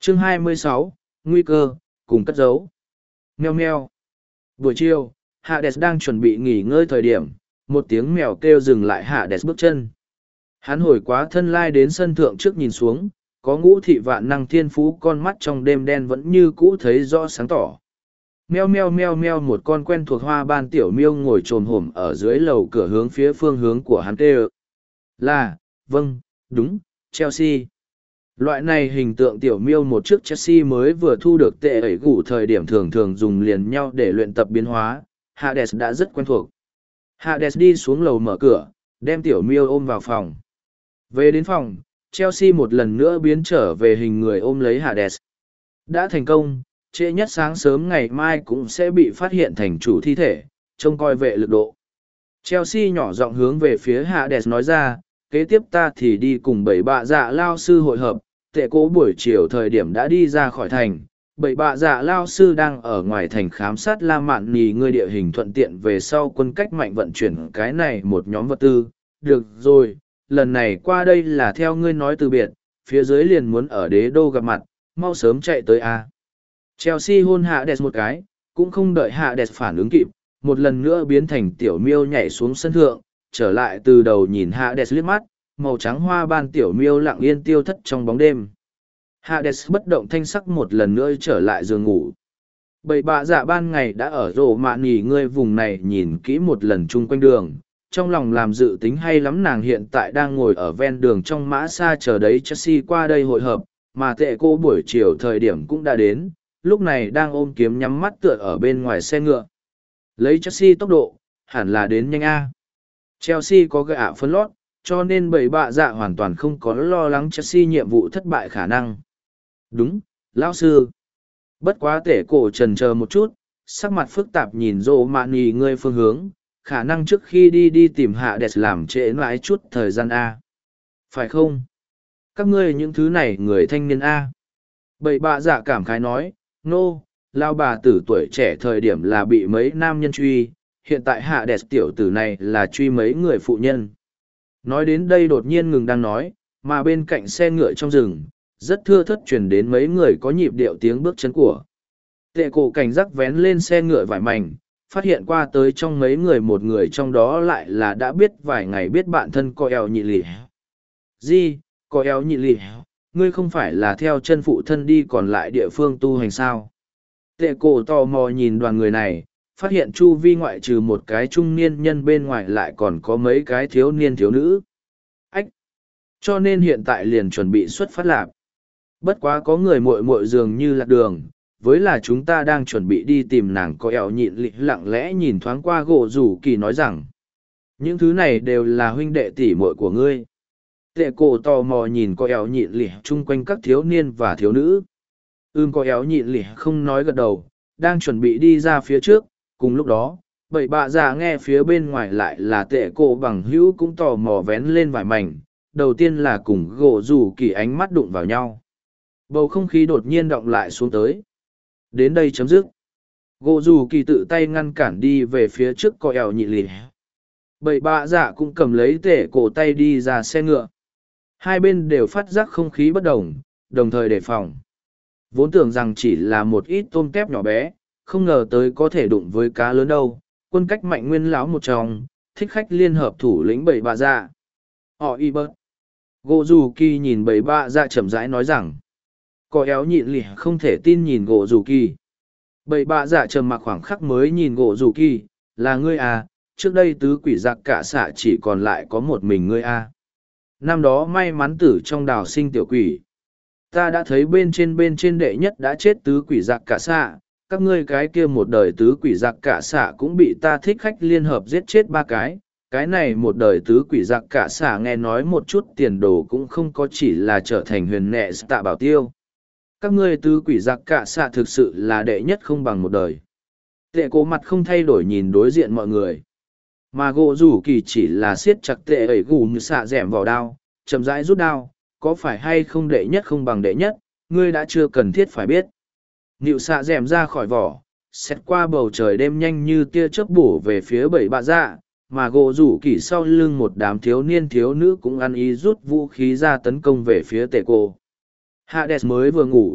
Chương 26, Nguy cơ, cùng cất giấu. Meo meo. Buổi chiều, Hades đang chuẩn bị nghỉ ngơi thời điểm, một tiếng mèo kêu dừng lại Hades bước chân. Hắn hồi quá thân lai đến sân thượng trước nhìn xuống, có ngũ thị vạn năng thiên phú con mắt trong đêm đen vẫn như cũ thấy rõ sáng tỏ. Meo meo meo meo, một con quen thuộc hoa ban tiểu miêu ngồi trồm hổm ở dưới lầu cửa hướng phía phương hướng của hắn kêu. Là, vâng, đúng, Chelsea. Loại này hình tượng tiểu miêu một chiếc Chelsea mới vừa thu được tệ ẩy gủ thời điểm thường thường dùng liền nhau để luyện tập biến hóa, Hades đã rất quen thuộc. Hades đi xuống lầu mở cửa, đem tiểu miêu ôm vào phòng. Về đến phòng, Chelsea một lần nữa biến trở về hình người ôm lấy Hades. Đã thành công, trễ nhất sáng sớm ngày mai cũng sẽ bị phát hiện thành chủ thi thể, trông coi vệ lực độ. Chelsea nhỏ giọng hướng về phía Hades nói ra, kế tiếp ta thì đi cùng bảy bạ dạ lao sư hội hợp, tệ cố buổi chiều thời điểm đã đi ra khỏi thành. Bảy bạ dạ lao sư đang ở ngoài thành khám sát La Mạn Nì người địa hình thuận tiện về sau quân cách mạnh vận chuyển cái này một nhóm vật tư. Được rồi, lần này qua đây là theo ngươi nói từ biệt, phía dưới liền muốn ở đế đô gặp mặt, mau sớm chạy tới a. Chelsea hôn Hades một cái, cũng không đợi Hades phản ứng kịp, một lần nữa biến thành tiểu miêu nhảy xuống sân thượng, trở lại từ đầu nhìn Hades liếc mắt, màu trắng hoa ban tiểu miêu lặng yên tiêu thất trong bóng đêm. Hades bất động thanh sắc một lần nữa trở lại giường ngủ. Bầy bạ dạ ban ngày đã ở rổ mạ nghỉ ngơi vùng này nhìn kỹ một lần chung quanh đường, trong lòng làm dự tính hay lắm. Nàng hiện tại đang ngồi ở ven đường trong mã xa chờ đấy Chelsea qua đây hội hợp, mà tệ cô buổi chiều thời điểm cũng đã đến, lúc này đang ôm kiếm nhắm mắt tựa ở bên ngoài xe ngựa. Lấy Chelsea tốc độ, hẳn là đến nhanh a. Chelsea có gạ phấn lót, cho nên bầy bạ dạ hoàn toàn không có lo lắng Chelsea nhiệm vụ thất bại khả năng. Đúng, lão sư. Bất quá tể cổ trần chờ một chút, sắc mặt phức tạp nhìn rộ mạn nghỉ ngươi phương hướng, khả năng trước khi đi tìm Hades làm trễ mãi chút thời gian a. Phải không? Các ngươi những thứ này người thanh niên a. Bầy bạ dạ cảm khái nói, nô, lao bà tử tuổi trẻ thời điểm là bị mấy nam nhân truy, hiện tại Hades tiểu tử này là truy mấy người phụ nhân. Nói đến đây đột nhiên ngừng đang nói, mà bên cạnh xe ngựa trong rừng, rất thưa thớt chuyển đến mấy người có nhịp điệu tiếng bước chân của. Tệ cổ cảnh giác vén lên xe ngựa vải mảnh, phát hiện qua tới trong mấy người một người trong đó lại là đã biết vài ngày biết bạn thân coi eo nhị lì. Di, coi eo nhị lì, ngươi không phải là theo chân phụ thân đi còn lại địa phương tu hành sao? Tệ cổ tò mò nhìn đoàn người này, phát hiện chu vi ngoại trừ một cái trung niên nhân bên ngoài lại còn có mấy cái thiếu niên thiếu nữ. Ách! Cho nên hiện tại liền chuẩn bị xuất phát lạp. Bất quá có người muội muội dường như lạc đường, với là chúng ta đang chuẩn bị đi tìm nàng có ẻo nhịn lịnh lặng lẽ nhìn thoáng qua gỗ rủ kỳ nói rằng. Những thứ này đều là huynh đệ tỷ muội của ngươi. Tệ cổ tò mò nhìn có ẻo nhịn lịnh chung quanh các thiếu niên và thiếu nữ. Có ẻo nhịn lịnh không nói gật đầu, đang chuẩn bị đi ra phía trước. Cùng lúc đó, bảy bạ già nghe phía bên ngoài lại là tệ cổ bằng hữu cũng tò mò vén lên vài mảnh, đầu tiên là cùng gỗ rủ kỳ ánh mắt đụng vào nhau. Bầu không khí đột nhiên động lại xuống tới. Đến đây chấm dứt. Gỗ rủ kỳ tự tay ngăn cản đi về phía trước coi ẻo nhị lì. Bảy bạ dạ cũng cầm lấy tệ cổ tay đi ra xe ngựa. Hai bên đều phát giác không khí bất đồng, đồng thời đề phòng. Vốn tưởng rằng chỉ là một ít tôm tép nhỏ bé, không ngờ tới có thể đụng với cá lớn đâu. Quân cách mạnh nguyên lão một trong, thích khách liên hợp thủ lĩnh bảy bạ dạ. Họ y bớt. Gỗ rủ kỳ nhìn bảy bạ dạ chậm rãi nói rằng. Có éo nhịn lì không thể tin nhìn gỗ rủ kỳ. Bảy bạ dạ trầm mặc khoảng khắc mới nhìn gỗ rủ kỳ, là ngươi à, trước đây tứ quỷ giặc cả xạ chỉ còn lại có một mình ngươi à. Năm đó may mắn tử trong đào sinh tiểu quỷ. Ta đã thấy bên trên đệ nhất đã chết tứ quỷ giặc cả xạ, các ngươi cái kia một đời tứ quỷ giặc cả xạ cũng bị ta thích khách liên hợp giết chết ba cái này một đời tứ quỷ giặc cả xạ nghe nói một chút tiền đồ cũng không có, chỉ là trở thành huyền nệ tạ bảo tiêu. Các ngươi tứ quỷ giặc cả xạ thực sự là đệ nhất không bằng một đời. Tệ cổ mặt không thay đổi nhìn đối diện mọi người. Mà gỗ rủ kỳ chỉ là siết chặt tệ ẩy gù như xạ dẻm vào đao, chậm rãi rút đao, có phải hay không đệ nhất không bằng đệ nhất, ngươi đã chưa cần thiết phải biết. Nịu xạ dẻm ra khỏi vỏ, xét qua bầu trời đêm nhanh như tia chớp bổ về phía bảy bạ dạ, mà gỗ rủ kỳ sau lưng một đám thiếu niên thiếu nữ cũng ăn ý rút vũ khí ra tấn công về phía tệ cổ. Hades mới vừa ngủ,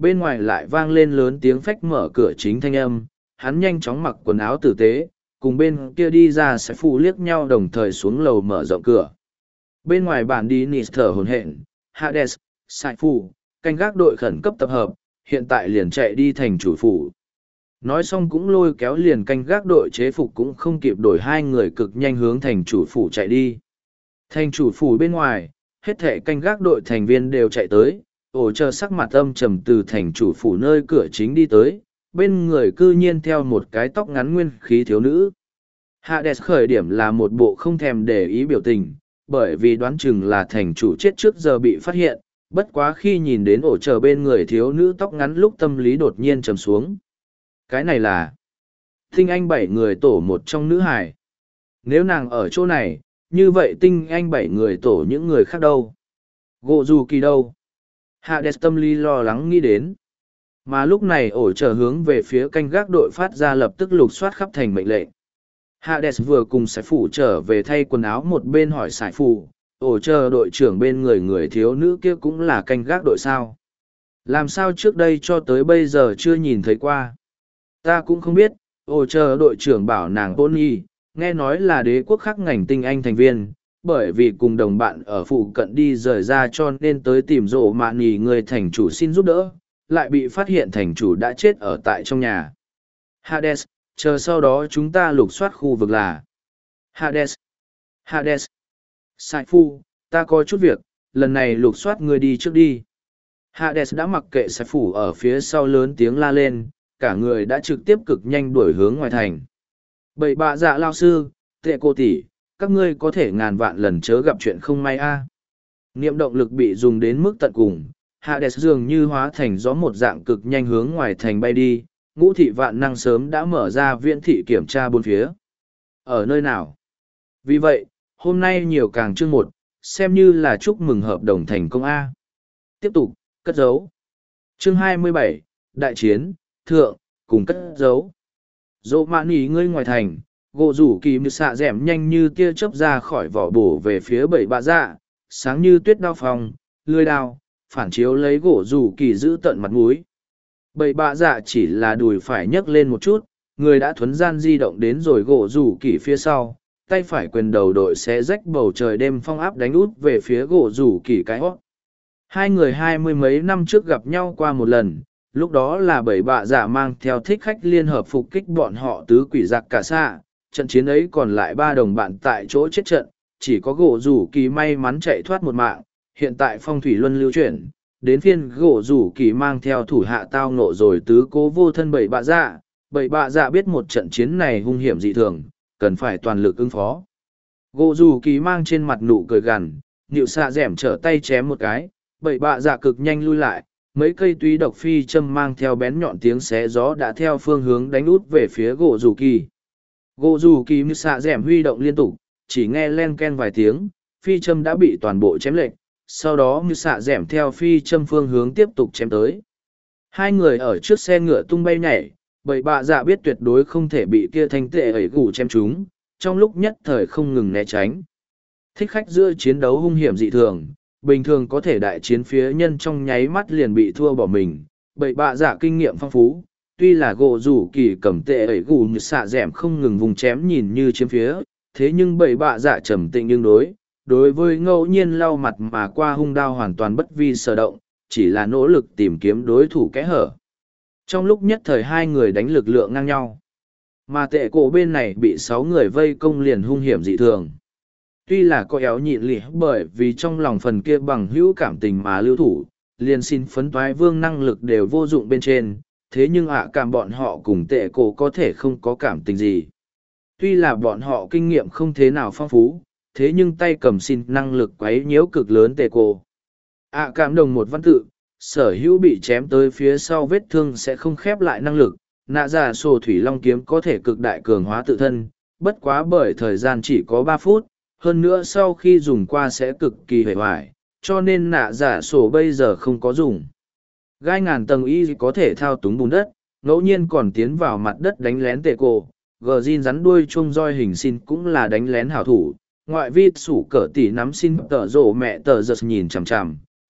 bên ngoài lại vang lên lớn tiếng phách mở cửa chính thanh âm, hắn nhanh chóng mặc quần áo tử tế, cùng bên kia đi ra sẽ phụ liếc nhau đồng thời xuống lầu mở rộng cửa. Bên ngoài bản đi nịt thở hổn hển, Hades, sai phụ, canh gác đội khẩn cấp tập hợp, hiện tại liền chạy đi thành chủ phủ. Nói xong cũng lôi kéo liền canh gác đội chế phục cũng không kịp đổi hai người cực nhanh hướng thành chủ phủ chạy đi. Thành chủ phủ bên ngoài, hết thệ canh gác đội thành viên đều chạy tới, ổ chờ sắc mặt âm trầm từ thành chủ phủ nơi cửa chính đi tới, bên người cư nhiên theo một cái tóc ngắn nguyên khí thiếu nữ. Hades khởi điểm là một bộ không thèm để ý biểu tình, bởi vì đoán chừng là thành chủ chết trước giờ bị phát hiện, bất quá khi nhìn đến ổ chờ bên người thiếu nữ tóc ngắn lúc tâm lý đột nhiên trầm xuống. Cái này là tinh anh 7 người tổ một trong nữ hải. Nếu nàng ở chỗ này, như vậy tinh anh 7 người tổ những người khác đâu? Gỗ dù kỳ đâu? Hades tâm lý lo lắng nghĩ đến. Mà lúc này ổ chờ hướng về phía canh gác đội phát ra lập tức lục soát khắp thành mệnh lệnh. Hades vừa cùng sải phủ trở về thay quần áo một bên hỏi sải phủ, ổ chờ đội trưởng bên người thiếu nữ kia cũng là canh gác đội sao? Làm sao trước đây cho tới bây giờ chưa nhìn thấy qua? Ta cũng không biết, ổ chờ đội trưởng bảo nàng Pony, nghe nói là đế quốc khác ngành tinh anh thành viên, bởi vì cùng đồng bạn ở phụ cận đi rời ra cho nên tới tìm rộ mạ nì người thành chủ xin giúp đỡ, lại bị phát hiện thành chủ đã chết ở tại trong nhà. Hades, chờ sau đó chúng ta lục soát khu vực là Hades. Sai phu, ta có chút việc, lần này lục soát người đi trước đi. Hades đã mặc kệ Sai phu ở phía sau lớn tiếng la lên, cả người đã trực tiếp cực nhanh đuổi hướng ngoài thành. Bậy bạ dạ lao sư, tệ cô tỷ, các ngươi có thể ngàn vạn lần chớ gặp chuyện không may a. Niệm động lực bị dùng đến mức tận cùng, Hades dường như hóa thành gió một dạng cực nhanh hướng ngoài thành bay đi, ngũ thị vạn năng sớm đã mở ra viễn thị kiểm tra bốn phía. Ở nơi nào? Vì vậy, hôm nay nhiều càng chương một, xem như là chúc mừng hợp đồng thành công A. Tiếp tục, cất giấu. Chương 27, Đại chiến, Thượng, cùng cất giấu. Dỗ mạn ý ngươi ngoài thành, gỗ rủ kỳ mưu xạ dẻm nhanh như tia chớp ra khỏi vỏ bổ về phía bảy bạ dạ, sáng như tuyết đao phòng, lươi đao, phản chiếu lấy gỗ rủ kỳ giữ tận mặt mũi. Bảy bạ dạ chỉ là đùi phải nhấc lên một chút, người đã thuấn gian di động đến rồi gỗ rủ kỳ phía sau, tay phải quyền đầu đội xé rách bầu trời đêm phong áp đánh út về phía gỗ rủ kỳ cái hót. Hai người 20 mấy năm trước gặp nhau qua một lần, lúc đó là bảy bạ dạ mang theo thích khách liên hợp phục kích bọn họ tứ quỷ giặc cả xạ, trận chiến ấy còn lại 3 đồng bạn tại chỗ chết trận, chỉ có gỗ rủ kỳ may mắn chạy thoát một mạng, hiện tại phong thủy luân lưu chuyển, đến phiên gỗ rủ kỳ mang theo thủ hạ tao ngộ rồi tứ cố vô thân bảy bạ dạ biết một trận chiến này hung hiểm dị thường, cần phải toàn lực ứng phó. Gỗ rủ kỳ mang trên mặt nụ cười gằn, nhịu xạ dẻm trở tay chém một cái, bảy bạ dạ cực nhanh lui lại, mấy cây túy độc phi châm mang theo bén nhọn tiếng xé gió đã theo phương hướng đánh út về phía gỗ rủ kỳ. Gỗ rủ kỳ như xạ dẻm huy động liên tục, chỉ nghe len ken vài tiếng, phi châm đã bị toàn bộ chém lệch, sau đó như xạ dẻm theo phi châm phương hướng tiếp tục chém tới. Hai người ở trước xe ngựa tung bay nhảy, bảy bạ dạ biết tuyệt đối không thể bị kia thanh tệ ấy gủ chém chúng, trong lúc nhất thời không ngừng né tránh. Thích khách giữa chiến đấu hung hiểm dị thường, bình thường có thể đại chiến phía nhân trong nháy mắt liền bị thua bỏ mình, bảy bạ dạ kinh nghiệm phong phú. Tuy là gỗ rủ kỳ cầm tệ ấy gù như xạ dẻm không ngừng vùng chém nhìn như chiếm phía, thế nhưng bảy bạ dạ trầm tĩnh nhưng đối với ngẫu nhiên lau mặt mà qua hung đao hoàn toàn bất vi sở động, chỉ là nỗ lực tìm kiếm đối thủ kẽ hở. Trong lúc nhất thời hai người đánh lực lượng ngang nhau, mà tệ cổ bên này bị 6 người vây công liền hung hiểm dị thường. Tuy là có éo nhịn lỉ bởi vì trong lòng phần kia bằng hữu cảm tình mà lưu thủ, liền xin phấn toái vương năng lực đều vô dụng bên trên, thế nhưng cảm bọn họ cùng tệ cổ có thể không có cảm tình gì. Tuy là bọn họ kinh nghiệm không thế nào phong phú, thế nhưng tay cầm xin năng lực quấy nhiễu cực lớn tệ cổ. Cảm đồng một văn tự, sở hữu bị chém tới phía sau vết thương sẽ không khép lại năng lực, nạ giả sổ thủy long kiếm có thể cực đại cường hóa tự thân, bất quá bởi thời gian chỉ có 3 phút, hơn nữa sau khi dùng qua sẽ cực kỳ hề hoài, cho nên nạ giả sổ bây giờ không có dùng. Gai ngàn tầng y có thể thao túng bùn đất, ngẫu nhiên còn tiến vào mặt đất đánh lén tệ cổ, gờ zin rắn đuôi chuông roi hình xin cũng là đánh lén hảo thủ, ngoại vi sủ cỡ tỷ nắm xin tờ rổ mẹ tờ giật nhìn chằm chằm,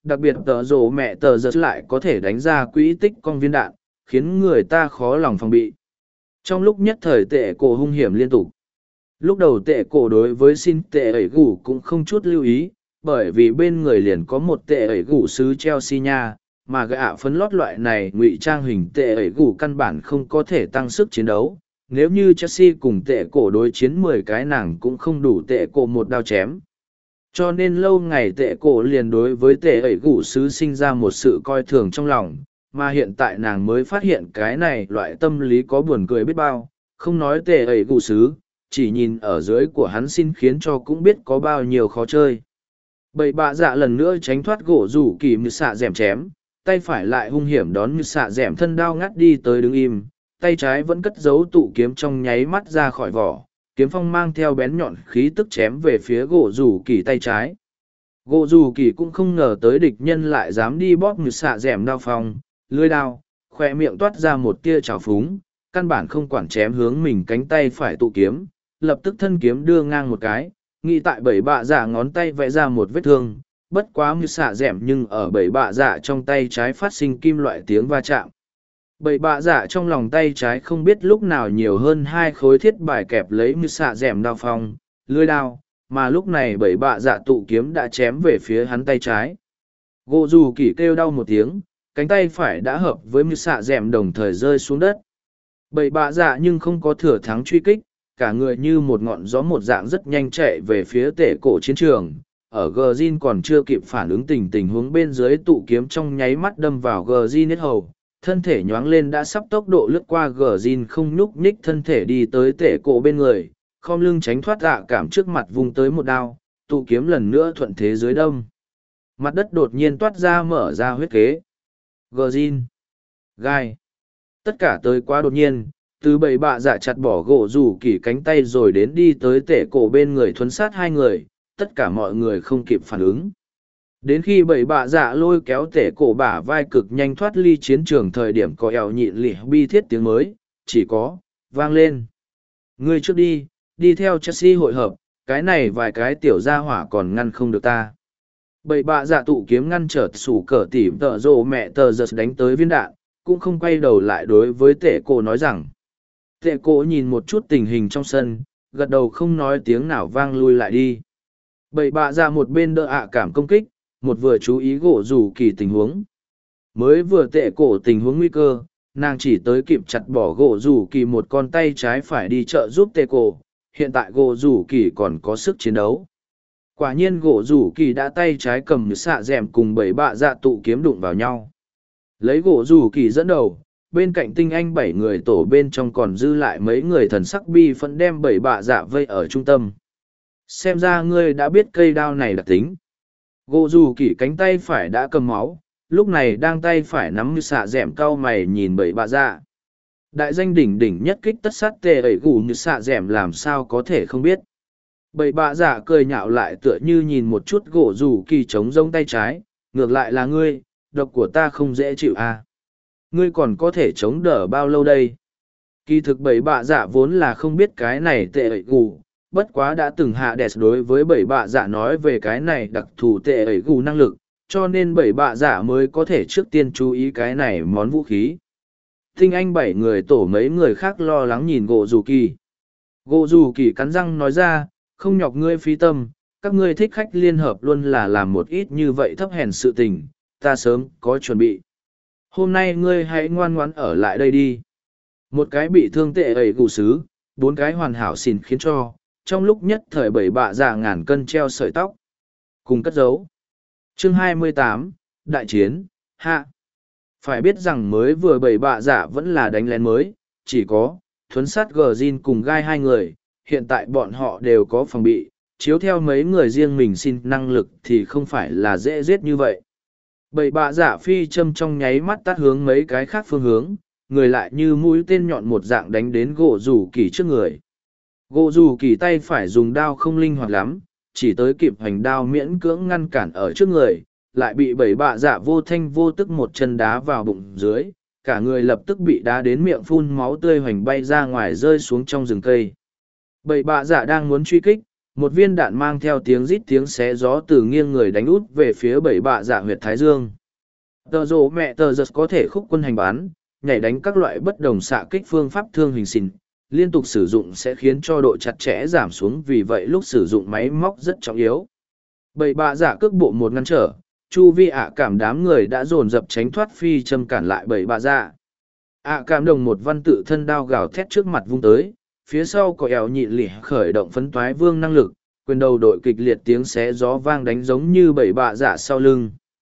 đặc biệt tờ rổ mẹ tờ giật lại có thể đánh ra quỹ tích con viên đạn, khiến người ta khó lòng phòng bị. Trong lúc nhất thời tệ cổ hung hiểm liên tục. Lúc đầu tệ cổ đối với xin tệ ẩy gủ cũng không chút lưu ý, bởi vì bên người liền có một tệ ẩy gủ xứ Chelsea nha, mà gạ phấn lót loại này ngụy trang hình tệ ẩy gủ căn bản không có thể tăng sức chiến đấu. Nếu như Chelsea cùng tệ cổ đối chiến 10 cái nàng cũng không đủ tệ cổ một đao chém. Cho nên lâu ngày tệ cổ liền đối với tệ ẩy gủ xứ sinh ra một sự coi thường trong lòng, mà hiện tại nàng mới phát hiện cái này loại tâm lý có buồn cười biết bao, không nói tệ ẩy gủ xứ, chỉ nhìn ở dưới của hắn xin khiến cho cũng biết có bao nhiêu khó chơi. Bậy bạ dạ lần nữa tránh thoát gỗ rủ kỳ như xạ dẻm chém, tay phải lại hung hiểm đón như xạ dẻm thân đao ngắt đi tới đứng im, tay trái vẫn cất giấu tụ kiếm trong nháy mắt ra khỏi vỏ, kiếm phong mang theo bén nhọn khí tức chém về phía gỗ rủ kỳ tay trái. Gỗ rủ kỳ cũng không ngờ tới địch nhân lại dám đi bóp như xạ dẻm đao phong, lưỡi đao, khoe miệng toát ra một tia trào phúng, căn bản không quản chém hướng mình cánh tay phải tụ kiếm, lập tức thân kiếm đưa ngang một cái, nghĩ tại bảy bạ dạ ngón tay vẽ ra một vết thương, bất quá như xạ dẻm nhưng ở bảy bạ dạ trong tay trái phát sinh kim loại tiếng va chạm. Bảy bạ dạ trong lòng tay trái không biết lúc nào nhiều hơn 2 khối thiết bài kẹp lấy như xạ dẻm đao phong, lưỡi đao, mà lúc này bảy bạ dạ tụ kiếm đã chém về phía hắn tay trái. Gỗ dù kỳ kêu đau một tiếng, cánh tay phải đã hợp với như xạ dẻm đồng thời rơi xuống đất. Bảy bạ dạ nhưng không có thừa thắng truy kích, cả người như một ngọn gió một dạng rất nhanh chạy về phía tể cổ chiến trường. Ở Gjin còn chưa kịp phản ứng tình huống bên dưới tụ kiếm trong nháy mắt đâm vào Gjin hết hầu, thân thể nhoáng lên đã sắp tốc độ lướt qua Gjin không nhúc nhích thân thể đi tới tể cổ bên người, khom lưng tránh thoát cảm trước mặt vùng tới một đao, tụ kiếm lần nữa thuận thế dưới đâm. Mặt đất đột nhiên toát ra mở ra huyết kế. Gjin, gai, tất cả tới quá đột nhiên, từ bảy bạ dạ chặt bỏ gỗ rủ kỳ cánh tay rồi đến đi tới tể cổ bên người thuấn sát 2 người, tất cả mọi người không kịp phản ứng. Đến khi bảy bạ dạ lôi kéo tể cổ bả vai cực nhanh thoát ly chiến trường thời điểm có eo nhịn lị bi thiết tiếng mới, chỉ có, vang lên. Ngươi trước đi, đi theo Chelsea hội hợp, cái này vài cái tiểu gia hỏa còn ngăn không được ta. Bảy bạ dạ tụ kiếm ngăn trở sủ cờ tỉ tợ rộ mẹ tờ giật đánh tới viên đạn, cũng không quay đầu lại đối với tể cổ nói rằng. Tệ cổ nhìn một chút tình hình trong sân, gật đầu không nói tiếng nào vang lui lại đi. Bảy bạ ra một bên đỡ cảm công kích, một vừa chú ý gỗ rủ kỳ tình huống. Mới vừa tệ cổ tình huống nguy cơ, nàng chỉ tới kịp chặt bỏ gỗ rủ kỳ một con tay trái phải đi trợ giúp tệ cổ. Hiện tại gỗ rủ kỳ còn có sức chiến đấu. Quả nhiên gỗ rủ kỳ đã tay trái cầm xạ dẻm cùng bảy bạ dạ tụ kiếm đụng vào nhau. Lấy gỗ rủ kỳ dẫn đầu. Bên cạnh tinh anh 7 người tổ bên trong còn dư lại mấy người thần sắc bi phẫn đem 7 bạ dạ vây ở trung tâm. Xem ra ngươi đã biết cây đao này đặc tính. Gỗ dù kỳ cánh tay phải đã cầm máu, lúc này đang tay phải nắm như xạ dẻm cau mày nhìn 7 bạ dạ. Đại danh đỉnh đỉnh nhất kích tất sát tê ẩy gù như xạ dẻm làm sao có thể không biết. 7 bạ dạ cười nhạo lại tựa như nhìn một chút gỗ dù kỳ trống rông tay trái, ngược lại là ngươi, độc của ta không dễ chịu à. Ngươi còn có thể chống đỡ bao lâu đây? Kỳ thực bảy bạ dạ vốn là không biết cái này tệ ẩy gù, bất quá đã từng hạ đẹp đối với bảy bạ dạ nói về cái này đặc thù tệ ẩy gù năng lực, cho nên bảy bạ dạ mới có thể trước tiên chú ý cái này món vũ khí. Tinh anh 7 người tổ mấy người khác lo lắng nhìn gỗ dù kỳ. Gỗ dù kỳ cắn răng nói ra, không nhọc ngươi phí tâm, các ngươi thích khách liên hợp luôn là làm một ít như vậy thấp hèn sự tình, ta sớm có chuẩn bị. Hôm nay ngươi hãy ngoan ngoãn ở lại đây đi. Một cái bị thương tệ ẩy gù sứ, 4 cái hoàn hảo xỉn khiến cho, trong lúc nhất thời 7 bạ dạ ngàn cân treo sợi tóc. Cùng cất giấu. Chương 28, Đại chiến, hạ. Phải biết rằng mới vừa 7 bạ dạ vẫn là đánh lén mới, chỉ có, thuấn sát Gjin cùng gai 2 người, hiện tại bọn họ đều có phòng bị, chiếu theo mấy người riêng mình xin năng lực thì không phải là dễ giết như vậy. 7 bạ dạ phi châm trong nháy mắt tắt hướng mấy cái khác phương hướng, người lại như mũi tên nhọn một dạng đánh đến gỗ rủ kỳ trước người. Gỗ rủ kỳ tay phải dùng đao không linh hoạt lắm, chỉ tới kịp hành đao miễn cưỡng ngăn cản ở trước người, lại bị 7 bạ dạ vô thanh vô tức một chân đá vào bụng dưới, cả người lập tức bị đá đến miệng phun máu tươi hoành bay ra ngoài rơi xuống trong rừng cây. 7 bạ dạ đang muốn truy kích, một viên đạn mang theo tiếng rít tiếng xé gió từ nghiêng người đánh út về phía bảy bạ dạ huyệt thái dương. Tờ rồ mẹ tờ giật có thể khúc quân hành bán, nhảy đánh các loại bất đồng xạ kích phương pháp thương hình xìn, liên tục sử dụng sẽ khiến cho độ chặt chẽ giảm xuống, vì vậy lúc sử dụng máy móc rất trọng yếu. Bảy bạ dạ cước bộ một ngăn trở, chu vi ạ cảm đám người đã dồn dập tránh thoát phi châm cản lại bảy bạ dạ. ạ cảm đồng một văn tự thân đao gào thét trước mặt vung tới, phía sau có ẻo nhịn lỉ khởi động phấn toái vương năng lực, quyền đầu đội kịch liệt tiếng xé gió vang đánh giống như bảy bạ dạ sau lưng.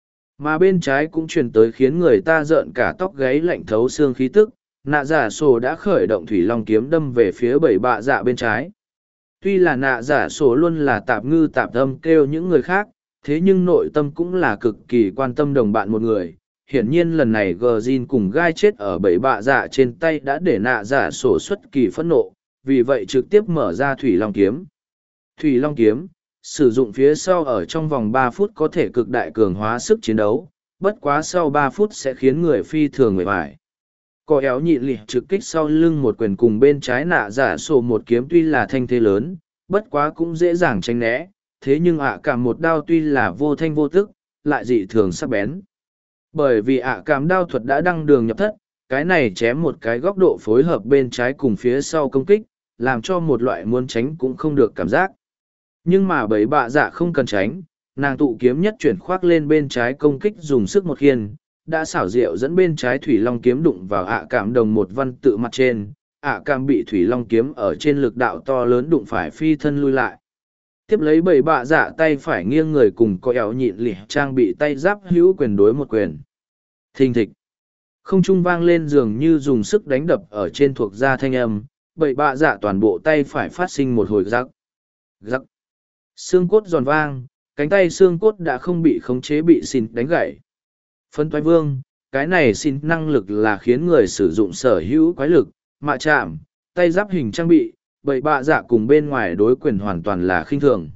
Mà bên trái cũng truyền tới khiến người ta rợn cả tóc gáy lạnh thấu xương khí tức, nạ giả sổ đã khởi động thủy long kiếm đâm về phía bảy bạ dạ bên trái. Tuy là nạ giả sổ luôn là tạp ngư tạp âm kêu những người khác, thế nhưng nội tâm cũng là cực kỳ quan tâm đồng bạn một người. Hiển nhiên lần này gờ zin cùng gai chết ở bảy bạ dạ trên tay đã để nạ giả sổ xuất kỳ phẫn nộ, vì vậy trực tiếp mở ra thủy long kiếm. Thủy long kiếm sử dụng phía sau ở trong vòng 3 phút có thể cực đại cường hóa sức chiến đấu, bất quá sau 3 phút sẽ khiến người phi thường mệt mỏi. Có éo nhịn lì trực kích sau lưng một quyền cùng bên trái nạ giả sổ một kiếm tuy là thanh thế lớn, bất quá cũng dễ dàng tránh né, thế nhưng cả một đao tuy là vô thanh vô tức, lại dị thường sắc bén. Bởi vì cảm đao thuật đã đăng đường nhập thất, cái này chém một cái góc độ phối hợp bên trái cùng phía sau công kích, làm cho một loại muốn tránh cũng không được cảm giác. Nhưng mà bảy bạ dạ không cần tránh, nàng tụ kiếm nhất chuyển khoác lên bên trái công kích dùng sức một khiên, đã xảo diệu dẫn bên trái thủy long kiếm đụng vào cảm đồng một văn tự mặt trên, cảm bị thủy long kiếm ở trên lực đạo to lớn đụng phải phi thân lui lại. Tiếp lấy bảy bạ dạ tay phải nghiêng người cùng có éo nhịn lì trang bị tay giáp hữu quyền đối một quyền. Thình thịch. Không trung vang lên dường như dùng sức đánh đập ở trên thuộc da thanh âm, bảy bạ dạ toàn bộ tay phải phát sinh một hồi rắc. Rắc. Xương cốt giòn vang, cánh tay xương cốt đã không bị khống chế bị xin đánh gãy. Phân toái vương, cái này xin năng lực là khiến người sử dụng sở hữu quái lực, mạ chạm, tay giáp hình trang bị, bảy bạ dạ cùng bên ngoài đối quyền hoàn toàn là khinh thường.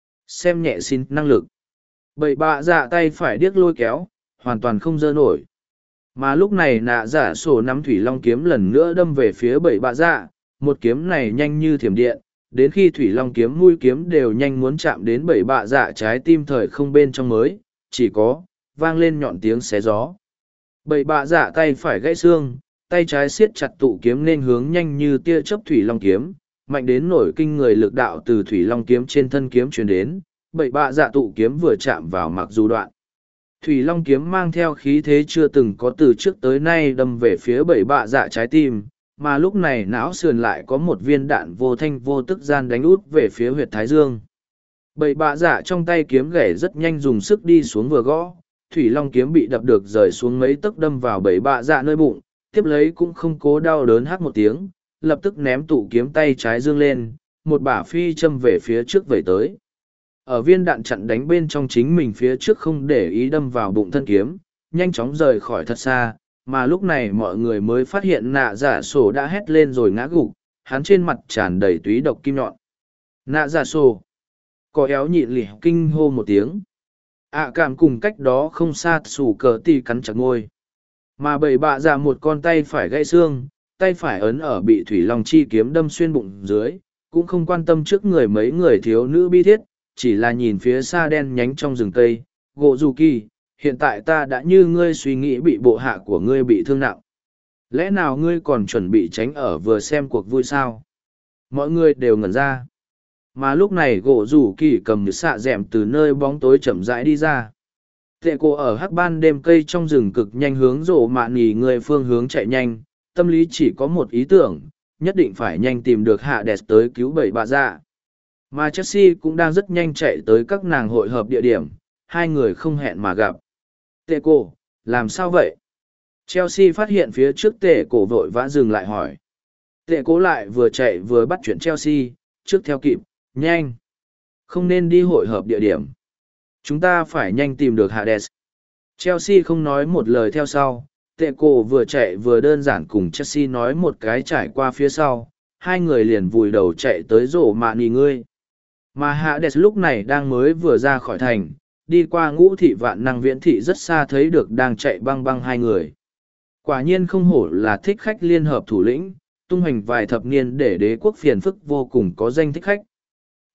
Xem nhẹ xin năng lực. Bảy bạ dạ tay phải điếc lôi kéo, hoàn toàn không dơ nổi. Mà lúc này nạ giả sổ nắm thủy long kiếm lần nữa đâm về phía bảy bạ dạ, một kiếm này nhanh như thiểm điện, đến khi thủy long kiếm mũi kiếm đều nhanh muốn chạm đến bảy bạ dạ trái tim thời không bên trong mới, chỉ có, vang lên nhọn tiếng xé gió. Bảy bạ dạ tay phải gãy xương, tay trái siết chặt tụ kiếm nên hướng nhanh như tia chớp thủy long kiếm, mạnh đến nổi kinh người lực đạo từ thủy long kiếm trên thân kiếm truyền đến, bảy bạ dạ tụ kiếm vừa chạm vào mặc dù đoạn. Thủy long kiếm mang theo khí thế chưa từng có từ trước tới nay đâm về phía bảy bạ dạ trái tim, mà lúc này não sườn lại có một viên đạn vô thanh vô tức gian đánh út về phía huyệt thái dương. Bảy bạ dạ trong tay kiếm gảy rất nhanh dùng sức đi xuống vừa gõ, thủy long kiếm bị đập được rời xuống mấy tấc đâm vào bảy bạ dạ nơi bụng, tiếp lấy cũng không cố đau đớn hát một tiếng, lập tức ném tụ kiếm tay trái dương lên, một bả phi châm về phía trước vẩy tới. Ở viên đạn chặn đánh bên trong chính mình phía trước không để ý đâm vào bụng thân kiếm, nhanh chóng rời khỏi thật xa, mà lúc này mọi người mới phát hiện nạ giả sổ đã hét lên rồi ngã gục, hắn trên mặt tràn đầy túy độc kim nhọn. Nạ giả sổ. Có éo nhịn lì kinh hô một tiếng. Cảm cùng cách đó không xa sủ cờ tì cắn chặt ngôi. Mà bảy bạ dạ một con tay phải gãy xương, tay phải ấn ở bị thủy long chi kiếm đâm xuyên bụng dưới, cũng không quan tâm trước người mấy người thiếu nữ bi thiết, chỉ là nhìn phía xa đen nhánh trong rừng cây, gỗ dù kỳ, hiện tại ta đã như ngươi suy nghĩ bị bộ hạ của ngươi bị thương nặng. Lẽ nào ngươi còn chuẩn bị tránh ở vừa xem cuộc vui sao? Mọi người đều ngẩn ra. Mà lúc này gỗ rủ kỳ cầm như xạ dẹm từ nơi bóng tối chậm rãi đi ra. Tệ cô ở hắc ban đêm cây trong rừng cực nhanh hướng rộ mạ nỉ người phương hướng chạy nhanh, tâm lý chỉ có một ý tưởng, nhất định phải nhanh tìm được hạ đẹp tới cứu bảy bà dạ. Mà Chelsea cũng đang rất nhanh chạy tới các nàng hội hợp địa điểm, hai người không hẹn mà gặp. Tệ cô, làm sao vậy? Chelsea phát hiện phía trước tệ cổ vội vã dừng lại hỏi. Tệ cố lại vừa chạy vừa bắt chuyện Chelsea, trước theo kịp, nhanh. Không nên đi hội hợp địa điểm. Chúng ta phải nhanh tìm được Hades. Chelsea không nói một lời theo sau, tệ cổ vừa chạy vừa đơn giản cùng Chelsea nói một cái trải qua phía sau, hai người liền vùi đầu chạy tới rổ mạ nì ngươi. Mà Hades lúc này đang mới vừa ra khỏi thành, đi qua ngũ thị vạn năng viễn thị rất xa thấy được đang chạy băng băng hai người. Quả nhiên không hổ là thích khách liên hợp thủ lĩnh, tung hành vài thập niên để đế quốc phiền phức vô cùng có danh thích khách.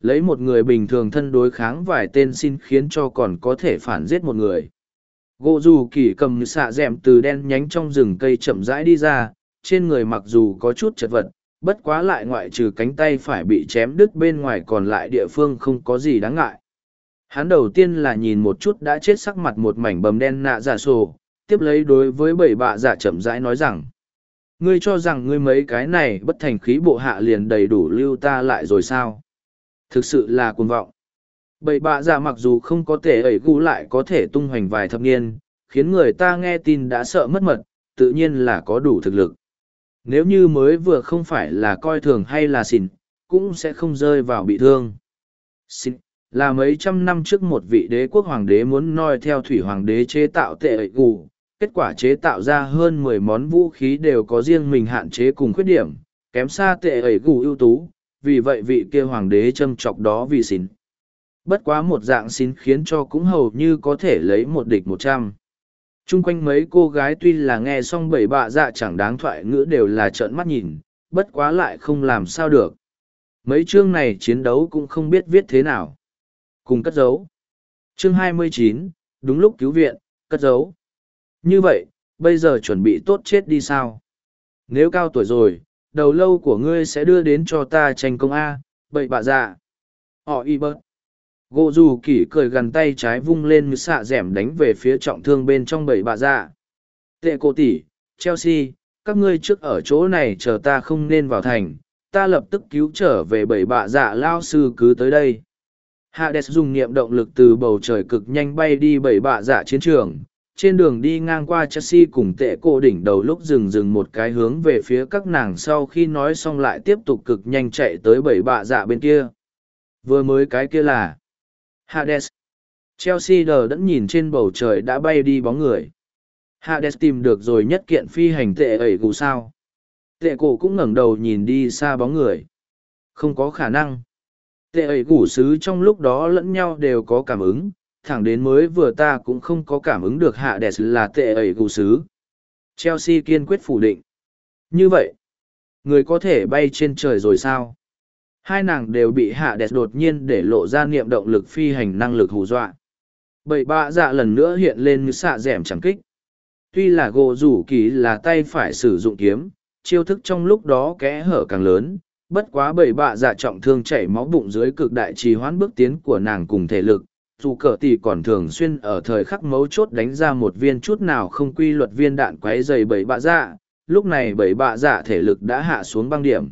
Lấy một người bình thường thân đối kháng vài tên xin khiến cho còn có thể phản giết một người. Gỗ dù kỳ cầm xạ dẹm từ đen nhánh trong rừng cây chậm rãi đi ra, trên người mặc dù có chút chật vật, bất quá lại ngoại trừ cánh tay phải bị chém đứt bên ngoài còn lại địa phương không có gì đáng ngại. Hắn đầu tiên là nhìn một chút đã chết sắc mặt một mảnh bầm đen nạ giả sổ, tiếp lấy đối với bảy bạ giả chậm rãi nói rằng: ngươi cho rằng ngươi mấy cái này bất thành khí bộ hạ liền đầy đủ lưu ta lại rồi sao? Thực sự là cuồng vọng. Bảy bạ giả mặc dù không có thể ẩy gu lại có thể tung hoành vài thập niên, khiến người ta nghe tin đã sợ mất mật, tự nhiên là có đủ thực lực. Nếu như mới vừa không phải là coi thường hay là xỉn, cũng sẽ không rơi vào bị thương. Xỉn là mấy trăm năm trước một vị đế quốc hoàng đế muốn noi theo thủy hoàng đế chế tạo tệ ẩy gu, kết quả chế tạo ra hơn 10 món vũ khí đều có riêng mình hạn chế cùng khuyết điểm, kém xa tệ ẩy gu ưu tú, vì vậy vị kia hoàng đế châm chọc đó vì xỉn. Bất quá một dạng xỉn khiến cho cũng hầu như có thể lấy một địch 100. Chung quanh mấy cô gái tuy là nghe xong bảy bạ dạ chẳng đáng thoại ngữ đều là trợn mắt nhìn, bất quá lại không làm sao được. Mấy chương này chiến đấu cũng không biết viết thế nào. Cùng cất giấu. Chương 29, đúng lúc cứu viện, cất giấu. Như vậy, bây giờ chuẩn bị tốt chết đi sao? Nếu cao tuổi rồi, đầu lâu của ngươi sẽ đưa đến cho ta tranh công A, bậy bạ dạ. Họ y bớt. Gỗ dù kỳ cười gần tay trái vung lên như xạ dẻm đánh về phía trọng thương bên trong bảy bạ dạ. Tệ cô tỷ, Chelsea, các ngươi trước ở chỗ này chờ ta không nên vào thành, ta lập tức cứu trở về bảy bạ dạ lao sư cứ tới đây. Hades dùng niệm động lực từ bầu trời cực nhanh bay đi bảy bạ dạ chiến trường. Trên đường đi ngang qua Chelsea cùng tệ cô đỉnh đầu lúc dừng một cái hướng về phía các nàng sau khi nói xong lại tiếp tục cực nhanh chạy tới bảy bạ dạ bên kia. Vừa mới cái kia là Hades. Chelsea đờ đẫn nhìn trên bầu trời đã bay đi bóng người. Hades tìm được rồi nhất kiện phi hành tệ ẩy gù sao. Tệ cổ cũng ngẩng đầu nhìn đi xa bóng người. Không có khả năng. Tệ ẩy gù sứ trong lúc đó lẫn nhau đều có cảm ứng, thẳng đến mới vừa ta cũng không có cảm ứng được Hades là tệ ẩy gù sứ. Chelsea kiên quyết phủ định. Như vậy, người có thể bay trên trời rồi sao? Hai nàng đều bị Hades đột nhiên để lộ ra niệm động lực phi hành năng lực hù dọa. Bảy bạ dạ lần nữa hiện lên như xạ dẻm chẳng kích. Tuy là gỗ rủ kỳ là tay phải sử dụng kiếm, chiêu thức trong lúc đó kẽ hở càng lớn, bất quá bảy bạ dạ trọng thương chảy máu bụng dưới cực đại trì hoãn bước tiến của nàng cùng thể lực. Dù cờ tỷ còn thường xuyên ở thời khắc mấu chốt đánh ra một viên chút nào không quy luật viên đạn quấy dày bảy bạ dạ, lúc này bảy bạ dạ thể lực đã hạ xuống băng điểm.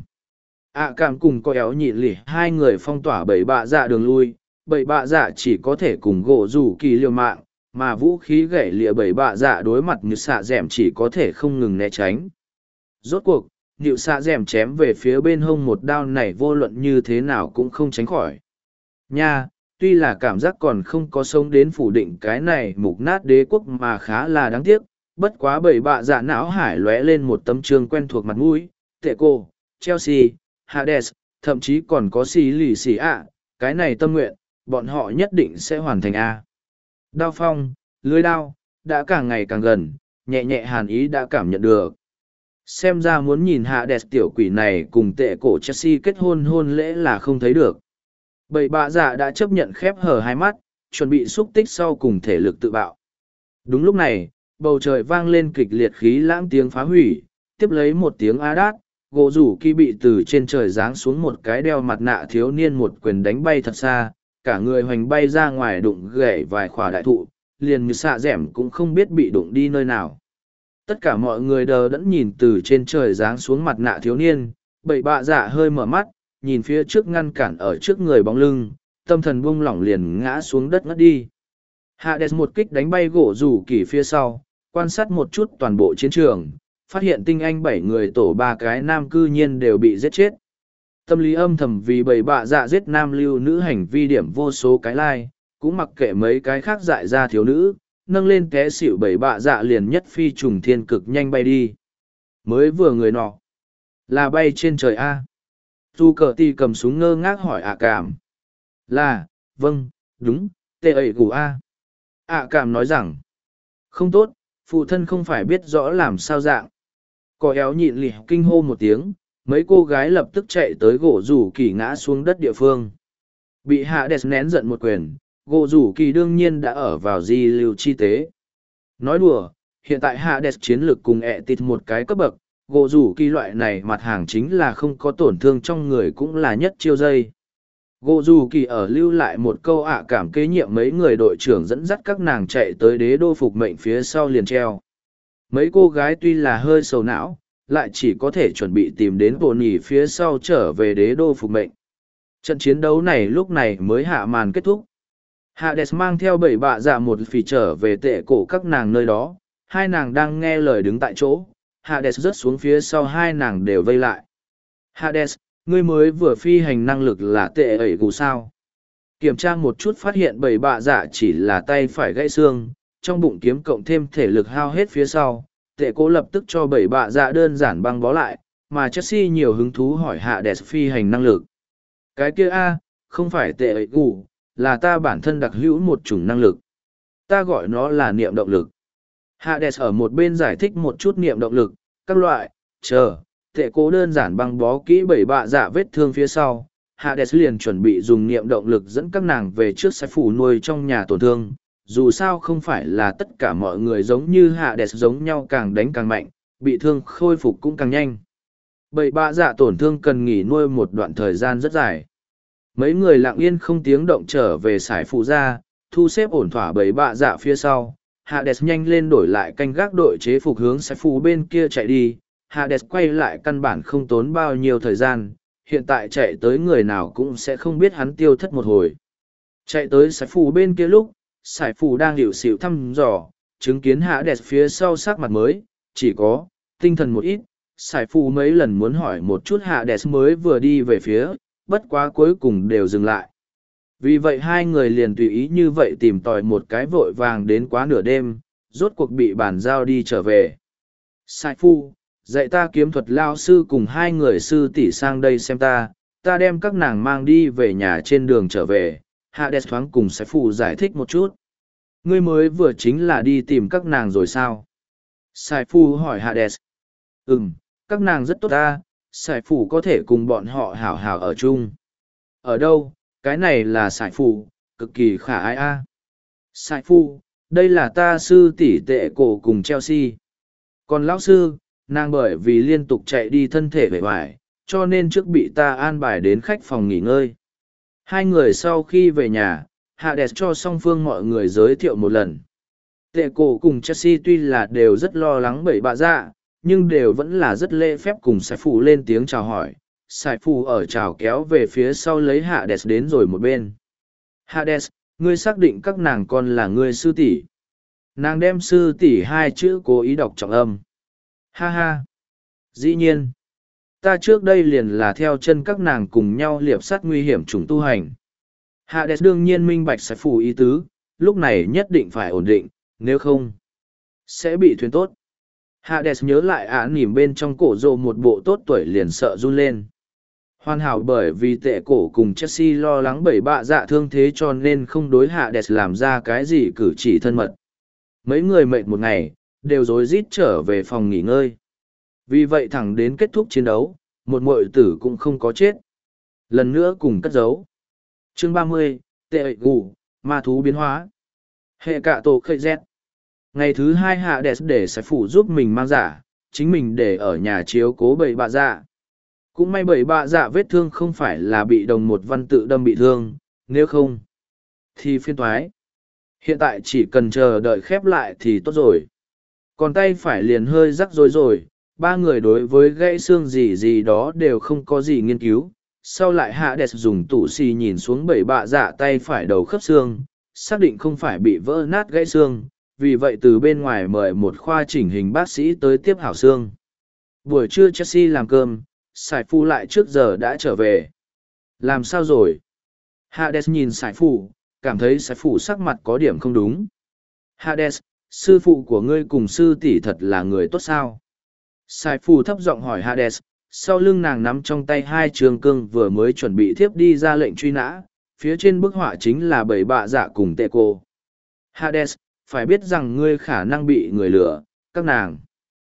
Cảm cùng có éo nhịn lỉ hai người phong tỏa bảy bạ dạ đường lui, bảy bạ dạ chỉ có thể cùng gỗ rủ kỳ liều mạng, mà vũ khí gãy lịa bảy bạ dạ đối mặt như xạ dẻm chỉ có thể không ngừng né tránh. Rốt cuộc, nhịu xạ dẻm chém về phía bên hông một đao này vô luận như thế nào cũng không tránh khỏi. Nha, tuy là cảm giác còn không có sống đến phủ định cái này mục nát đế quốc mà khá là đáng tiếc, bất quá bảy bạ dạ não hải lóe lên một tấm trương quen thuộc mặt mũi, tệ cô, Chelsea, Hades, thậm chí còn có xì lì xì ạ, cái này tâm nguyện, bọn họ nhất định sẽ hoàn thành A. Đao phong, lưới đao, đã càng ngày càng gần, nhẹ nhẹ hàn ý đã cảm nhận được. Xem ra muốn nhìn Hades tiểu quỷ này cùng tệ cổ Chelsea kết hôn lễ là không thấy được. Bảy bạ dạ đã chấp nhận khép hờ hai mắt, chuẩn bị xúc tích sau cùng thể lực tự bạo. Đúng lúc này, bầu trời vang lên kịch liệt khí lãng tiếng phá hủy, tiếp lấy một tiếng a đát, gỗ rủ kỳ bị từ trên trời giáng xuống một cái đeo mặt nạ thiếu niên một quyền đánh bay thật xa, cả người hoành bay ra ngoài đụng gãy vài khỏa đại thụ, liền như xạ dẻm cũng không biết bị đụng đi nơi nào. Tất cả mọi người đờ đẫn nhìn từ trên trời giáng xuống mặt nạ thiếu niên, bảy bạ dạ hơi mở mắt, nhìn phía trước ngăn cản ở trước người bóng lưng, tâm thần buông lỏng liền ngã xuống đất ngất đi. Hades một kích đánh bay gỗ rủ kỳ phía sau, quan sát một chút toàn bộ chiến trường, phát hiện tinh anh 7 người tổ 3 cái nam cư nhiên đều bị giết chết. Tâm lý âm thầm vì bảy bạ dạ giết nam lưu nữ hành vi điểm vô số cái lai, cũng mặc kệ mấy cái khác dại ra thiếu nữ, nâng lên té xỉu bảy bạ dạ liền nhất phi trùng thiên cực nhanh bay đi. Mới vừa người nọ, là bay trên trời A. Dù cờ ti cầm súng ngơ ngác hỏi cảm. Là, vâng, đúng, tê ấy của A. Cảm nói rằng, không tốt, phụ thân không phải biết rõ làm sao dạng. Có éo nhịn lì kinh hô một tiếng, mấy cô gái lập tức chạy tới gỗ rủ kỳ ngã xuống đất địa phương. Bị Hades nén giận một quyền, gỗ rủ kỳ đương nhiên đã ở vào di lưu chi tế. Nói đùa, hiện tại Hades chiến lược cùng ẹ tịt một cái cấp bậc, gỗ rủ kỳ loại này mặt hàng chính là không có tổn thương trong người cũng là nhất chiêu dây. Gỗ rủ kỳ ở lưu lại một câu cảm kế nhiệm mấy người đội trưởng dẫn dắt các nàng chạy tới đế đô phục mệnh phía sau liền treo. Mấy cô gái tuy là hơi sầu não, lại chỉ có thể chuẩn bị tìm đến bộ nhì phía sau trở về đế đô phục mệnh. Trận chiến đấu này lúc này mới hạ màn kết thúc. Hades mang theo 7 bạ dạ một phỉ trở về tệ cổ các nàng nơi đó, hai nàng đang nghe lời đứng tại chỗ, Hades rớt xuống phía sau hai nàng đều vây lại. Hades, ngươi mới vừa phi hành năng lực là tệ ẩy gù sao? Kiểm tra một chút phát hiện 7 bạ dạ chỉ là tay phải gãy xương, trong bụng kiếm cộng thêm thể lực hao hết phía sau, tệ cổ lập tức cho 7 bạ dạ đơn giản băng bó lại, mà Chelsea nhiều hứng thú hỏi Hades phi hành năng lực. Cái kia không phải tệ ẩy gù, là ta bản thân đặc hữu một chủng năng lực. Ta gọi nó là niệm động lực. Hades ở một bên giải thích một chút niệm động lực, các loại, tệ cố đơn giản băng bó kỹ 7 bạ dạ vết thương phía sau. Hades liền chuẩn bị dùng niệm động lực dẫn các nàng về trước sai phủ nuôi trong nhà tổn thương. Dù sao không phải là tất cả mọi người giống như Hades giống nhau càng đánh càng mạnh, bị thương khôi phục cũng càng nhanh. 7 bạ dạ tổn thương cần nghỉ nuôi một đoạn thời gian rất dài. Mấy người lặng yên không tiếng động trở về sải phụ ra, thu xếp ổn thỏa 7 bạ dạ phía sau. Hades nhanh lên đổi lại canh gác đội chế phục hướng sải phụ bên kia chạy đi. Hades quay lại căn bản không tốn bao nhiêu thời gian, hiện tại chạy tới người nào cũng sẽ không biết hắn tiêu thất một hồi. Chạy tới sải phụ bên kia lúc, sải phụ đang hiệu xịu thăm dò, chứng kiến Hades phía sau sắc mặt mới, chỉ có tinh thần một ít. Sải phụ mấy lần muốn hỏi một chút Hades mới vừa đi về phía, bất quá cuối cùng đều dừng lại. Vì vậy hai người liền tùy ý như vậy tìm tòi một cái vội vàng đến quá nửa đêm, rốt cuộc bị bàn giao đi trở về. Sai phu, dạy ta kiếm thuật lao sư cùng hai người sư tỷ sang đây xem ta đem các nàng mang đi về nhà trên đường trở về. Hades thoáng cùng Sai phu giải thích một chút. Ngươi mới vừa chính là đi tìm các nàng rồi sao? Sai phu hỏi Hades. Các nàng rất tốt ta. Sải phủ có thể cùng bọn họ hảo hảo ở chung. Ở đâu? Cái này là sải phủ, cực kỳ khả ai Sải phủ, đây là ta sư tỷ tệ cổ cùng Chelsea. Còn lão sư, nàng bởi vì liên tục chạy đi thân thể vẻ vải, cho nên trước bị ta an bài đến khách phòng nghỉ ngơi. Hai người sau khi về nhà, Hades cho song phương mọi người giới thiệu một lần. Tệ cổ cùng Chelsea tuy là đều rất lo lắng bởi bà dạ, nhưng đều vẫn là rất lễ phép cùng sải phụ lên tiếng chào hỏi. Sải phụ ở chào kéo về phía sau lấy Hades đến rồi một bên. Hades, ngươi xác định các nàng con là ngươi sư tỷ? Nàng đem sư tỷ hai chữ cố ý đọc trọng âm. Ha ha. Dĩ nhiên. Ta trước đây liền là theo chân các nàng cùng nhau liệp sát nguy hiểm chủng tu hành. Hades đương nhiên minh bạch sải phụ ý tứ, lúc này nhất định phải ổn định, nếu không sẽ bị thuyền tốt. Hades nhớ lại nỉm bên trong cổ rộ một bộ tốt tuổi liền sợ run lên. Hoàn hảo bởi vì tệ cổ cùng Chelsea lo lắng bởi bạ dạ thương thế cho nên không đối Hades làm ra cái gì cử chỉ thân mật. Mấy người mệt một ngày, đều rối rít trở về phòng nghỉ ngơi. Vì vậy thẳng đến kết thúc chiến đấu, một muội tử cũng không có chết. Lần nữa cùng cất giấu. Chương 30, tệ gù, ma thú biến hóa. Hệ cả tổ khơi rét. Ngày thứ hai Hades để sải phụ giúp mình mang giả, chính mình để ở nhà chiếu cố bầy bạ dạ. Cũng may bầy bạ dạ vết thương không phải là bị đồng một văn tự đâm bị thương, nếu không thì phiên toái. Hiện tại chỉ cần chờ đợi khép lại thì tốt rồi. Còn tay phải liền hơi rắc rối rồi, ba người đối với gãy xương gì đó đều không có gì nghiên cứu. Sau lại Hades dùng tủ xì nhìn xuống bầy bạ dạ tay phải đầu khớp xương, xác định không phải bị vỡ nát gãy xương. Vì vậy từ bên ngoài mời một khoa chỉnh hình bác sĩ tới tiếp hảo xương. Buổi trưa Chelsea làm cơm, sải phu lại trước giờ đã trở về. Làm sao rồi? Hades nhìn sải phu, cảm thấy sải phu sắc mặt có điểm không đúng. Hades, sư phụ của ngươi cùng sư tỷ thật là người tốt sao? Sải phu thấp giọng hỏi Hades, sau lưng nàng nắm trong tay hai trường cương vừa mới chuẩn bị thiếp đi ra lệnh truy nã, phía trên bức họa chính là bảy bạ dạ cùng tệ cô. Hades, phải biết rằng ngươi khả năng bị người lừa, các nàng.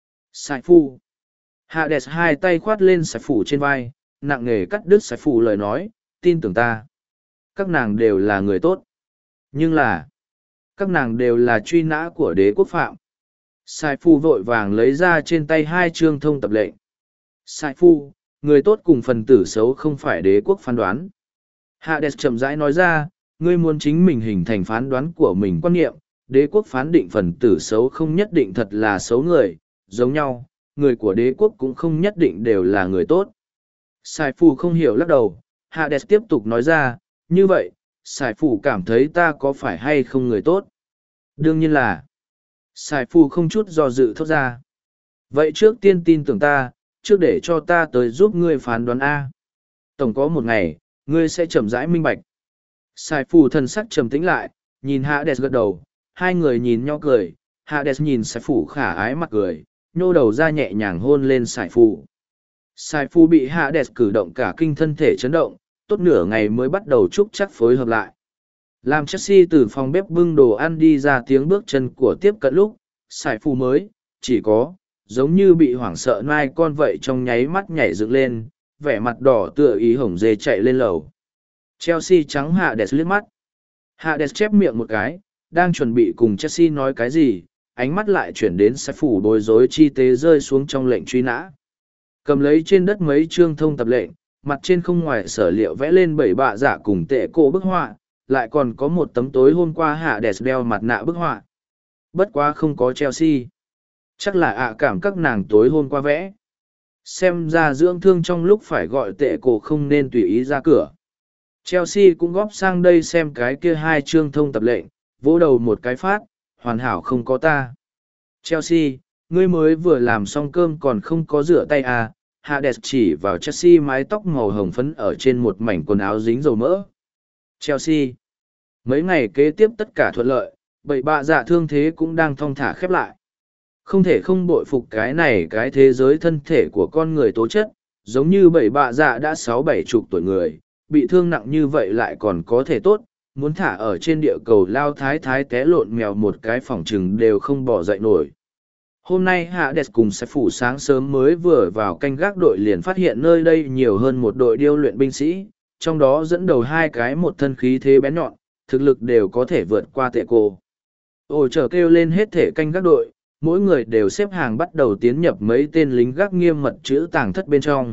Sải phu. Hades hai tay khoát lên sải phu trên vai, nặng nề cắt đứt sải phu lời nói, tin tưởng ta. các nàng đều là người tốt. Nhưng là, các nàng đều là truy nã của đế quốc phạm. Sai phu vội vàng lấy ra trên tay 2 chương thông tập lệnh. Sai phu, người tốt cùng phần tử xấu không phải đế quốc phán đoán. Hades chậm rãi nói ra, ngươi muốn chính mình hình thành phán đoán của mình quan niệm, đế quốc phán định phần tử xấu không nhất định thật là xấu người, giống nhau, người của đế quốc cũng không nhất định đều là người tốt. Sai phu không hiểu lắc đầu, Hades tiếp tục nói ra, như vậy, Sai phu cảm thấy ta có phải hay không người tốt? Đương nhiên là, Sai phu không chút do dự thốt ra. Vậy trước tiên tin tưởng ta, trước để cho ta tới giúp ngươi phán đoán A. Tổng có một ngày, ngươi sẽ chậm rãi minh bạch. Sai phu thần sắc trầm tĩnh lại, nhìn Hades gật đầu, hai người nhìn nhau cười, Hades nhìn Sai phu khả ái mặt cười, nhô đầu ra nhẹ nhàng hôn lên Sai phu. Sai phu bị Hades cử động cả kinh thân thể chấn động, tốt nửa ngày mới bắt đầu chúc chắc phối hợp lại. Làm Chelsea từ phòng bếp bưng đồ ăn đi ra tiếng bước chân của tiếp cận lúc, Sai phu mới, chỉ có, giống như bị hoảng sợ nai con vậy trong nháy mắt nhảy dựng lên, vẻ mặt đỏ tựa ý hổng dê chạy lên lầu. Chelsea trắng Hades liếc mắt. Hades chép miệng một cái, đang chuẩn bị cùng Chelsea nói cái gì, ánh mắt lại chuyển đến Sai phu bối rối chi tế rơi xuống trong lệnh truy nã. Cầm lấy trên đất mấy chương thông tập lệnh, mặt trên không ngoài sở liệu vẽ lên 7 bạ giả cùng tệ cổ bức họa, lại còn có một tấm tối hôm qua Hades đeo mặt nạ bức họa. Bất quá không có Chelsea. Chắc là cảm các nàng tối hôm qua vẽ. Xem ra dưỡng thương trong lúc phải gọi tệ cổ không nên tùy ý ra cửa. Chelsea cũng góp sang đây xem cái kia 2 chương thông tập lệnh, vỗ đầu một cái phát, hoàn hảo không có ta. Chelsea, ngươi mới vừa làm xong cơm còn không có rửa tay à, Hades chỉ vào Chelsea mái tóc màu hồng phấn ở trên một mảnh quần áo dính dầu mỡ. Chelsea, mấy ngày kế tiếp tất cả thuận lợi, bậy bạ dạ thương thế cũng đang thong thả khép lại. Không thể không bội phục cái này cái thế giới thân thể của con người tố chất, giống như bậy bạ dạ đã 6-7 chục tuổi người, bị thương nặng như vậy lại còn có thể tốt, muốn thả ở trên địa cầu lao thái thái té lộn mèo một cái phòng trừng đều không bỏ dậy nổi. Hôm nay Hades cùng Sai phu sáng sớm mới vừa vào canh gác đội liền phát hiện nơi đây nhiều hơn một đội điêu luyện binh sĩ, trong đó dẫn đầu 2 cái một thân khí thế bén nhọn, thực lực đều có thể vượt qua tệ cô. Ồ chờ kêu lên hết thể canh gác đội, mỗi người đều xếp hàng bắt đầu tiến nhập mấy tên lính gác nghiêm mật chữ tàng thất bên trong.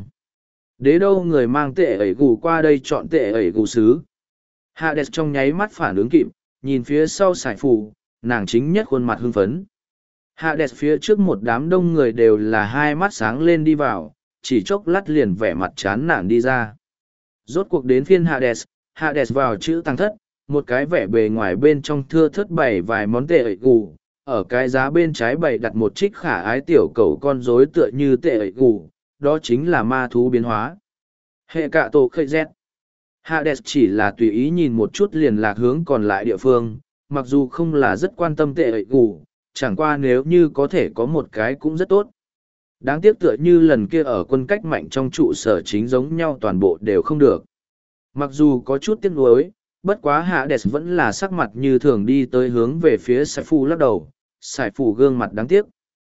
Đế đâu người mang tệ ẩy gù qua đây chọn tệ ẩy gù sứ. Hades trong nháy mắt phản ứng kịp, nhìn phía sau Sai phu, nàng chính nhất khuôn mặt hưng phấn. Hades phía trước một đám đông người đều là hai mắt sáng lên đi vào, chỉ chốc lát liền vẻ mặt chán nản đi ra. Rốt cuộc đến phiên Hades vào chữ tăng thất, một cái vẻ bề ngoài bên trong thưa thớt bày vài món tệ ẩy gù, ở cái giá bên trái bày đặt một trích khả ái tiểu cầu con rối tựa như tệ ẩy gù, đó chính là ma thú biến hóa. Hệ cạ tổ khơi rét. Hades chỉ là tùy ý nhìn một chút liền lạc hướng còn lại địa phương, mặc dù không là rất quan tâm tệ ẩy gù, chẳng qua nếu như có thể có một cái cũng rất tốt. Đáng tiếc tựa như lần kia ở quân cách mạnh trong trụ sở chính giống nhau toàn bộ đều không được. Mặc dù có chút tiếc nuối, bất quá Hades vẫn là sắc mặt như thường đi tới hướng về phía Sai phu lắc đầu, Sai phu gương mặt đáng tiếc.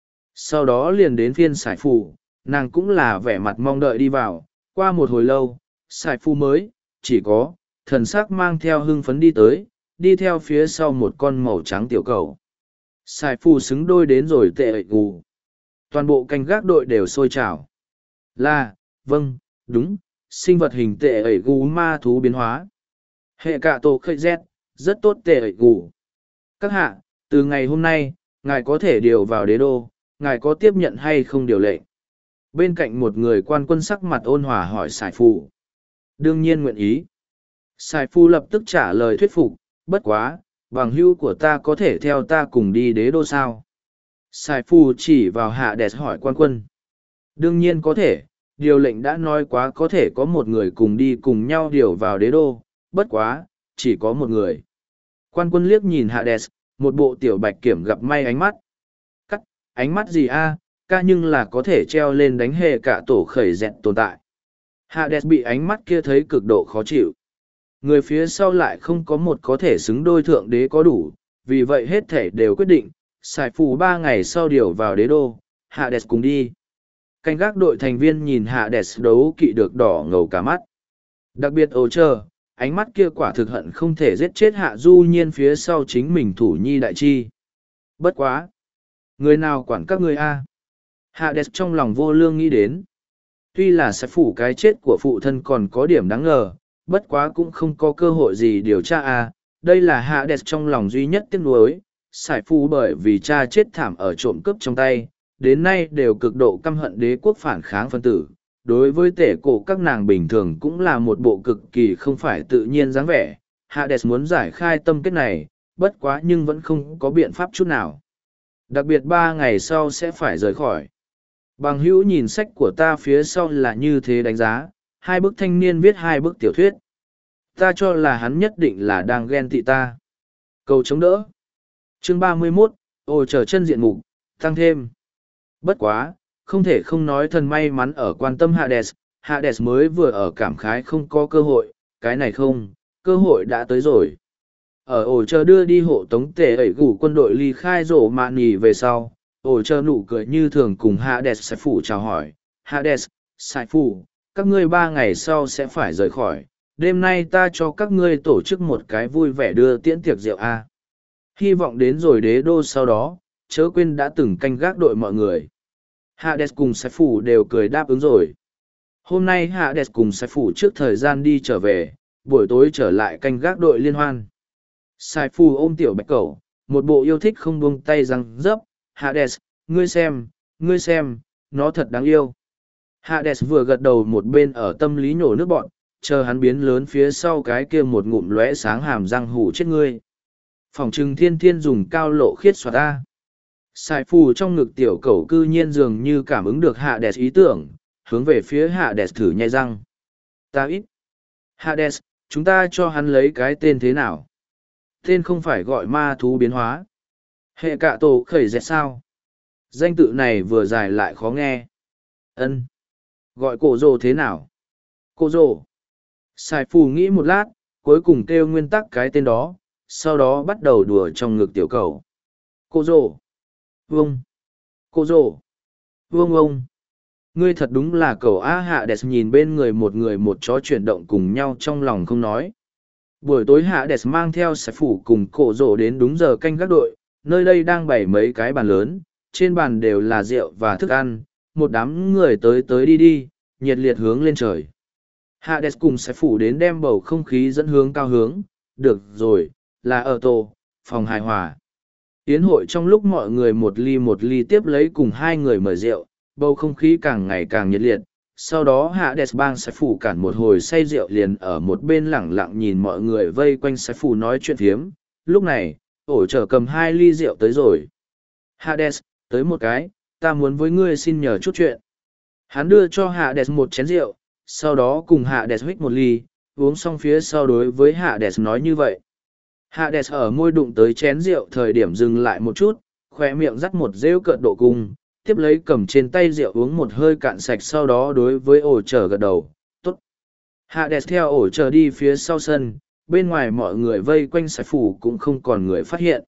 Sau đó liền đến phiên Sai phu, nàng cũng là vẻ mặt mong đợi đi vào, qua một hồi lâu, Sai phu mới, chỉ có, thần sắc mang theo hưng phấn đi theo phía sau một con màu trắng tiểu cầu. Sai phu xứng đôi đến rồi tệ ẩy gù. Toàn bộ canh gác đội đều sôi trào. Vâng, đúng, sinh vật hình tệ ẩy gù ma thú biến hóa. Hệ cạ tổ khơi rét, rất tốt tệ ẩy gù. Các hạ, từ ngày hôm nay, ngài có thể điều vào đế đô, ngài có tiếp nhận hay không điều lệnh? Bên cạnh một người quan quân sắc mặt ôn hòa hỏi Sai phu. Đương nhiên nguyện ý. Sai phu lập tức trả lời thuyết phục, bất quá, bằng hữu của ta có thể theo ta cùng đi đế đô sao? Sai phu chỉ vào Hades hỏi quan quân. Đương nhiên có thể, điều lệnh đã nói quá có thể có một người cùng đi cùng nhau điều vào đế đô, bất quá, chỉ có một người. Quan quân liếc nhìn Hades, một bộ tiểu bạch kiểm gặp may ánh mắt. Cắt, ánh mắt gì a? Ca nhưng là có thể treo lên đánh hệ cả tổ khởi dẹn tồn tại. Hades bị ánh mắt kia thấy cực độ khó chịu. Người phía sau lại không có một có thể xứng đôi thượng đế có đủ, vì vậy hết thể đều quyết định, Sai phu 3 ngày sau điều vào đế đô, Hades cùng đi. Canh gác đội thành viên nhìn Hades đấu kỵ được đỏ ngầu cả mắt. Đặc biệt ồ chờ, ánh mắt kia quả thực hận không thể giết chết Hạ Du Nhiên phía sau chính mình thủ nhi đại chi. Bất quá! Người nào quản các ngươi a? Hades trong lòng vô lương nghĩ đến. Tuy là sẽ phủ cái chết của phụ thân còn có điểm đáng ngờ, bất quá cũng không có cơ hội gì điều tra a. Đây là Hades trong lòng duy nhất tiếc nuối. Sải phu bởi vì cha chết thảm ở trộm cướp trong tay, đến nay đều cực độ căm hận đế quốc phản kháng phân tử. Đối với tể cổ các nàng bình thường cũng là một bộ cực kỳ không phải tự nhiên dáng vẻ. Hades muốn giải khai tâm kết này, bất quá nhưng vẫn không có biện pháp chút nào. Đặc biệt 3 ngày sau sẽ phải rời khỏi. Bằng hữu nhìn sách của ta phía sau là như thế đánh giá, 2 bức thanh niên viết 2 bức tiểu thuyết. Ta cho là hắn nhất định là đang ghen tị ta. Cầu chống đỡ. Chương 31, ồ trở chân diện mục, tăng thêm. Bất quá, không thể không nói thần may mắn ở quan tâm Hades. Hades mới vừa ở cảm khái không có cơ hội, cái này không, cơ hội đã tới rồi. Ở ổ chờ đưa đi hộ tống tể ẩy gủ quân đội ly khai rổ mạ nì về sau, ổ chờ nụ cười như thường cùng Hades Sai Phủ chào hỏi. Hades, Sai Phủ, các ngươi 3 ngày sau sẽ phải rời khỏi, đêm nay ta cho các ngươi tổ chức một cái vui vẻ đưa tiễn tiệc rượu A. Hy vọng đến rồi đế đô sau đó, chớ quên đã từng canh gác đội mọi người. Hades cùng Sai Phủ đều cười đáp ứng rồi. Hôm nay Hades cùng Sai Phủ trước thời gian đi trở về, buổi tối trở lại canh gác đội liên hoan. Sai Phu ôm tiểu bạch cẩu, một bộ yêu thích không buông tay răng rấp. Hades, ngươi xem, nó thật đáng yêu. Hades vừa gật đầu một bên ở tâm lý nhổ nước bọn, chờ hắn biến lớn phía sau cái kia một ngụm lóe sáng hàm răng hủ chết ngươi. Phòng trừng thiên thiên dùng cao lộ khiết xoạt ta. Sai Phu trong ngực tiểu cẩu cư nhiên dường như cảm ứng được Hades ý tưởng, hướng về phía Hades thử nhai răng. Ta ít. Hades, chúng ta cho hắn lấy cái tên thế nào? Tên không phải gọi ma thú biến hóa. Hệ cạ tổ khởi dẹt sao? Danh tự này vừa dài lại khó nghe. Ân, gọi cổ rồ thế nào? Cổ rồ. Sai Phù nghĩ một lát, cuối cùng kêu nguyên tắc cái tên đó, sau đó bắt đầu đùa trong ngực tiểu cầu. Cổ rồ. Vông. Cổ rồ. Vông vông. Ngươi thật đúng là cầu A. Hades nhìn bên người một chó chuyển động cùng nhau trong lòng không nói. Buổi tối Hades mang theo Sai Phủ cùng cổ rổ đến đúng giờ canh gác đội, nơi đây đang bày mấy cái bàn lớn, trên bàn đều là rượu và thức ăn, một đám người tới đi, nhiệt liệt hướng lên trời. Hades cùng Sai Phủ đến đem bầu không khí dẫn hướng cao hướng, được rồi, là ở tổ, phòng hài hòa. Yến hội trong lúc mọi người một ly tiếp lấy cùng 2 người mời rượu, bầu không khí càng ngày càng nhiệt liệt. Sau đó Hades bang Sai Phủ cản một hồi say rượu liền ở một bên lẳng lặng nhìn mọi người vây quanh Sai Phủ nói chuyện phiếm. Lúc này, ổ trở cầm 2 ly rượu tới rồi. Hades, tới một cái, ta muốn với ngươi xin nhờ chút chuyện. Hắn đưa cho Hades một chén rượu, sau đó cùng Hades huých một ly, uống xong phía sau đối với Hades nói như vậy. Hades ở môi đụng tới chén rượu thời điểm dừng lại một chút, khoe miệng dắt một rêu cợt độ cung. Tiếp lấy cầm trên tay rượu uống một hơi cạn sạch sau đó đối với ổ trở gật đầu, tốt. Hades theo ổ trở đi phía sau sân, bên ngoài mọi người vây quanh Sai Phủ cũng không còn người phát hiện.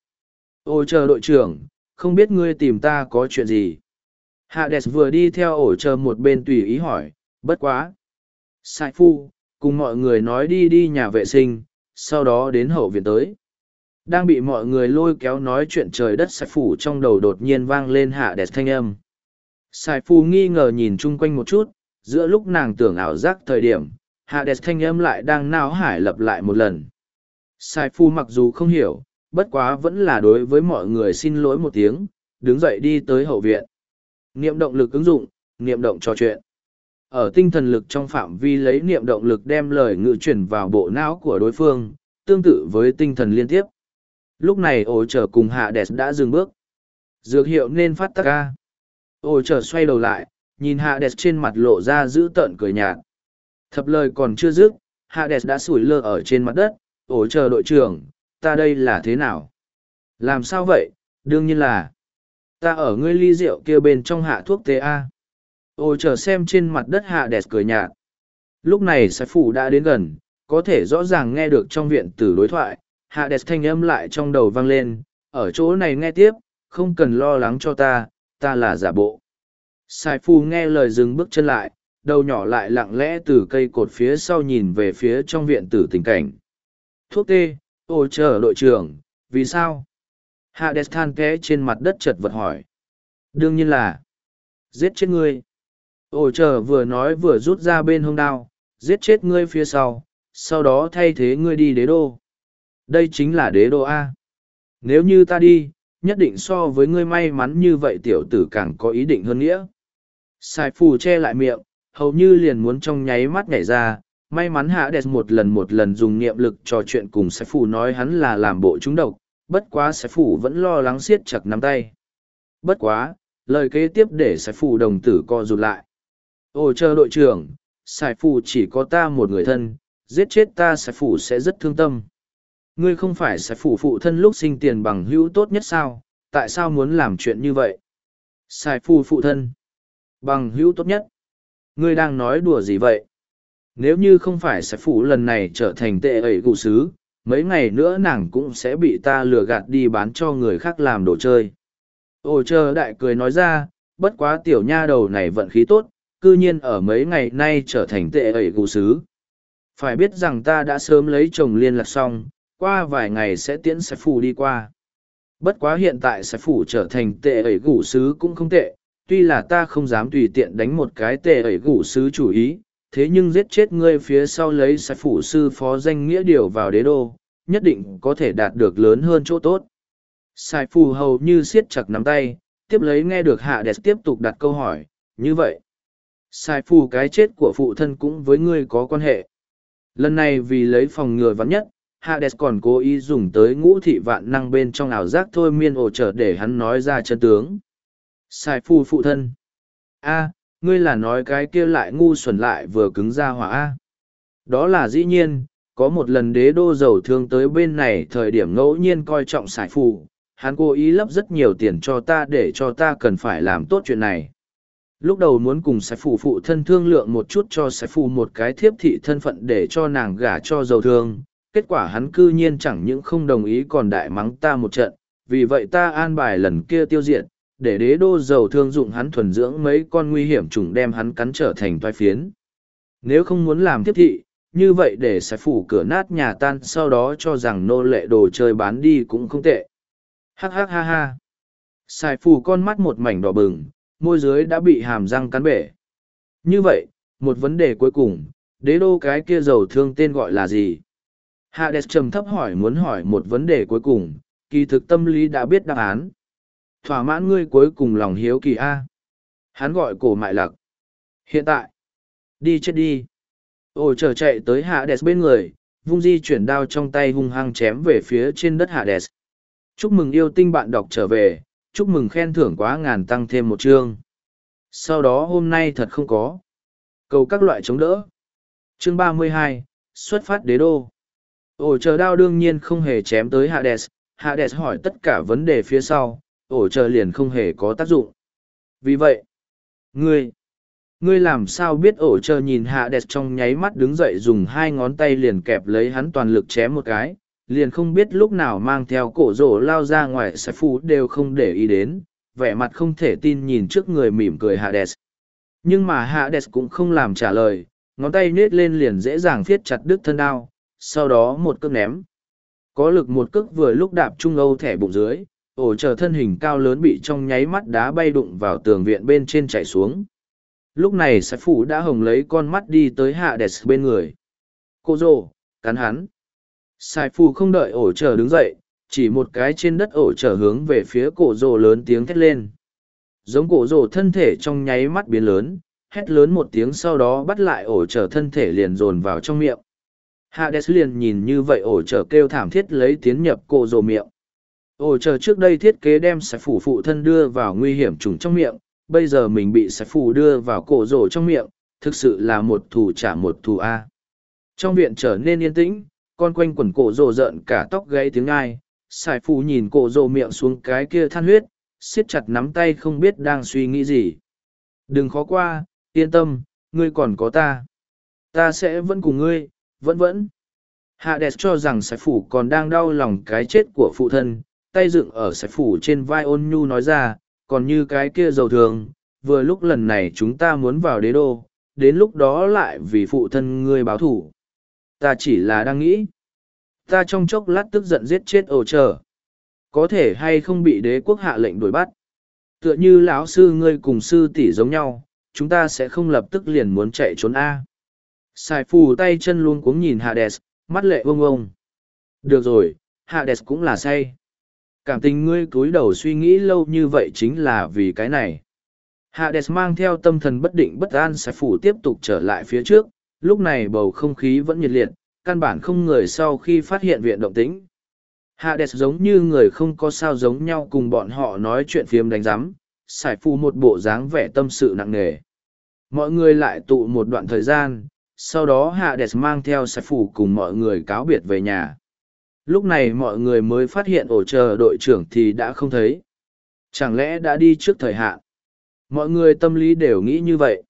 Ổ trở đội trưởng, không biết ngươi tìm ta có chuyện gì. Hades vừa đi theo ổ trở một bên tùy ý hỏi, bất quá. Sai Phủ, cùng mọi người nói đi nhà vệ sinh, sau đó đến hậu viện tới. Đang bị mọi người lôi kéo nói chuyện trời đất Sai Phủ trong đầu đột nhiên vang lên Hades thanh âm. Sai Phủ nghi ngờ nhìn chung quanh một chút, giữa lúc nàng tưởng ảo giác thời điểm, Hades thanh âm lại đang nao hải lặp lại một lần. Sai Phủ mặc dù không hiểu, bất quá vẫn là đối với mọi người xin lỗi một tiếng, đứng dậy đi tới hậu viện. Niệm động lực ứng dụng, niệm động trò chuyện. Ở tinh thần lực trong phạm vi lấy niệm động lực đem lời ngữ chuyển vào bộ não của đối phương, tương tự với tinh thần liên tiếp. Lúc này ổ trở cùng Hades đã dừng bước. Dược hiệu nên phát tác ca. Ổ trở xoay đầu lại, nhìn Hades trên mặt lộ ra dữ tợn cười nhạt. Thập lời còn chưa dứt, Hades đã sủi lơ ở trên mặt đất. Ổ trở đội trưởng, ta đây là thế nào? Làm sao vậy? Đương nhiên là ta ở ngươi ly rượu kia bên trong hạ thuốc TA. Ổ trở xem trên mặt đất Hades cười nhạt. Lúc này Sai Phủ đã đến gần, có thể rõ ràng nghe được trong viện tử đối thoại. Hades thanh âm lại trong đầu vang lên, ở chỗ này nghe tiếp, không cần lo lắng cho ta là giả bộ. Sai Phu nghe lời dừng bước chân lại, đầu nhỏ lại lặng lẽ từ cây cột phía sau nhìn về phía trong viện tử tình cảnh. Thuốc tê, ồ chờ đội trưởng, vì sao? Hades than té trên mặt đất chật vật hỏi. Đương nhiên là giết chết ngươi. Ồ chờ vừa nói vừa rút ra bên hông đao, giết chết ngươi phía sau đó thay thế ngươi đi đế đô. Đây chính là đế đô A. Nếu như ta đi, nhất định so với ngươi may mắn như vậy tiểu tử càng có ý định hơn nghĩa. Sai phù che lại miệng, hầu như liền muốn trong nháy mắt nhảy ra. May mắn Hades một lần dùng niệm lực trò chuyện cùng Sai phù nói hắn là làm bộ trúng độc, bất quá Sai phù vẫn lo lắng siết chặt nắm tay. Bất quá, lời kế tiếp để Sai phù đồng tử co rụt lại. Ồ chờ đội trưởng, Sai phù chỉ có ta một người thân, giết chết ta Sai phù sẽ rất thương tâm. Ngươi không phải Sai phù phụ thân lúc sinh tiền bằng hữu tốt nhất sao, tại sao muốn làm chuyện như vậy? Sai phù phụ thân, bằng hữu tốt nhất. Ngươi đang nói đùa gì vậy? Nếu như không phải Sai phù lần này trở thành tệ ẩy gù sứ, mấy ngày nữa nàng cũng sẽ bị ta lừa gạt đi bán cho người khác làm đồ chơi. Ồ chờ đại cười nói ra, bất quá tiểu nha đầu này vận khí tốt, cư nhiên ở mấy ngày nay trở thành tệ ẩy gù sứ. Phải biết rằng ta đã sớm lấy chồng liên lạc xong, qua vài ngày sẽ tiễn Sai phù đi qua. Bất quá hiện tại Sai phù trở thành tệ ẩy gù sứ cũng không tệ, tuy là ta không dám tùy tiện đánh một cái tệ ẩy gù sứ chủ ý, thế nhưng giết chết ngươi phía sau lấy Sai phù sư phó danh nghĩa điều vào đế đô, nhất định có thể đạt được lớn hơn chỗ tốt. Sai phù hầu như siết chặt nắm tay, tiếp lấy nghe được Hades tiếp tục đặt câu hỏi, như vậy. Sai phù cái chết của phụ thân cũng với ngươi có quan hệ. Lần này vì lấy phòng ngừa vắn nhất, Hades còn cố ý dùng tới ngũ thị vạn năng bên trong ảo giác thôi miên ổ trở để hắn nói ra chân tướng. Sai phù phụ thân. A, ngươi là nói cái kia lại ngu xuẩn lại vừa cứng ra hỏa A. Đó là dĩ nhiên, có một lần đế đô dầu thương tới bên này thời điểm ngẫu nhiên coi trọng Sai phù, hắn cố ý lấp rất nhiều tiền cho ta để cho ta cần phải làm tốt chuyện này. Lúc đầu muốn cùng Sai phù phụ thân thương lượng một chút cho Sai phù một cái thiếp thị thân phận để cho nàng gả cho dầu thương, kết quả hắn cư nhiên chẳng những không đồng ý còn đại mắng ta một trận, vì vậy ta an bài lần kia tiêu diệt, để đế đô dầu thương dụng hắn thuần dưỡng mấy con nguy hiểm trùng đem hắn cắn trở thành toai phiến. Nếu không muốn làm thiếp thị, như vậy để Sai phù cửa nát nhà tan sau đó cho rằng nô lệ đồ chơi bán đi cũng không tệ. Hắc hắc ha ha. Sai phù con mắt một mảnh đỏ bừng, môi dưới đã bị hàm răng cắn bể. Như vậy, một vấn đề cuối cùng, đế đô cái kia dầu thương tên gọi là gì? Hades trầm thấp hỏi muốn hỏi một vấn đề cuối cùng, kỳ thực tâm lý đã biết đáp án. Thỏa mãn ngươi cuối cùng lòng hiếu kỳ A. Hắn gọi cổ mại lặc. Hiện tại, đi chết đi. Ồ chờ chạy tới Hades bên người, vung di chuyển đao trong tay hung hăng chém về phía trên đất Hades. Chúc mừng yêu tinh bạn đọc trở về, chúc mừng khen thưởng quá ngàn tăng thêm một chương. Sau đó hôm nay thật không có. Cầu các loại chống đỡ. Chương 32, xuất phát đế đô. Ổ chờ đao đương nhiên không hề chém tới Hades, Hades hỏi tất cả vấn đề phía sau, ổ chờ liền không hề có tác dụng. Vì vậy, ngươi làm sao biết ổ chờ nhìn Hades trong nháy mắt đứng dậy dùng hai ngón tay liền kẹp lấy hắn toàn lực chém một cái, liền không biết lúc nào mang theo cổ rổ lao ra ngoài Sai phù đều không để ý đến, vẻ mặt không thể tin nhìn trước người mỉm cười Hades. Nhưng mà Hades cũng không làm trả lời, ngón tay nết lên liền dễ dàng thiết chặt đứt thân đao, sau đó một cước ném. Có lực một cước vừa lúc đạp trung âu thẻ bụng dưới, ổ chờ thân hình cao lớn bị trong nháy mắt đá bay đụng vào tường viện bên trên chảy xuống. Lúc này Sai phù đã hồng lấy con mắt đi tới Hades bên người. Cô rồ, cắn hắn. Sai phù không đợi ổ chờ đứng dậy, chỉ một cái trên đất ổ chờ hướng về phía cổ rồ lớn tiếng thét lên. Giống cổ rồ thân thể trong nháy mắt biến lớn, hét lớn một tiếng sau đó bắt lại ổ chờ thân thể liền dồn vào trong miệng. Hades liền nhìn như vậy ổ chờ kêu thảm thiết lấy tiến nhập cổ rồ miệng. Ổ chờ trước đây thiết kế đem Sai phù phụ thân đưa vào nguy hiểm trùng trong miệng, bây giờ mình bị Sai phù đưa vào cổ rồ trong miệng, thực sự là một thù trả một thù A. Trong viện trở nên yên tĩnh, con quanh quẩn cổ rồ rợn cả tóc gáy tiếng ai. Sai phù nhìn cổ rồ miệng xuống cái kia than huyết, siết chặt nắm tay không biết đang suy nghĩ gì. Đừng khó qua, yên tâm, ngươi còn có ta. Ta sẽ vẫn cùng ngươi, vẫn. Hades cho rằng Sai phù còn đang đau lòng cái chết của phụ thân, tay dựng ở Sai phù trên vai ôn nhu nói ra, còn như cái kia dầu thường, vừa lúc lần này chúng ta muốn vào đế đô, đến lúc đó lại vì phụ thân ngươi báo thù. Ta chỉ là đang nghĩ. Ta trong chốc lát tức giận giết chết ổ trở. Có thể hay không bị đế quốc hạ lệnh đuổi bắt. Tựa như lão sư ngươi cùng sư tỷ giống nhau, chúng ta sẽ không lập tức liền muốn chạy trốn A. Sài phù tay chân luôn cuống nhìn Hades, mắt lệ vông vông. Được rồi, Hades cũng là say. Cảm tình ngươi cúi đầu suy nghĩ lâu như vậy chính là vì cái này. Hades mang theo tâm thần bất định bất an Sài phù tiếp tục trở lại phía trước, lúc này bầu không khí vẫn nhiệt liệt, căn bản không người sau khi phát hiện viện động tĩnh. Hades giống như người không có sao giống nhau cùng bọn họ nói chuyện phiếm đánh giám, Sài phù một bộ dáng vẻ tâm sự nặng nề. Mọi người lại tụ một đoạn thời gian, sau đó Hades mang theo Sài phù cùng mọi người cáo biệt về nhà. Lúc này mọi người mới phát hiện ổ chờ đội trưởng thì đã không thấy. Chẳng lẽ đã đi trước thời hạn? Mọi người tâm lý đều nghĩ như vậy.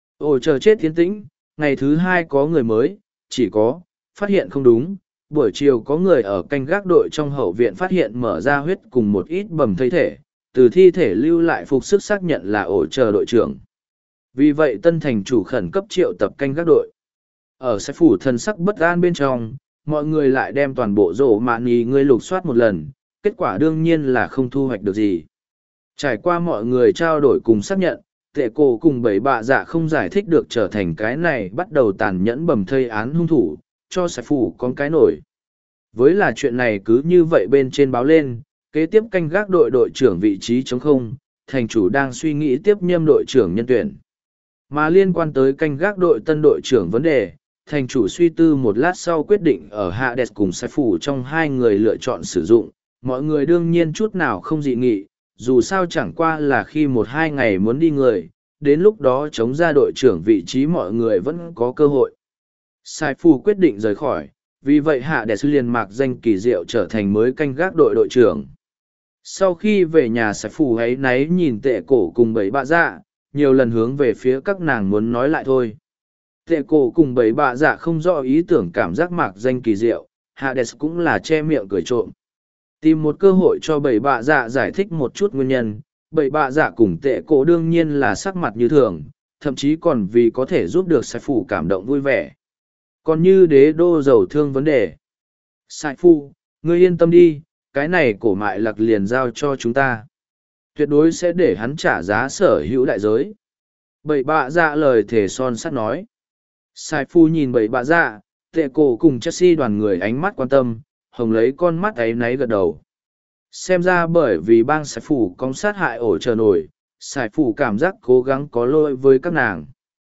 Ổ chờ chết tiến tĩnh, ngày thứ hai có người mới, chỉ có, phát hiện không đúng. Buổi chiều có người ở canh gác đội trong hậu viện phát hiện mở ra huyết cùng một ít bầm thây thể, từ thi thể lưu lại phục sức xác nhận là ổ chờ đội trưởng. Vì vậy tân thành chủ khẩn cấp triệu tập canh gác đội. Ở sai phủ thần sắc bất an bên trong, mọi người lại đem toàn bộ rổ mạn nhì ngươi lục soát một lần, kết quả đương nhiên là không thu hoạch được gì. Trải qua mọi người trao đổi cùng xác nhận, tệ cổ cùng bảy bạ dạ không giải thích được trở thành cái này bắt đầu tàn nhẫn bầm thây án hung thủ, cho sai phủ con cái nổi. Với là chuyện này cứ như vậy bên trên báo lên, kế tiếp canh gác đội đội trưởng vị trí trống không, thành chủ đang suy nghĩ tiếp nhâm đội trưởng nhân tuyển. Mà liên quan tới canh gác đội tân đội trưởng vấn đề, thành chủ suy tư một lát sau quyết định ở Hades cùng sai phủ trong hai người lựa chọn sử dụng, mọi người đương nhiên chút nào không dị nghị, dù sao chẳng qua là khi một hai ngày muốn đi người, đến lúc đó chống ra đội trưởng vị trí mọi người vẫn có cơ hội. Sai phủ quyết định rời khỏi, vì vậy Hades liền mạc danh kỳ diệu trở thành mới canh gác đội đội trưởng. Sau khi về nhà sai phủ ấy náy nhìn tệ cổ cùng bảy bạ dạ, nhiều lần hướng về phía các nàng muốn nói lại thôi. Tệ cổ cùng bảy bạ dạ không rõ ý tưởng cảm giác mạc danh kỳ diệu, Hades cũng là che miệng cười trộm. Tìm một cơ hội cho bảy bạ dạ giải thích một chút nguyên nhân, bảy bạ dạ cùng tệ cổ đương nhiên là sắc mặt như thường, thậm chí còn vì có thể giúp được sai phủ cảm động vui vẻ. Còn như đế đô dầu thương vấn đề. Sai phu, ngươi yên tâm đi, cái này cổ mại lạc liền giao cho chúng ta. Tuyệt đối sẽ để hắn trả giá sở hữu đại giới. Bảy bạ dạ lời thề son sắt nói. Sai phu nhìn bảy bạ dạ, tệ cổ cùng Chelsea đoàn người ánh mắt quan tâm, hồng lấy con mắt ấy náy gật đầu. Xem ra bởi vì bang sai phu công sát hại ổ chờ nổi, sai phu cảm giác cố gắng có lỗi với các nàng.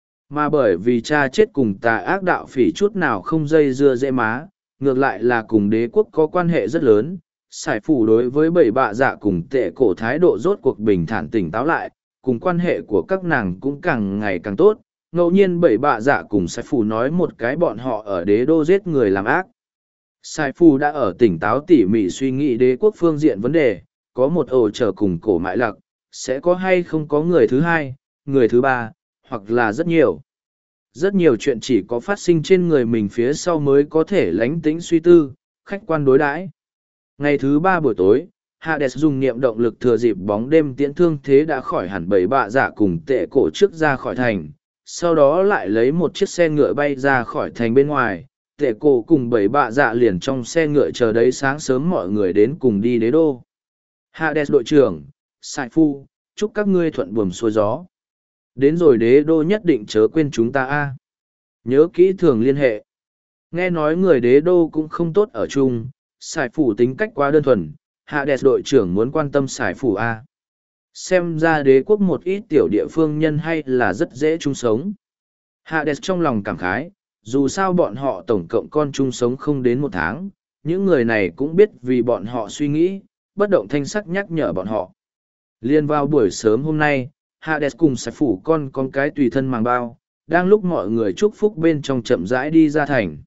Mà bởi vì cha chết cùng tà ác đạo phỉ chút nào không dây dưa dễ má, ngược lại là cùng đế quốc có quan hệ rất lớn. Sải phủ đối với bảy bạ dạ cùng tệ cổ thái độ rốt cuộc bình thản tỉnh táo lại, cùng quan hệ của các nàng cũng càng ngày càng tốt. Ngẫu nhiên bảy bạ dạ cùng sải phủ nói một cái bọn họ ở đế đô giết người làm ác. Sải phủ đã ở tỉnh táo tỉ mỉ suy nghĩ đế quốc phương diện vấn đề, có một ổ trở cùng cổ mại lặc, sẽ có hay không có người thứ hai, người thứ ba, hoặc là rất nhiều. Rất nhiều chuyện chỉ có phát sinh trên người mình phía sau mới có thể lánh tĩnh suy tư, khách quan đối đãi. Ngày thứ ba buổi tối, Hades dùng niệm động lực thừa dịp bóng đêm tiễn thương thế đã khỏi hẳn bảy bạ dạ cùng tệ cổ trước ra khỏi thành, sau đó lại lấy một chiếc xe ngựa bay ra khỏi thành bên ngoài, tệ cổ cùng bảy bạ dạ liền trong xe ngựa chờ đấy sáng sớm mọi người đến cùng đi đế đô. Hades đội trưởng, Sai Phu, chúc các ngươi thuận buồm xuôi gió. Đến rồi đế đô nhất định chớ quên chúng ta a. Nhớ kỹ thường liên hệ. Nghe nói người đế đô cũng không tốt ở chung, Sải phủ tính cách quá đơn thuần, Hades đội trưởng muốn quan tâm Sải phủ a. Xem ra đế quốc một ít tiểu địa phương nhân hay là rất dễ chung sống. Hades trong lòng cảm khái, dù sao bọn họ tổng cộng con chung sống không đến một tháng, những người này cũng biết vì bọn họ suy nghĩ, bất động thanh sắc nhắc nhở bọn họ. Liên vào buổi sớm hôm nay, Hades cùng Sải phủ con cái tùy thân mang bao, đang lúc mọi người chúc phúc bên trong chậm rãi đi ra thành.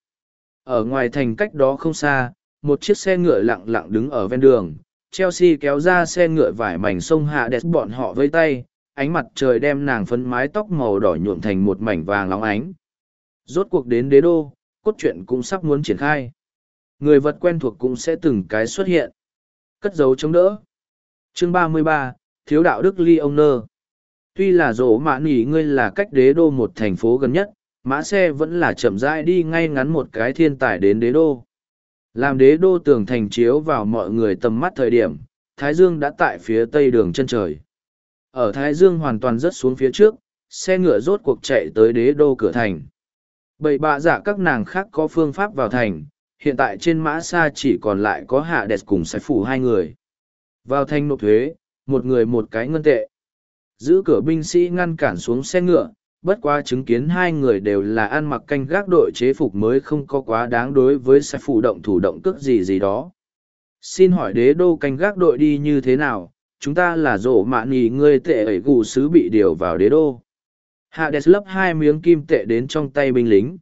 Ở ngoài thành cách đó không xa, một chiếc xe ngựa lặng lặng đứng ở ven đường, Chelsea kéo ra xe ngựa vải mảnh sông Hades bọn họ vây tay, ánh mặt trời đem nàng phấn mái tóc màu đỏ nhuộm thành một mảnh vàng óng ánh. Rốt cuộc đến đế đô, cốt truyện cũng sắp muốn triển khai. Người vật quen thuộc cũng sẽ từng cái xuất hiện. Cất dấu chống đỡ. Chương 33, Thiếu đạo đức ly ông nơ. Tuy là rổ mạ nỉ ngươi là cách đế đô một thành phố gần nhất, mã xe vẫn là chậm rãi đi ngay ngắn một cái thiên tài đến đế đô. Làm đế đô tường thành chiếu vào mọi người tầm mắt thời điểm, Thái Dương đã tại phía tây đường chân trời. Ở Thái Dương hoàn toàn rớt xuống phía trước, xe ngựa rốt cuộc chạy tới đế đô cửa thành. Bầy bạ dạ các nàng khác có phương pháp vào thành, hiện tại trên mã xa chỉ còn lại có Hạ Đẹp cùng Sái Phủ hai người. Vào thành nộp thuế, một người một cái ngân tệ. Giữ cửa binh sĩ ngăn cản xuống xe ngựa, bất quá chứng kiến hai người đều là ăn mặc canh gác đội chế phục mới không có quá đáng đối với Sái Phủ động thủ động cước gì gì đó. Xin hỏi đế đô canh gác đội đi như thế nào? Chúng ta là rổ mạ nì ngươi tệ ẩy gù sứ bị điều vào đế đô. Hades lấp hai miếng kim tệ đến trong tay binh lính.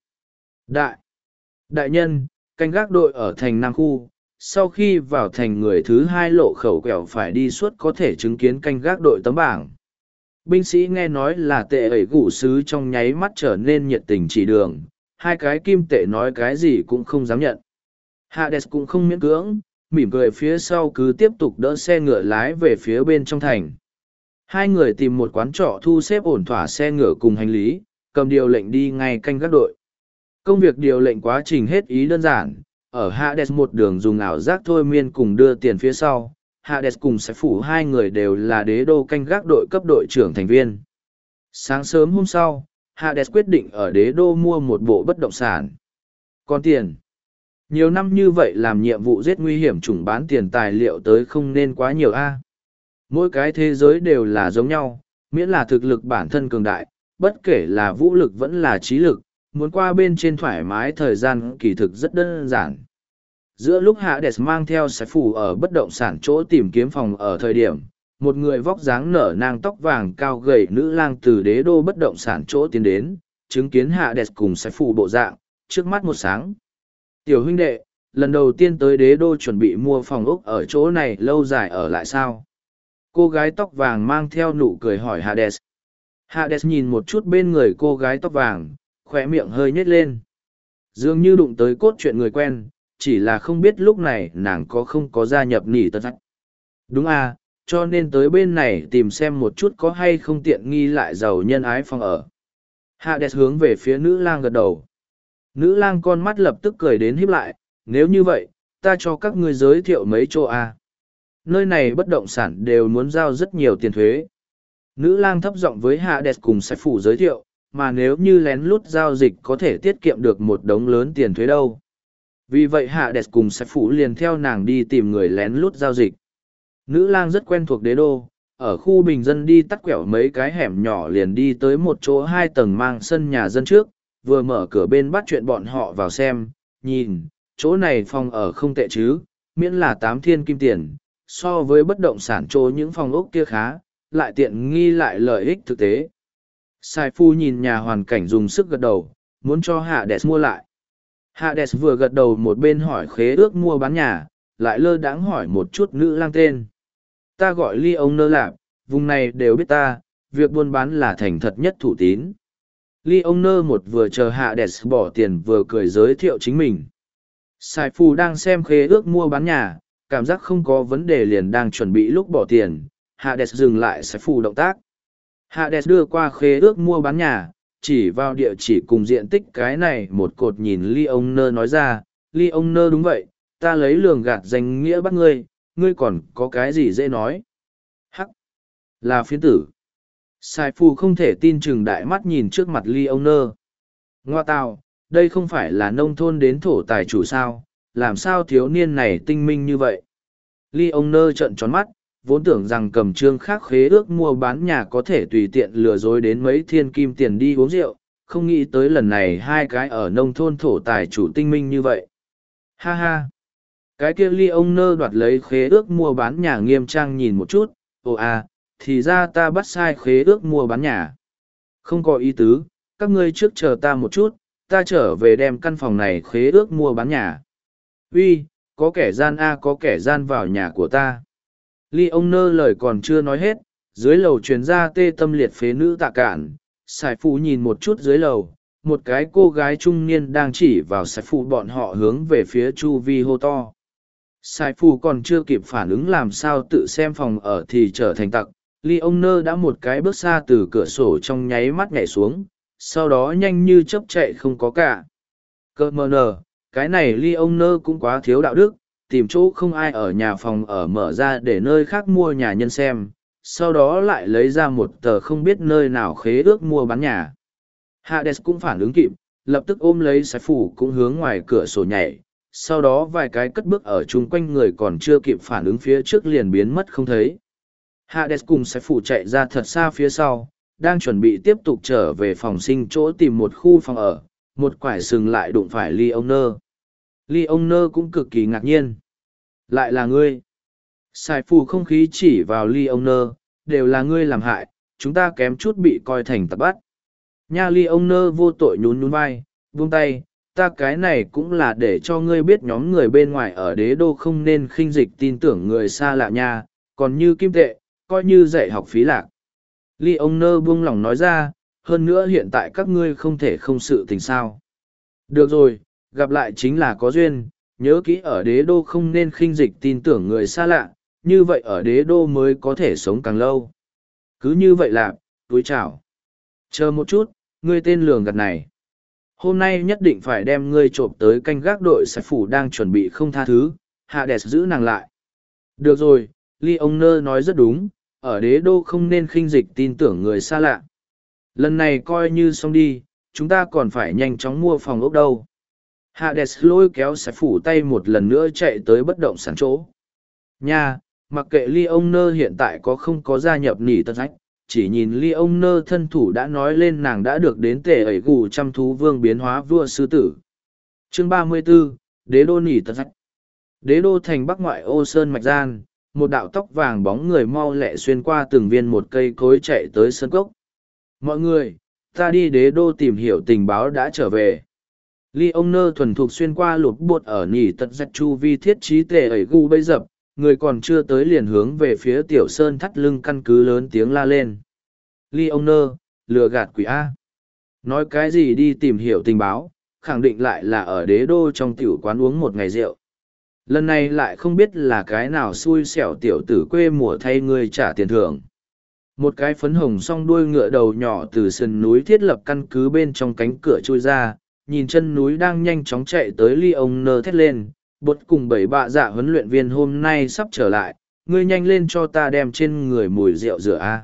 Đại nhân, canh gác đội ở thành Nam Khu, sau khi vào thành người thứ hai lộ khẩu quẹo phải đi suốt có thể chứng kiến canh gác đội tấm bảng. Binh sĩ nghe nói là tệ ẩy gù sứ trong nháy mắt trở nên nhiệt tình chỉ đường, hai cái kim tệ nói cái gì cũng không dám nhận. Hades cũng không miễn cưỡng, mỉm cười phía sau cứ tiếp tục đỡ xe ngựa lái về phía bên trong thành. Hai người tìm một quán trọ thu xếp ổn thỏa xe ngựa cùng hành lý, cầm điều lệnh đi ngay canh gác đội. Công việc điều lệnh quá trình hết ý đơn giản, ở Hades một đường dùng ảo giác thôi miên cùng đưa tiền phía sau. Hades cùng Sái Phủ hai người đều là đế đô canh gác đội cấp đội trưởng thành viên. Sáng sớm hôm sau, Hades quyết định ở đế đô mua một bộ bất động sản. Còn tiền. Nhiều năm như vậy làm nhiệm vụ giết nguy hiểm chủng bán tiền tài liệu tới không nên quá nhiều a. Mỗi cái thế giới đều là giống nhau, miễn là thực lực bản thân cường đại, bất kể là vũ lực vẫn là trí lực, muốn qua bên trên thoải mái thời gian kỳ thực rất đơn giản. Giữa lúc Hades mang theo Sái Phủ ở bất động sản chỗ tìm kiếm phòng ở thời điểm, một người vóc dáng nở nang tóc vàng cao gầy nữ lang từ đế đô bất động sản chỗ tiến đến, chứng kiến Hades cùng Sái Phủ bộ dạng, trước mắt một sáng. Tiểu huynh đệ, lần đầu tiên tới đế đô chuẩn bị mua phòng ốc ở chỗ này lâu dài ở lại sao? Cô gái tóc vàng mang theo nụ cười hỏi Hades. Hades nhìn một chút bên người cô gái tóc vàng, khóe miệng hơi nhếch lên. Dường như đụng tới cốt truyện người quen, chỉ là không biết lúc này nàng có không có gia nhập nỉ tật. Đúng à, cho nên tới bên này tìm xem một chút có hay không tiện nghi lại giàu nhân ái phòng ở. Hades hướng về phía nữ lang gật đầu. Nữ lang con mắt lập tức cười đến híp lại, nếu như vậy, ta cho các ngươi giới thiệu mấy chỗ à. Nơi này bất động sản đều muốn giao rất nhiều tiền thuế. Nữ lang thấp giọng với Hades cùng Sái Phủ giới thiệu, mà nếu như lén lút giao dịch có thể tiết kiệm được một đống lớn tiền thuế đâu. Vì vậy Hades cùng Sái Phủ liền theo nàng đi tìm người lén lút giao dịch. Nữ lang rất quen thuộc đế đô, ở khu bình dân đi tắt quẹo mấy cái hẻm nhỏ liền đi tới một chỗ 2 tầng mang sân nhà dân trước, vừa mở cửa bên bắt chuyện bọn họ vào xem, nhìn, chỗ này phòng ở không tệ chứ, miễn là 8 thiên kim tiền, so với bất động sản chỗ những phòng ốc kia khá, lại tiện nghi lại lợi ích thực tế. Sai Phu nhìn nhà hoàn cảnh dùng sức gật đầu, muốn cho Hades mua lại. Hades vừa gật đầu một bên hỏi khế ước mua bán nhà, lại lơ đãng hỏi một chút nữ lang tên. Ta gọi ly ông nơ lạp, vùng này đều biết ta, việc buôn bán là thành thật nhất thủ tín. Ly ông nơ một vừa chờ Hades bỏ tiền vừa cười giới thiệu chính mình. Sai Phu đang xem khế ước mua bán nhà, cảm giác không có vấn đề liền đang chuẩn bị lúc bỏ tiền. Hades dừng lại Sai Phu động tác. Hades đưa qua khế ước mua bán nhà, chỉ vào địa chỉ cùng diện tích cái này một cột nhìn Ly ông nơ nói ra, Ly ông nơ đúng vậy, ta lấy lường gạt danh nghĩa bắt ngươi, ngươi còn có cái gì dễ nói. Hắc, là phiến tử. Sai Phu không thể tin chừng đại mắt nhìn trước mặt Ly ông nơ. Ngoa tào, đây không phải là nông thôn đến thổ tài chủ sao, làm sao thiếu niên này tinh minh như vậy. Ly ông nơ trợn tròn mắt, vốn tưởng rằng cầm trương khác khế ước mua bán nhà có thể tùy tiện lừa dối đến mấy thiên kim tiền đi uống rượu, không nghĩ tới lần này hai cái ở nông thôn thổ tài chủ tinh minh như vậy. Ha ha! Cái kia Ly ông nơ đoạt lấy khế ước mua bán nhà nghiêm trang nhìn một chút, ồ à, thì ra ta bắt sai khế ước mua bán nhà. Không có ý tứ, các ngươi trước chờ ta một chút, ta trở về đem căn phòng này khế ước mua bán nhà. Uy, có kẻ gian có kẻ gian vào nhà của ta. Ly ông nơ lời còn chưa nói hết, dưới lầu truyền ra tê tâm liệt phế nữ tạ cản. Sài Phụ nhìn một chút dưới lầu, một cái cô gái trung niên đang chỉ vào Sài Phụ bọn họ hướng về phía chu vi hô to. Sài Phụ còn chưa kịp phản ứng làm sao tự xem phòng ở thì trở thành tặc, Leoner đã một cái bước xa từ cửa sổ trong nháy mắt nhảy xuống, sau đó nhanh như chớp chạy không có cả. Cơ mờ nờ, cái này Leoner cũng quá thiếu đạo đức, tìm chỗ không ai ở nhà phòng ở mở ra để nơi khác mua nhà nhân xem, sau đó lại lấy ra một tờ không biết nơi nào khế ước mua bán nhà. Hades cũng phản ứng kịp, lập tức ôm lấy sái phủ cũng hướng ngoài cửa sổ nhảy, sau đó vài cái cất bước ở chung quanh người còn chưa kịp phản ứng phía trước liền biến mất không thấy. Hades cùng sái phủ chạy ra thật xa phía sau, đang chuẩn bị tiếp tục trở về phòng sinh chỗ tìm một khu phòng ở, một quải sừng lại đụng phải Leoner. Leoner cũng cực kỳ ngạc nhiên. Lại là ngươi. Sài phù không khí chỉ vào Leoner, đều là ngươi làm hại, chúng ta kém chút bị coi thành tập bắt. Nha Leoner vô tội nhún nhún vai, buông tay, ta cái này cũng là để cho ngươi biết nhóm người bên ngoài ở đế đô không nên khinh dịch tin tưởng người xa lạ nha, còn như kim tệ, coi như dạy học phí lạc. Leoner buông lỏng nói ra, hơn nữa hiện tại các ngươi không thể không sự tình sao. Được rồi, gặp lại chính là có duyên, nhớ kỹ ở đế đô không nên khinh dịch tin tưởng người xa lạ, như vậy ở đế đô mới có thể sống càng lâu. Cứ như vậy là, túi chào. Chờ một chút, ngươi tên lường gạt này. Hôm nay nhất định phải đem ngươi trộm tới canh gác đội sạch phủ đang chuẩn bị không tha thứ, Hades giữ nàng lại. Được rồi, Leoner nói rất đúng, ở đế đô không nên khinh dịch tin tưởng người xa lạ. Lần này coi như xong đi, chúng ta còn phải nhanh chóng mua phòng ốc đâu. Hades lôi kéo sạch phủ tay một lần nữa chạy tới bất động sản chỗ. Nha, mặc kệ Leoner hiện tại có không có gia nhập nỉ tật rách, chỉ nhìn Leoner thân thủ đã nói lên nàng đã được đến tể ẩy gù trăm thú vương biến hóa vua sư tử. Chương 34, Đế đô nỉ tật rách. Đế đô thành bắc ngoại ô sơn mạch gian, một đạo tóc vàng bóng người mau lẹ xuyên qua từng viên một cây cối chạy tới sân cốc. Mọi người, ta đi đế đô tìm hiểu tình báo đã trở về. Leoner thuần thục xuyên qua lụt buột ở nỉ tật rách chu vi thiết trí tể ẩy gù bây dập, người còn chưa tới liền hướng về phía tiểu sơn thắt lưng căn cứ lớn tiếng la lên. Leoner, lừa gạt quỷ A. Nói cái gì đi tìm hiểu tình báo, khẳng định lại là ở đế đô trong tiểu quán uống một ngày rượu. Lần này lại không biết là cái nào xui xẻo tiểu tử quê mùa thay người trả tiền thưởng. Một cái phấn hồng song đuôi ngựa đầu nhỏ từ sườn núi thiết lập căn cứ bên trong cánh cửa chui ra, nhìn chân núi đang nhanh chóng chạy tới Leoner thét lên. Bột cùng bảy bạ dạ huấn luyện viên hôm nay sắp trở lại, ngươi nhanh lên cho ta đem trên người mùi rượu rửa a.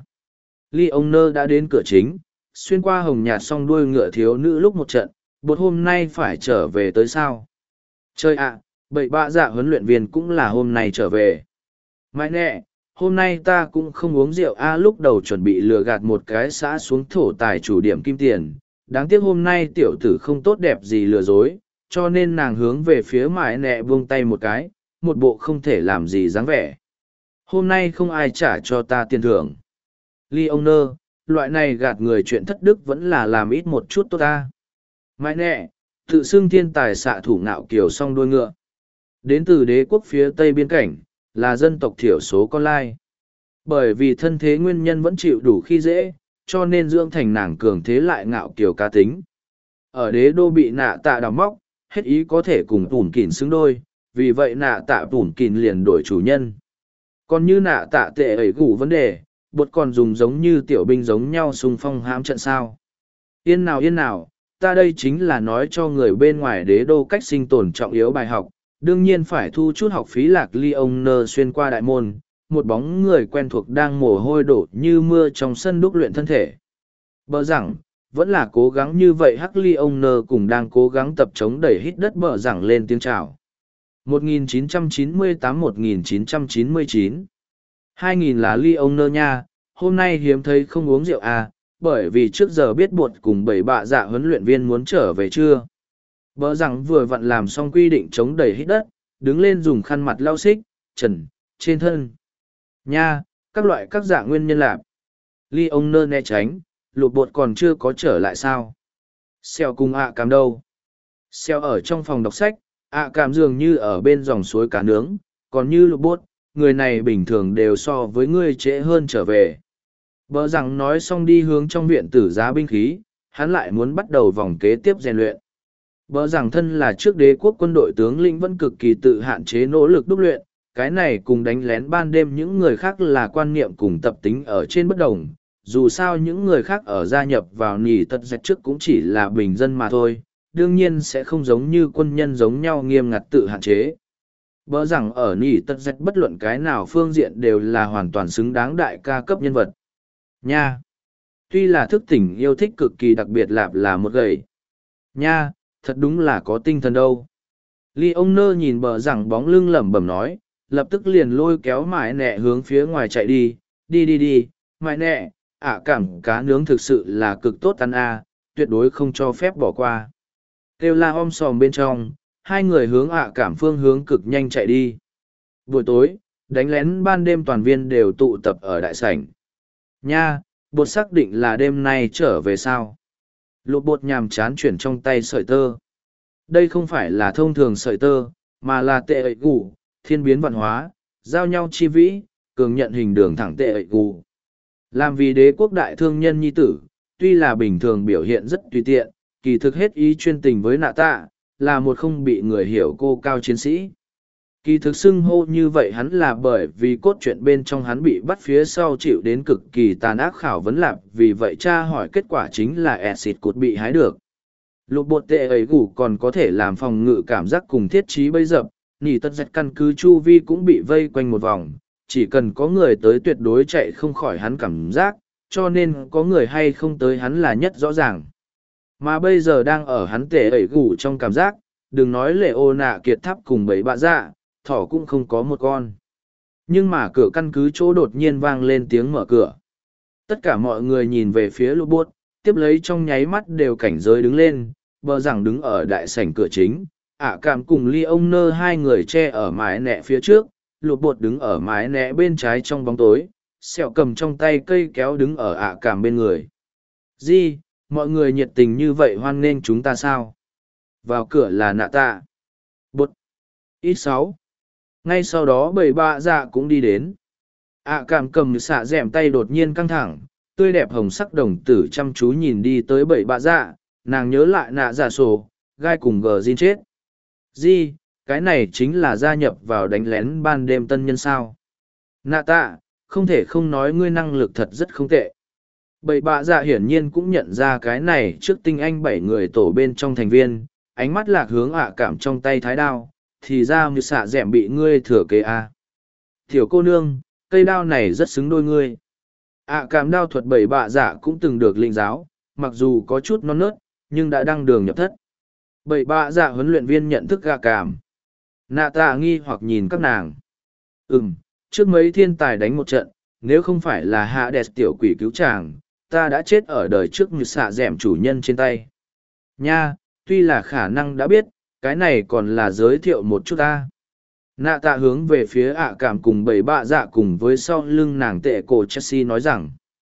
Leoner đã đến cửa chính, xuyên qua hồng nhạt song đuôi ngựa thiếu nữ lúc một trận, bột hôm nay phải trở về tới sao? Chơi ạ, bảy bạ dạ huấn luyện viên cũng là hôm nay trở về. Mãi nẹ, hôm nay ta cũng không uống rượu a. Lúc đầu chuẩn bị lừa gạt một cái xã xuống thổ tài chủ điểm kim tiền, đáng tiếc hôm nay tiểu tử không tốt đẹp gì lừa dối, cho nên nàng hướng về phía mãi nẹ buông tay một cái, một bộ không thể làm gì dáng vẻ. Hôm nay không ai trả cho ta tiền thưởng. Leoner, loại này gạt người chuyện thất đức vẫn là làm ít một chút tốt ta. Mãi nẹ, tự xưng thiên tài xạ thủ ngạo kiều song đuôi ngựa. Đến từ đế quốc phía tây biên cảnh, là dân tộc thiểu số con lai. Bởi vì thân thế nguyên nhân vẫn chịu đủ khi dễ, cho nên dưỡng thành nàng cường thế lại ngạo kiều cá tính. Ở đế đô bị nạ tạ đào móc, hết ý có thể cùng tủn kỉn xứng đôi, vì vậy nạ tạ tủn kỉn liền đổi chủ nhân. Còn như nạ tạ tệ ẩy gủ vấn đề, bột còn dùng giống như tiểu binh giống nhau xung phong hãm trận sao. Yên nào, ta đây chính là nói cho người bên ngoài đế đô cách sinh tồn trọng yếu bài học, đương nhiên phải thu chút học phí. Lạc Leoner xuyên qua đại môn, một bóng người quen thuộc đang mồ hôi đổ như mưa trong sân đúc luyện thân thể. Bờ rằng, vẫn là cố gắng như vậy. Hắc Leoner cùng đang cố gắng tập chống đẩy hít đất bờ rằng lên tiếng chào. 1998-1999 2000 là Leoner nha, hôm nay hiếm thấy không uống rượu à, bởi vì trước giờ biết bột cùng bảy bạ dạ huấn luyện viên muốn trở về chưa. Bờ rằng vừa vặn làm xong quy định chống đẩy hít đất, đứng lên dùng khăn mặt lau xích, trần, trên thân. Nha, các loại các dạng nguyên nhân lạp. Leoner né tránh, lụt bột còn chưa có trở lại sao. Xeo cùng ạ cảm đâu. Xeo ở trong phòng đọc sách, ạ cảm dường như ở bên dòng suối cá nướng, còn như lụt bột, người này bình thường đều so với ngươi trễ hơn trở về. Bờ rằng nói xong đi hướng trong viện tử giá binh khí, hắn lại muốn bắt đầu vòng kế tiếp rèn luyện. Bờ rằng thân là trước đế quốc quân đội tướng lĩnh vẫn cực kỳ tự hạn chế nỗ lực đúc luyện, cái này cùng đánh lén ban đêm những người khác là quan niệm cùng tập tính ở trên bất đồng. Dù sao những người khác ở gia nhập vào nỉ tật dẹt trước cũng chỉ là bình dân mà thôi, đương nhiên sẽ không giống như quân nhân giống nhau nghiêm ngặt tự hạn chế. Bỡ rằng ở nỉ tật dẹt bất luận cái nào phương diện đều là hoàn toàn xứng đáng đại ca cấp nhân vật. Nha! Tuy là thức tỉnh yêu thích cực kỳ đặc biệt lạp là một gầy. Nha! Thật đúng là có tinh thần đâu. Ly ông nơ nhìn bờ rằng bóng lưng lẩm bẩm nói, lập tức liền lôi kéo mải nẹ hướng phía ngoài chạy đi. Đi, mải nẹ, cảm cá nướng thực sự là cực tốt ăn tuyệt đối không cho phép bỏ qua. Kêu la om sòm bên trong, hai người hướng cảm phương hướng cực nhanh chạy đi. Buổi tối, đánh lén ban đêm toàn viên đều tụ tập ở đại sảnh. Nha, bột xác định là đêm nay trở về sao? Lục bột nhàm chán chuyển trong tay sợi tơ. Đây không phải là thông thường sợi tơ, mà là tệ ẩy gù, thiên biến văn hóa, giao nhau chi vĩ, cường nhận hình đường thẳng tệ ẩy gù. Làm vì đế quốc đại thương nhân nhi tử, tuy là bình thường biểu hiện rất tùy tiện, kỳ thực hết ý chuyên tình với nạ tạ, là một không bị người hiểu cô cao chiến sĩ. Kỳ thực xưng hô như vậy hắn là bởi vì cốt truyện bên trong hắn bị bắt phía sau chịu đến cực kỳ tàn ác khảo vấn lạp, vì vậy cha hỏi kết quả chính là acid cột bị hái được. Lục bột tệ ấy gủ còn có thể làm phòng ngự cảm giác cùng thiết trí bấy dập, nỉ tất dạch căn cứ chu vi cũng bị vây quanh một vòng, chỉ cần có người tới tuyệt đối chạy không khỏi hắn cảm giác, cho nên có người hay không tới hắn là nhất rõ ràng. Mà bây giờ đang ở hắn tệ ấy gủ trong cảm giác, đừng nói lệ ô nạ kiệt tháp cùng bấy bạ dạ, thỏ cũng không có một con. Nhưng mà cửa căn cứ chỗ đột nhiên vang lên tiếng mở cửa. Tất cả mọi người nhìn về phía lục bột, tiếp lấy trong nháy mắt đều cảnh giới đứng lên, bờ rằng đứng ở đại sảnh cửa chính, cảm cùng ly ông nơ hai người che ở mái nẹ phía trước, lục bột đứng ở mái nẹ bên trái trong bóng tối, sẹo cầm trong tay cây kéo đứng ở cảm bên người. Di, mọi người nhiệt tình như vậy hoan nghênh chúng ta sao? Vào cửa là nạ tạ. Bột. Ít 6. Ngay sau đó bầy bạ dạ cũng đi đến. Cảm cầm xạ dẻm tay đột nhiên căng thẳng, tươi đẹp hồng sắc đồng tử chăm chú nhìn đi tới bầy bạ dạ, nàng nhớ lại nạ giả sổ, gai cùng gờ Jin chết. Di, cái này chính là gia nhập vào đánh lén ban đêm tân nhân sao. Nạ tạ, không thể không nói ngươi năng lực thật rất không tệ. Bầy bạ dạ hiển nhiên cũng nhận ra cái này trước tinh anh 7 người tổ bên trong thành viên, ánh mắt lạc hướng cảm trong tay thái đao, thì ra như xạ dẻm bị ngươi thừa kế Tiểu cô nương, cây đao này rất xứng đôi ngươi. Cảm đao thuật bầy bạ dạ cũng từng được linh giáo, mặc dù có chút non nớt, nhưng đã đăng đường nhập thất. Bầy bạ dạ huấn luyện viên nhận thức cảm. Nạ tạ nghi hoặc nhìn các nàng. Trước mấy thiên tài đánh một trận, nếu không phải là hạ đẹp tiểu quỷ cứu chàng, ta đã chết ở đời trước như xạ dẻm chủ nhân trên tay. Nha, tuy là khả năng đã biết, cái này còn là giới thiệu một chút ta. Nạ tạ hướng về phía cảm cùng bầy bạ dạ cùng với sau lưng nàng tệ cổ Chelsea nói rằng,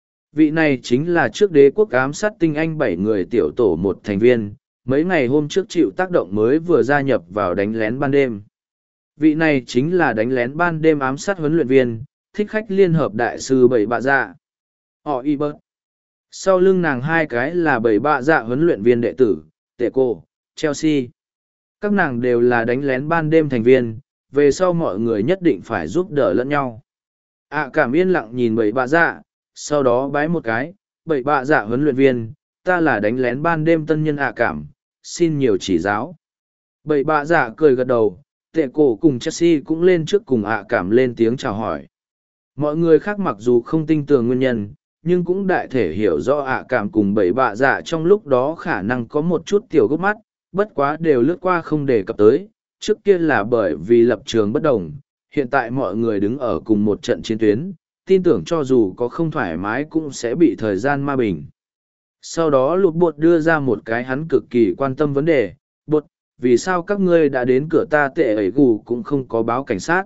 vị này chính là trước đế quốc ám sát tinh anh 7 người tiểu tổ một thành viên, mấy ngày hôm trước chịu tác động mới vừa gia nhập vào đánh lén ban đêm. Vị này chính là đánh lén ban đêm ám sát huấn luyện viên, thích khách liên hợp đại sư bầy bạ dạ. Họ y bớt. Sau lưng nàng hai cái là bầy bạ dạ huấn luyện viên đệ tử, tệ cổ, Chelsea. Các nàng đều là đánh lén ban đêm thành viên, về sau mọi người nhất định phải giúp đỡ lẫn nhau. Cảm yên lặng nhìn bầy bạ dạ, sau đó bái một cái, bầy bạ dạ huấn luyện viên, ta là đánh lén ban đêm tân nhân cảm, xin nhiều chỉ giáo. Bầy bạ dạ cười gật đầu, tệ cổ cùng Chelsea cũng lên trước cùng cảm lên tiếng chào hỏi. Mọi người khác mặc dù không tin tưởng nguyên nhân, nhưng cũng đại thể hiểu rõ cảm cùng bầy bạ dạ trong lúc đó khả năng có một chút tiểu gốc mắt, bất quá đều lướt qua không đề cập tới, trước kia là bởi vì lập trường bất đồng, hiện tại mọi người đứng ở cùng một trận chiến tuyến, tin tưởng cho dù có không thoải mái cũng sẽ bị thời gian ma bình. Sau đó lục bột đưa ra một cái hắn cực kỳ quan tâm vấn đề, bột, vì sao các ngươi đã đến cửa ta tệ ấy gù cũng không có báo cảnh sát.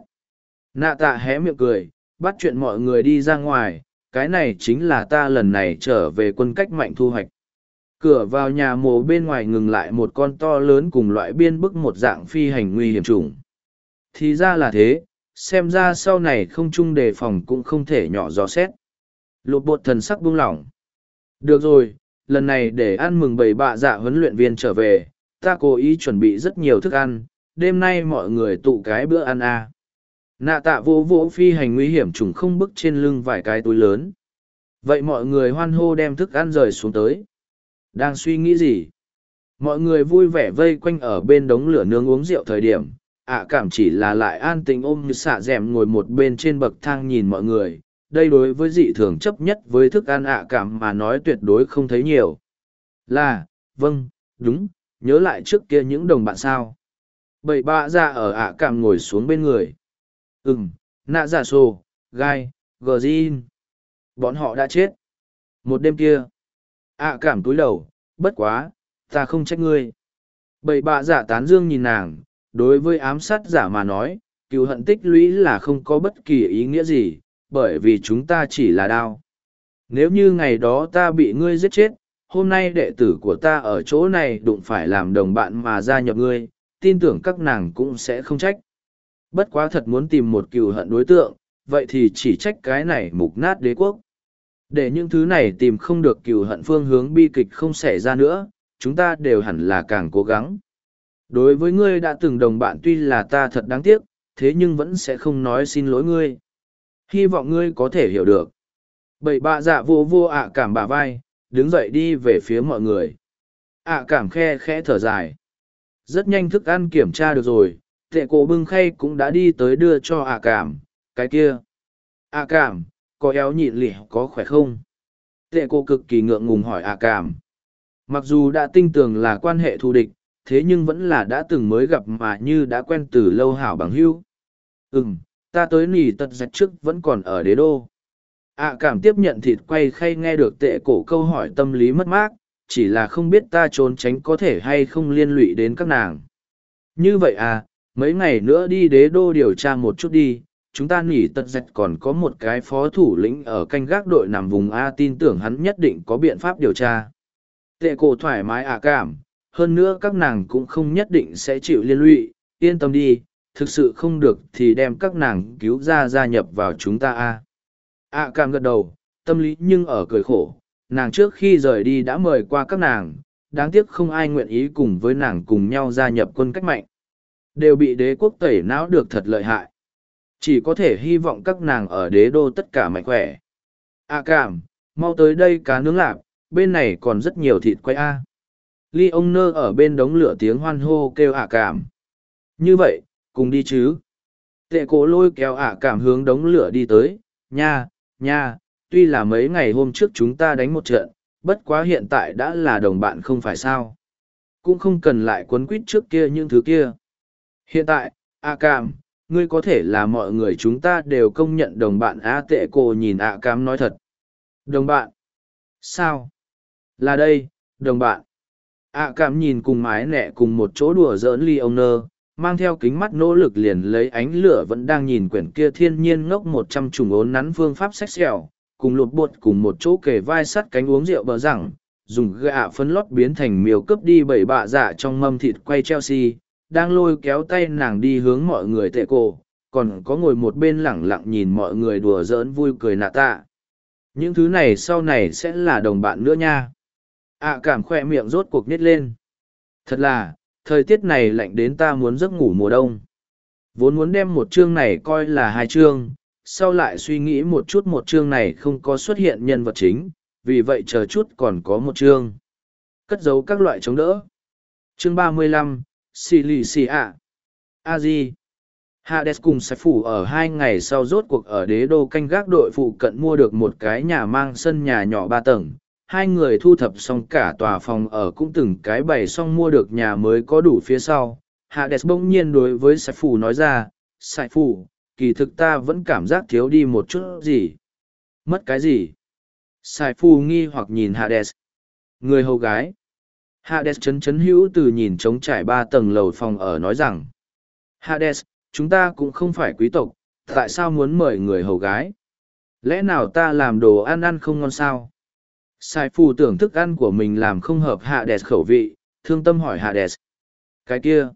Nạ tạ hé miệng cười, bắt chuyện mọi người đi ra ngoài, cái này chính là ta lần này trở về quân cách mạnh thu hoạch. Cửa vào nhà mồ bên ngoài ngừng lại một con to lớn cùng loại biên bức một dạng phi hành nguy hiểm trùng. Thì ra là thế, xem ra sau này không chung đề phòng cũng không thể nhỏ dò xét. Lục bột thần sắc buông lỏng. Được rồi, lần này để ăn mừng bầy bạ dạ huấn luyện viên trở về, ta cố ý chuẩn bị rất nhiều thức ăn, đêm nay mọi người tụ cái bữa ăn Nạ tạ vô vỗ phi hành nguy hiểm trùng không bức trên lưng vài cái túi lớn. Vậy mọi người hoan hô đem thức ăn rời xuống tới. Đang suy nghĩ gì? Mọi người vui vẻ vây quanh ở bên đống lửa nướng uống rượu thời điểm. Cảm chỉ là lại an tình ôm như xạ dẻm ngồi một bên trên bậc thang nhìn mọi người. Đây đối với dị thường chấp nhất với thức ăn cảm mà nói tuyệt đối không thấy nhiều. Là, vâng, đúng, nhớ lại trước kia những đồng bạn sao. Bậy bạ ra ở cảm ngồi xuống bên người. Nạ giả sổ, gai, gờ zin. Bọn họ đã chết. Một đêm kia. Cảm túi đầu, bất quá, ta không trách ngươi. Bậy bạ giả tán dương nhìn nàng, đối với ám sát giả mà nói, cựu hận tích lũy là không có bất kỳ ý nghĩa gì, bởi vì chúng ta chỉ là đao. Nếu như ngày đó ta bị ngươi giết chết, hôm nay đệ tử của ta ở chỗ này đụng phải làm đồng bạn mà gia nhập ngươi, tin tưởng các nàng cũng sẽ không trách. Bất quá thật muốn tìm một cựu hận đối tượng, vậy thì chỉ trách cái này mục nát đế quốc. Để những thứ này tìm không được cựu hận phương hướng bi kịch không xảy ra nữa, chúng ta đều hẳn là càng cố gắng. Đối với ngươi đã từng đồng bạn tuy là ta thật đáng tiếc, thế nhưng vẫn sẽ không nói xin lỗi ngươi. Hy vọng ngươi có thể hiểu được. Bậy bạ dạ vô cảm bả vai, đứng dậy đi về phía mọi người. Cảm khe khẽ thở dài. Rất nhanh thức ăn kiểm tra được rồi, tệ cổ bưng khay cũng đã đi tới đưa cho cảm. Cái kia. Cảm, có éo nhịn lỉ có khỏe không? Tệ cổ cực kỳ ngượng ngùng hỏi cảm. Mặc dù đã tin tưởng là quan hệ thù địch, thế nhưng vẫn là đã từng mới gặp mà như đã quen từ lâu hảo bằng hữu. Ta tới nỉ tật giặt trước vẫn còn ở đế đô. Cảm tiếp nhận thịt quay khay nghe được tệ cổ câu hỏi tâm lý mất mát, chỉ là không biết ta trốn tránh có thể hay không liên lụy đến các nàng. Như vậy mấy ngày nữa đi đế đô điều tra một chút đi, chúng ta nỉ tật giặt còn có một cái phó thủ lĩnh ở canh gác đội nằm vùng A, tin tưởng hắn nhất định có biện pháp điều tra. Tệ cổ thoải mái cảm, hơn nữa các nàng cũng không nhất định sẽ chịu liên lụy, yên tâm đi, thực sự không được thì đem các nàng cứu ra gia nhập vào chúng ta cảm gật đầu, tâm lý nhưng ở cười khổ, nàng trước khi rời đi đã mời qua các nàng, đáng tiếc không ai nguyện ý cùng với nàng cùng nhau gia nhập quân cách mạnh. Đều bị đế quốc tẩy não được thật lợi hại. Chỉ có thể hy vọng các nàng ở đế đô tất cả mạnh khỏe. Cảm, mau tới đây cá nướng lạp, bên này còn rất nhiều thịt quay Ly ông nơ ở bên đống lửa tiếng hoan hô kêu cảm. Như vậy, cùng đi chứ. Tệ cổ lôi kéo cảm hướng đống lửa đi tới, nha, tuy là mấy ngày hôm trước chúng ta đánh một trận, bất quá hiện tại đã là đồng bạn không phải sao. Cũng không cần lại quấn quýt trước kia những thứ kia. Hiện tại, cảm, ngươi có thể là mọi người chúng ta đều công nhận đồng bạn tệ cổ nhìn cảm nói thật. Đồng bạn? Sao? Là đây, đồng bạn. Cảm nhìn cùng mái nẹ cùng một chỗ đùa giỡn ly ông nơ, mang theo kính mắt nỗ lực liền lấy ánh lửa vẫn đang nhìn quyển kia thiên nhiên ngốc 100 trùng ốn nắn phương pháp sách xẻo, cùng lột bột cùng một chỗ kề vai sắt cánh uống rượu bờ rằng, dùng gạ phấn lót biến thành miều cướp đi bảy bạ dạ trong mâm thịt quay Chelsea, đang lôi kéo tay nàng đi hướng mọi người tệ cổ, còn có ngồi một bên lẳng lặng nhìn mọi người đùa giỡn vui cười nạ tạ. Những thứ này sau này sẽ là đồng bạn nữa nha. Cảm khoe miệng rốt cuộc nhét lên. Thật là, thời tiết này lạnh đến ta muốn giấc ngủ mùa đông. Vốn muốn đem một chương này coi là hai chương, sau lại suy nghĩ một chương này không có xuất hiện nhân vật chính, vì vậy chờ chút còn có một chương. Cất giấu các loại chống đỡ. Chương 35, Cilicia. A-di. Hades cùng Sai Phủ ở 2 ngày sau rốt cuộc ở đế đô canh gác đội phụ cận mua được một cái nhà mang sân nhà nhỏ 3 tầng. Hai người thu thập xong cả tòa phòng ở cũng từng cái bày xong mua được nhà mới có đủ phía sau. Hades bỗng nhiên đối với Sai Phủ nói ra, Sai Phủ, kỳ thực ta vẫn cảm giác thiếu đi một chút gì. Mất cái gì? Sai Phủ nghi hoặc nhìn Hades. Người hầu gái. Hades chấn hữu từ nhìn trống trải 3 tầng lầu phòng ở nói rằng, Hades, chúng ta cũng không phải quý tộc, tại sao muốn mời người hầu gái? Lẽ nào ta làm đồ ăn ăn không ngon sao? Sai Phu tưởng thức ăn của mình làm không hợp Hades khẩu vị, thương tâm hỏi Hades. Cái kia,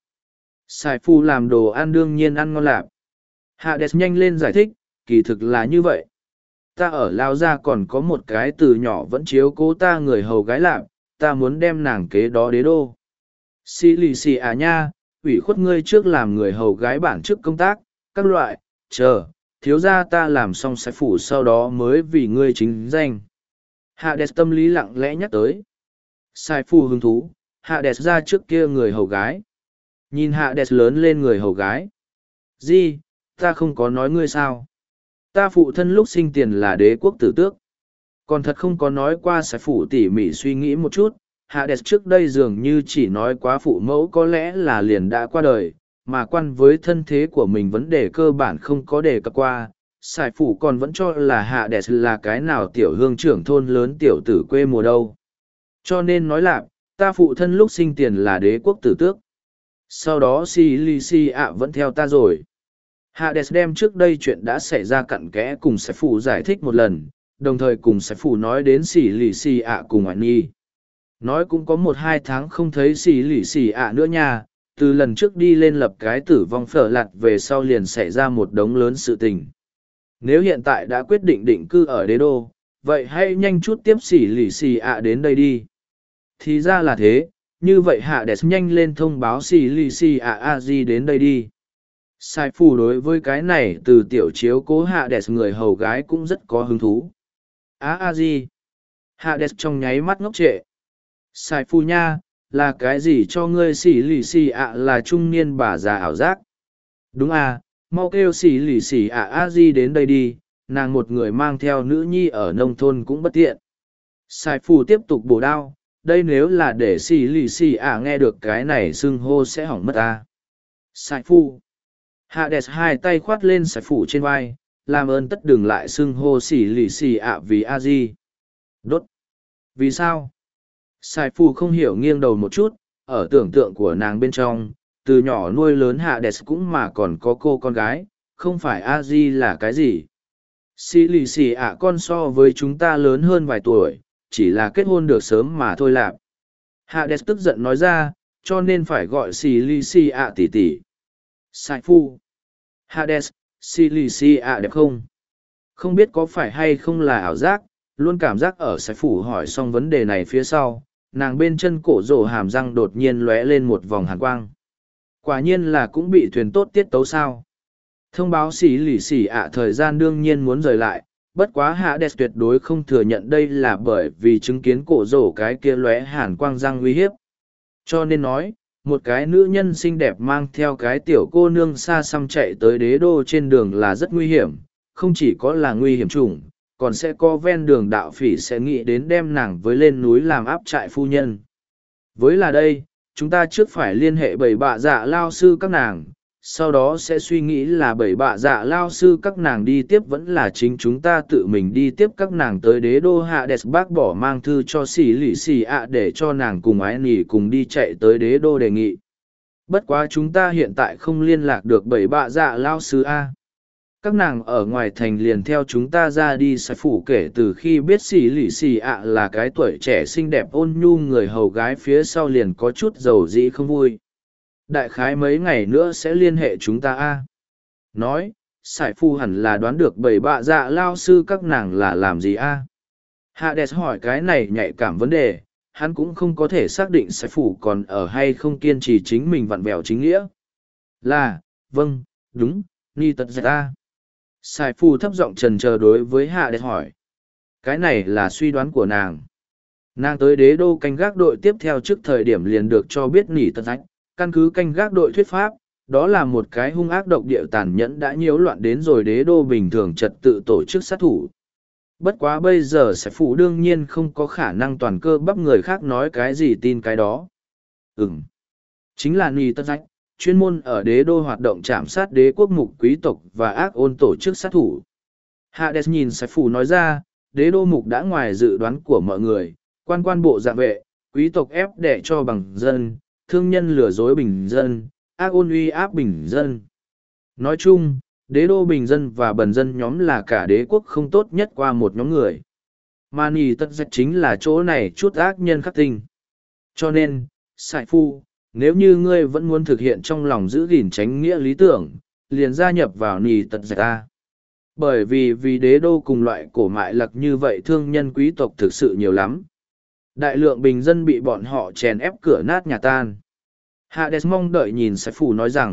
Sai Phu làm đồ ăn đương nhiên ăn ngon lạp. Hades nhanh lên giải thích, kỳ thực là như vậy. Ta ở Lao Gia còn có một cái từ nhỏ vẫn chiếu cố ta người hầu gái lạp, ta muốn đem nàng kế đó đế đô. Xì lì xì à nha, ủy khuất ngươi trước làm người hầu gái bản chức công tác, các loại, chờ, thiếu gia ta làm xong sai phủ sau đó mới vì ngươi chính danh. Hades tâm lý lặng lẽ nhắc tới. Sai phủ hứng thú, Hades ra trước kia người hầu gái. Nhìn Hades lớn lên người hầu gái. Gì, ta không có nói ngươi sao? Ta phụ thân lúc sinh tiền là đế quốc tử tước. Còn thật không có nói qua sai phủ tỉ mỉ suy nghĩ một chút. Hades trước đây dường như chỉ nói quá phụ mẫu có lẽ là liền đã qua đời, mà quan với thân thế của mình vấn đề cơ bản không có đề cập qua. Sài phủ còn vẫn cho là Hades là cái nào tiểu hương trưởng thôn lớn tiểu tử quê mùa đâu. Cho nên nói là, ta phụ thân lúc sinh tiền là đế quốc tử tước. Sau đó Cilicia vẫn theo ta rồi. Hades đem trước đây chuyện đã xảy ra cặn kẽ cùng Sài phủ giải thích một lần, đồng thời cùng Sài phủ nói đến Cilicia cùng Oanh Nhi. Nói cũng có 1-2 tháng không thấy Cilicia nữa nha. Từ lần trước đi lên lập cái tử vong phở lạt về sau liền xảy ra một đống lớn sự tình. Nếu hiện tại đã quyết định định cư ở đế đô, vậy hãy nhanh chút tiếp Cilicia đến đây đi. Thì ra là thế, như vậy Hades nhanh lên thông báo Cilicia A-di đến đây đi. Sai phù đối với cái này từ tiểu chiếu cố Hades người hầu gái cũng rất có hứng thú. A-di. Hades trong nháy mắt ngốc trệ. Sai phù nha, là cái gì cho ngươi Cilicia là trung niên bà già ảo giác? Đúng à, mau kêu Cilicia A-di đến đây đi, nàng một người mang theo nữ nhi ở nông thôn cũng bất tiện. Sai phù tiếp tục bổ đao, đây nếu là để Cilicia nghe được cái này xưng hô sẽ hỏng mất à. Sai phù. Hades hai tay khoát lên sai phù trên vai, làm ơn tất đừng lại xưng hô Cilicia vì A-di. Đốt. Vì sao? Sai phù không hiểu nghiêng đầu một chút, ở tưởng tượng của nàng bên trong, từ nhỏ nuôi lớn Hades cũng mà còn có cô con gái, không phải A-di là cái gì. Cilicia con so với chúng ta lớn hơn vài tuổi, chỉ là kết hôn được sớm mà thôi lạp. Hades tức giận nói ra, cho nên phải gọi Cilicia tỷ tỷ. Sai phu. Hades, Cilicia đẹp không? Không biết có phải hay không là ảo giác, luôn cảm giác ở sai phủ hỏi xong vấn đề này phía sau, nàng bên chân cổ rổ hàm răng đột nhiên lóe lên một vòng hàn quang. Quả nhiên là cũng bị thuyền tốt tiết tấu sao. Thông báo Cilicia thời gian đương nhiên muốn rời lại, bất quá Hades tuyệt đối không thừa nhận đây là bởi vì chứng kiến cổ rổ cái kia lóe hàn quang răng uy hiếp. Cho nên nói, một cái nữ nhân xinh đẹp mang theo cái tiểu cô nương xa xăm chạy tới đế đô trên đường là rất nguy hiểm, không chỉ có là nguy hiểm chủng, còn sẽ có ven đường đạo phỉ sẽ nghĩ đến đem nàng với lên núi làm áp trại phu nhân. Với là đây, chúng ta trước phải liên hệ bảy bạ dạ lao sư các nàng, sau đó sẽ suy nghĩ là bảy bạ dạ lao sư các nàng đi tiếp vẫn là chính chúng ta tự mình đi tiếp các nàng tới đế đô Hades bác bỏ mang thư cho Cilicia để cho nàng cùng ái nỉ cùng đi chạy tới đế đô đề nghị. Bất quá chúng ta hiện tại không liên lạc được bảy bạ dạ lao sư A. Các nàng ở ngoài thành liền theo chúng ta ra đi sai phủ kể từ khi biết Cilicia là cái tuổi trẻ xinh đẹp ôn nhu người hầu gái phía sau liền có chút dầu dĩ không vui. Đại khái mấy ngày nữa sẽ liên hệ chúng ta a. Nói, sải phu hẳn là đoán được bảy bạ dạ lao sư các nàng là làm gì a. Hades hỏi cái này nhạy cảm vấn đề, hắn cũng không có thể xác định sải phu còn ở hay không kiên trì chính mình vặn vẹo chính nghĩa. Là, vâng, đúng, ni tật dạy ta. Sải phu thấp giọng trần chờ đối với Hades hỏi. Cái này là suy đoán của nàng. Nàng tới đế đô canh gác đội tiếp theo trước thời điểm liền được cho biết nỉ tật dạy. Căn cứ canh gác đội thuyết pháp, đó là một cái hung ác độc địa tàn nhẫn đã nhiễu loạn đến rồi đế đô bình thường trật tự tổ chức sát thủ. Bất quá bây giờ sẽ phụ đương nhiên không có khả năng toàn cơ bắp người khác nói cái gì tin cái đó. Chính là Nì Tất Rách, chuyên môn ở đế đô hoạt động trảm sát đế quốc mục quý tộc và ác ôn tổ chức sát thủ. Hades nhìn sẽ phụ nói ra, đế đô mục đã ngoài dự đoán của mọi người, quan bộ dạ vệ, quý tộc ép đẻ cho bằng dân, thương nhân lừa dối bình dân, ác ôn uy áp bình dân. Nói chung, đế đô bình dân và bần dân nhóm là cả đế quốc không tốt nhất qua một nhóm người. Mà nì tất dạch chính là chỗ này chút ác nhân khắc tinh. Cho nên, sải phu, nếu như ngươi vẫn muốn thực hiện trong lòng giữ gìn tránh nghĩa lý tưởng, liền gia nhập vào nì tật dạch ta. Bởi vì đế đô cùng loại cổ mại lặc như vậy thương nhân quý tộc thực sự nhiều lắm. Đại lượng bình dân bị bọn họ chèn ép cửa nát nhà tan. Hades mong đợi nhìn Sai Phủ nói rằng,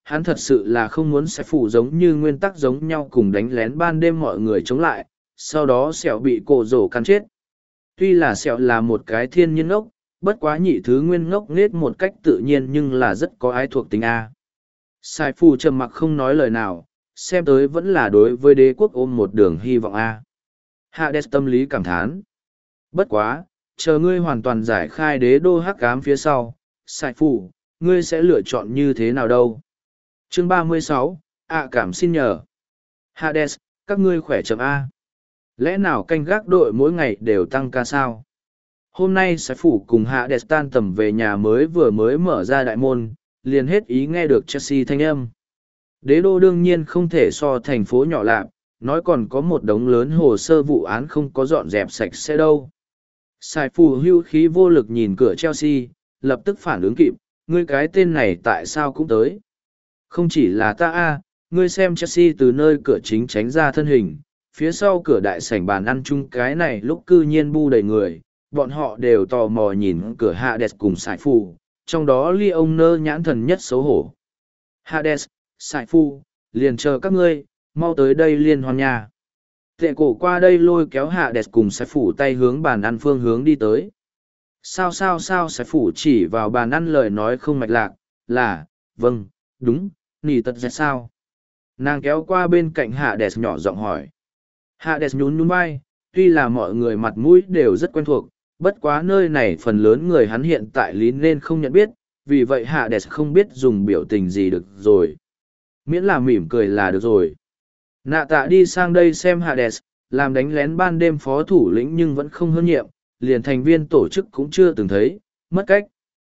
hắn thật sự là không muốn sẽ phủ giống như nguyên tắc giống nhau cùng đánh lén ban đêm mọi người chống lại, sau đó sẹo bị cổ rổ cắn chết. Tuy là sẹo là một cái thiên nhiên ngốc, bất quá nhị thứ nguyên ngốc nghếch một cách tự nhiên nhưng là rất có ái thuộc tính A. Sai phù trầm mặc không nói lời nào, xem tới vẫn là đối với đế quốc ôm một đường hy vọng A. Hades tâm lý cảm thán. Bất quá, chờ ngươi hoàn toàn giải khai đế đô hắc ám phía sau, Sai phù, ngươi sẽ lựa chọn như thế nào đâu? Chương 36, cảm xin nhờ. Hades, các ngươi khỏe chậm A. Lẽ nào canh gác đội mỗi ngày đều tăng ca sao? Hôm nay Sai phủ cùng Hades tan tầm về nhà vừa mới mở ra đại môn, liền hết ý nghe được Chelsea thanh âm. Đế đô đương nhiên không thể so thành phố nhỏ lạp, nói còn có một đống lớn hồ sơ vụ án không có dọn dẹp sạch sẽ đâu. Sai phủ hưu khí vô lực nhìn cửa Chelsea, lập tức phản ứng kịp, ngươi cái tên này tại sao cũng tới? Không chỉ là ta ngươi xem Chelsea từ nơi cửa chính tránh ra thân hình, phía sau cửa đại sảnh bàn ăn chung cái này lúc cư nhiên bu đầy người, bọn họ đều tò mò nhìn cửa Hades cùng Sai Phu, trong đó Leoner nhãn thần nhất xấu hổ. Hades, Sai Phu, liền chờ các ngươi, mau tới đây liên hoan nha. Tệ cổ qua đây lôi kéo Hades cùng Sai Phu tay hướng bàn ăn phương hướng đi tới. Sao Sai Phu chỉ vào bàn ăn lời nói không mạch lạc, là, vâng, đúng, nỉ tật dẹt sao. Nàng kéo qua bên cạnh Hades nhỏ giọng hỏi. Hades nhún vai, tuy là mọi người mặt mũi đều rất quen thuộc, bất quá nơi này phần lớn người hắn hiện tại lý nên không nhận biết, vì vậy Hades không biết dùng biểu tình gì được rồi. Miễn là mỉm cười là được rồi. Nạ tạ đi sang đây xem Hades, làm đánh lén ban đêm phó thủ lĩnh nhưng vẫn không hơn nhiệm, liền thành viên tổ chức cũng chưa từng thấy, mất cách.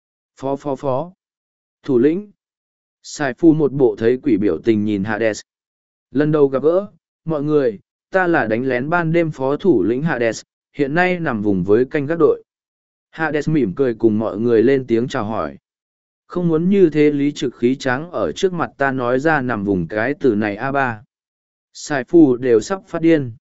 Phó. Thủ lĩnh. Sai Phu một bộ thấy quỷ biểu tình nhìn Hades. Lần đầu gặp gỡ, mọi người, ta là đánh lén ban đêm phó thủ lĩnh Hades, hiện nay nằm vùng với canh gác đội. Hades mỉm cười cùng mọi người lên tiếng chào hỏi. Không muốn như thế lý trực khí tráng ở trước mặt ta nói ra nằm vùng cái từ này A3. Sai Phu đều sắp phát điên.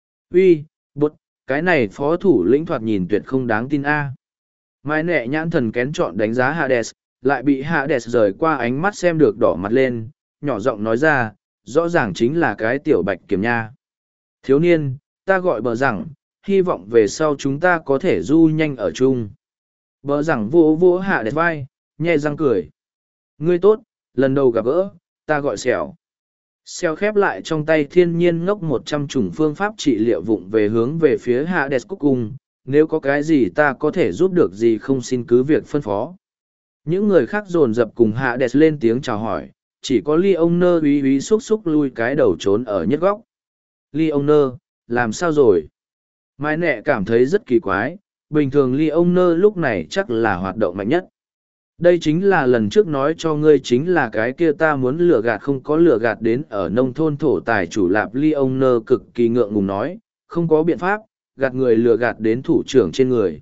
Uy, bột, cái này phó thủ lĩnh thoạt nhìn tuyệt không đáng tin A. Mai nẹ nhãn thần kén chọn đánh giá Hades, lại bị Hades rời qua ánh mắt xem được đỏ mặt lên, nhỏ giọng nói ra, rõ ràng chính là cái tiểu bạch kiểm nha. Thiếu niên, ta gọi bờ rằng, hy vọng về sau chúng ta có thể du nhanh ở chung. Bờ rằng vỗ Hades vai, nhe răng cười. Ngươi tốt, lần đầu gặp gỡ, ta gọi Xẻo. Xẻo khép lại trong tay thiên nhiên ngốc 100 chủng phương pháp trị liệu vụng về hướng về phía Hades cuối cùng, nếu có cái gì ta có thể giúp được gì không xin cứ việc phân phó. Những người khác dồn dập cùng Hades lên tiếng chào hỏi, chỉ có Leoner úy xúc lui cái đầu trốn ở nhất góc. Leoner, làm sao rồi? Mai nẹ cảm thấy rất kỳ quái, bình thường Leoner lúc này chắc là hoạt động mạnh nhất. Đây chính là lần trước nói cho ngươi chính là cái kia ta muốn lừa gạt không có lừa gạt đến ở nông thôn thổ tài chủ lạp Leoner cực kỳ ngượng ngùng nói, không có biện pháp, gạt người lừa gạt đến thủ trưởng trên người.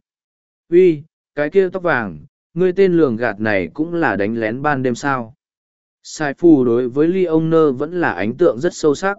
Uy, cái kia tóc vàng, ngươi tên lường gạt này cũng là đánh lén ban đêm sao. Sai Phu đối với Leoner vẫn là ấn tượng rất sâu sắc.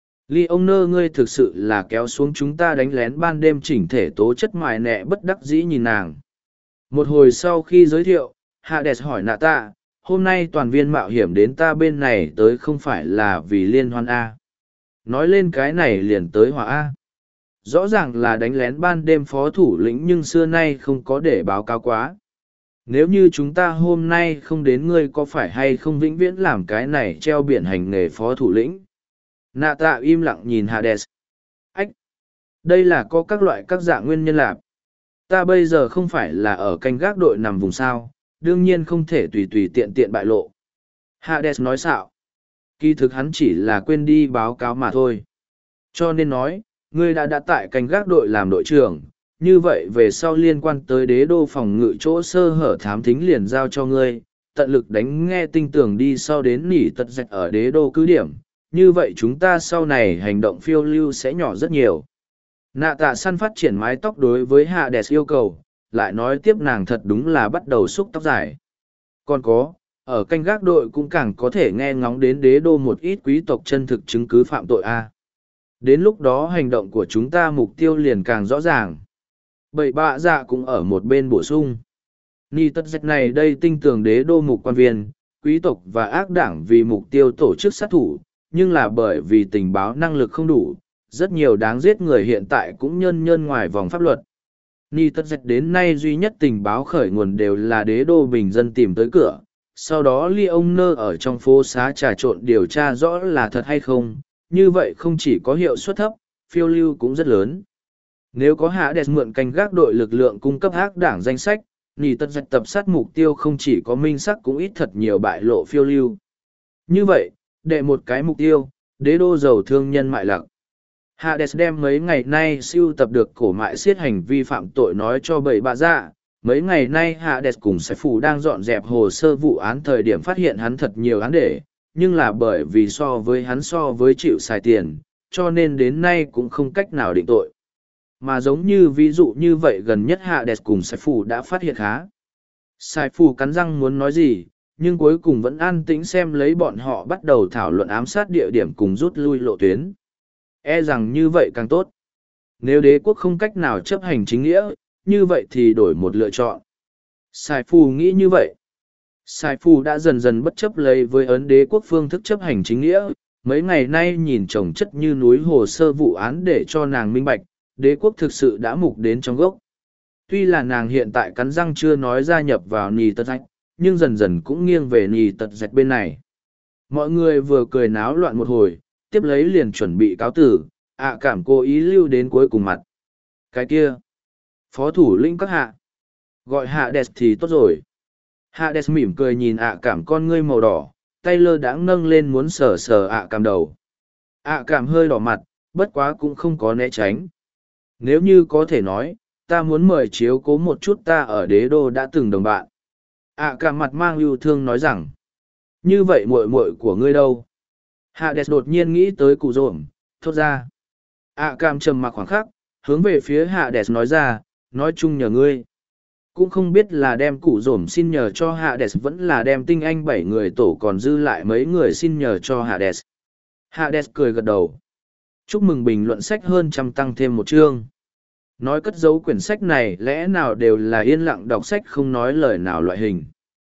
Leoner ngươi thực sự là kéo xuống chúng ta đánh lén ban đêm chỉnh thể tố chất mài nẹ bất đắc dĩ nhìn nàng. Một hồi sau khi giới thiệu, Hades hỏi nạ tạ, hôm nay toàn viên mạo hiểm đến ta bên này tới không phải là vì liên hoan A. Nói lên cái này liền tới hòa A. Rõ ràng là đánh lén ban đêm phó thủ lĩnh nhưng xưa nay không có để báo cáo quá. Nếu như chúng ta hôm nay không đến ngươi có phải hay không vĩnh viễn làm cái này treo biển hành nghề phó thủ lĩnh. Nạ tạ im lặng nhìn Hades. Ách! Đây là có các loại các dạng nguyên nhân lạp. Ta bây giờ không phải là ở canh gác đội nằm vùng sao, đương nhiên không thể tùy tiện bại lộ. Hades nói xạo. Kỳ thực hắn chỉ là quên đi báo cáo mà thôi. Cho nên nói, ngươi đã tại canh gác đội làm đội trưởng, như vậy về sau liên quan tới đế đô phòng ngự chỗ sơ hở thám thính liền giao cho ngươi, tận lực đánh nghe tinh tường đi sau đến nỉ tật dạch ở đế đô cứ điểm, như vậy chúng ta sau này hành động phiêu lưu sẽ nhỏ rất nhiều. Nạ tạ săn phát triển mái tóc đối với Hades yêu cầu, lại nói tiếp nàng thật đúng là bắt đầu xúc tóc dài. Còn có, ở canh gác đội cũng càng có thể nghe ngóng đến đế đô một ít quý tộc chân thực chứng cứ phạm tội A. Đến lúc đó hành động của chúng ta mục tiêu liền càng rõ ràng. Bậy bạ dạ cũng ở một bên bổ sung. Ni tất dạch này đây tinh tường đế đô mục quan viên, quý tộc và ác đảng vì mục tiêu tổ chức sát thủ, nhưng là bởi vì tình báo năng lực không đủ, rất nhiều đáng giết người hiện tại cũng nhân nhân ngoài vòng pháp luật. Ni tất dạch đến nay duy nhất tình báo khởi nguồn đều là đế đô bình dân tìm tới cửa, sau đó Leoner ở trong phố xá trà trộn điều tra rõ là thật hay không, như vậy không chỉ có hiệu suất thấp, phiêu lưu cũng rất lớn. Nếu có Hades mượn canh gác đội lực lượng cung cấp ác đảng danh sách, Ni tất dạch tập sát mục tiêu không chỉ có minh sắc cũng ít thật nhiều bại lộ phiêu lưu. Như vậy, đệ một cái mục tiêu, đế đô giàu thương nhân mại lặc. Hades đem mấy ngày nay siêu tập được cổ mại siết hành vi phạm tội nói cho bảy bà dạ. Mấy ngày nay Hades cùng Sài Phủ đang dọn dẹp hồ sơ vụ án thời điểm phát hiện hắn thật nhiều án để, nhưng là bởi vì so với chịu xài tiền, cho nên đến nay cũng không cách nào định tội. Mà giống như ví dụ như vậy gần nhất Hades cùng Sài Phủ đã phát hiện khá. Sài Phủ cắn răng muốn nói gì, nhưng cuối cùng vẫn an tĩnh xem lấy bọn họ bắt đầu thảo luận ám sát địa điểm cùng rút lui lộ tuyến. E rằng như vậy càng tốt. Nếu đế quốc không cách nào chấp hành chính nghĩa, như vậy thì đổi một lựa chọn. Sài Phù nghĩ như vậy. Sài Phù đã dần dần bất chấp lấy với ấn đế quốc phương thức chấp hành chính nghĩa. Mấy ngày nay nhìn chồng chất như núi hồ sơ vụ án để cho nàng minh bạch, đế quốc thực sự đã mục đến trong gốc. Tuy là nàng hiện tại cắn răng chưa nói gia nhập vào Nì Tật Dạch, nhưng dần dần cũng nghiêng về Nì Tật Dạch bên này. Mọi người vừa cười náo loạn một hồi, tiếp lấy liền chuẩn bị cáo tử, Cảm cố ý lưu đến cuối cùng mặt. Cái kia, phó thủ lĩnh các hạ, gọi Hades thì tốt rồi. Hades mỉm cười nhìn Cảm con ngươi màu đỏ, tay lơ đãng nâng lên muốn sờ sờ Cảm đầu. Cảm hơi đỏ mặt, bất quá cũng không có né tránh. Nếu như có thể nói, ta muốn mời chiếu cố một chút ta ở đế đô đã từng đồng bạn. Cảm mặt mang yêu thương nói rằng, như vậy muội muội của ngươi đâu? Hades đột nhiên nghĩ tới cụ rộm, thốt ra. Cảm trầm mặc khoảng khắc, hướng về phía Hades nói ra, nói chung nhờ ngươi. Cũng không biết là đem cụ rộm xin nhờ cho Hades vẫn là đem tinh anh 7 người tổ còn dư lại mấy người xin nhờ cho Hades. Hades cười gật đầu. Chúc mừng bình luận sách hơn trăm tăng thêm một chương. Nói cất giấu quyển sách này lẽ nào đều là yên lặng đọc sách không nói lời nào loại hình.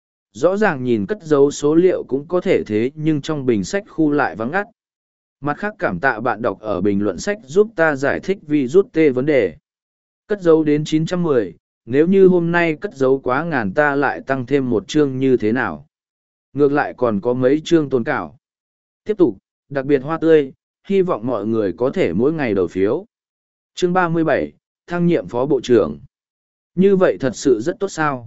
Rõ ràng nhìn cất dấu số liệu cũng có thể thế nhưng trong bình sách khu lại vắng ngắt. Mặt khác cảm tạ bạn đọc ở bình luận sách giúp ta giải thích virus T vấn đề. Cất dấu đến 910, nếu như hôm nay cất dấu quá ngàn ta lại tăng thêm một chương như thế nào. Ngược lại còn có mấy chương tồn cảo. Tiếp tục, đặc biệt hoa tươi, hy vọng mọi người có thể mỗi ngày đầu phiếu. Chương 37, thăng nhiệm phó bộ trưởng. Như vậy thật sự rất tốt sao?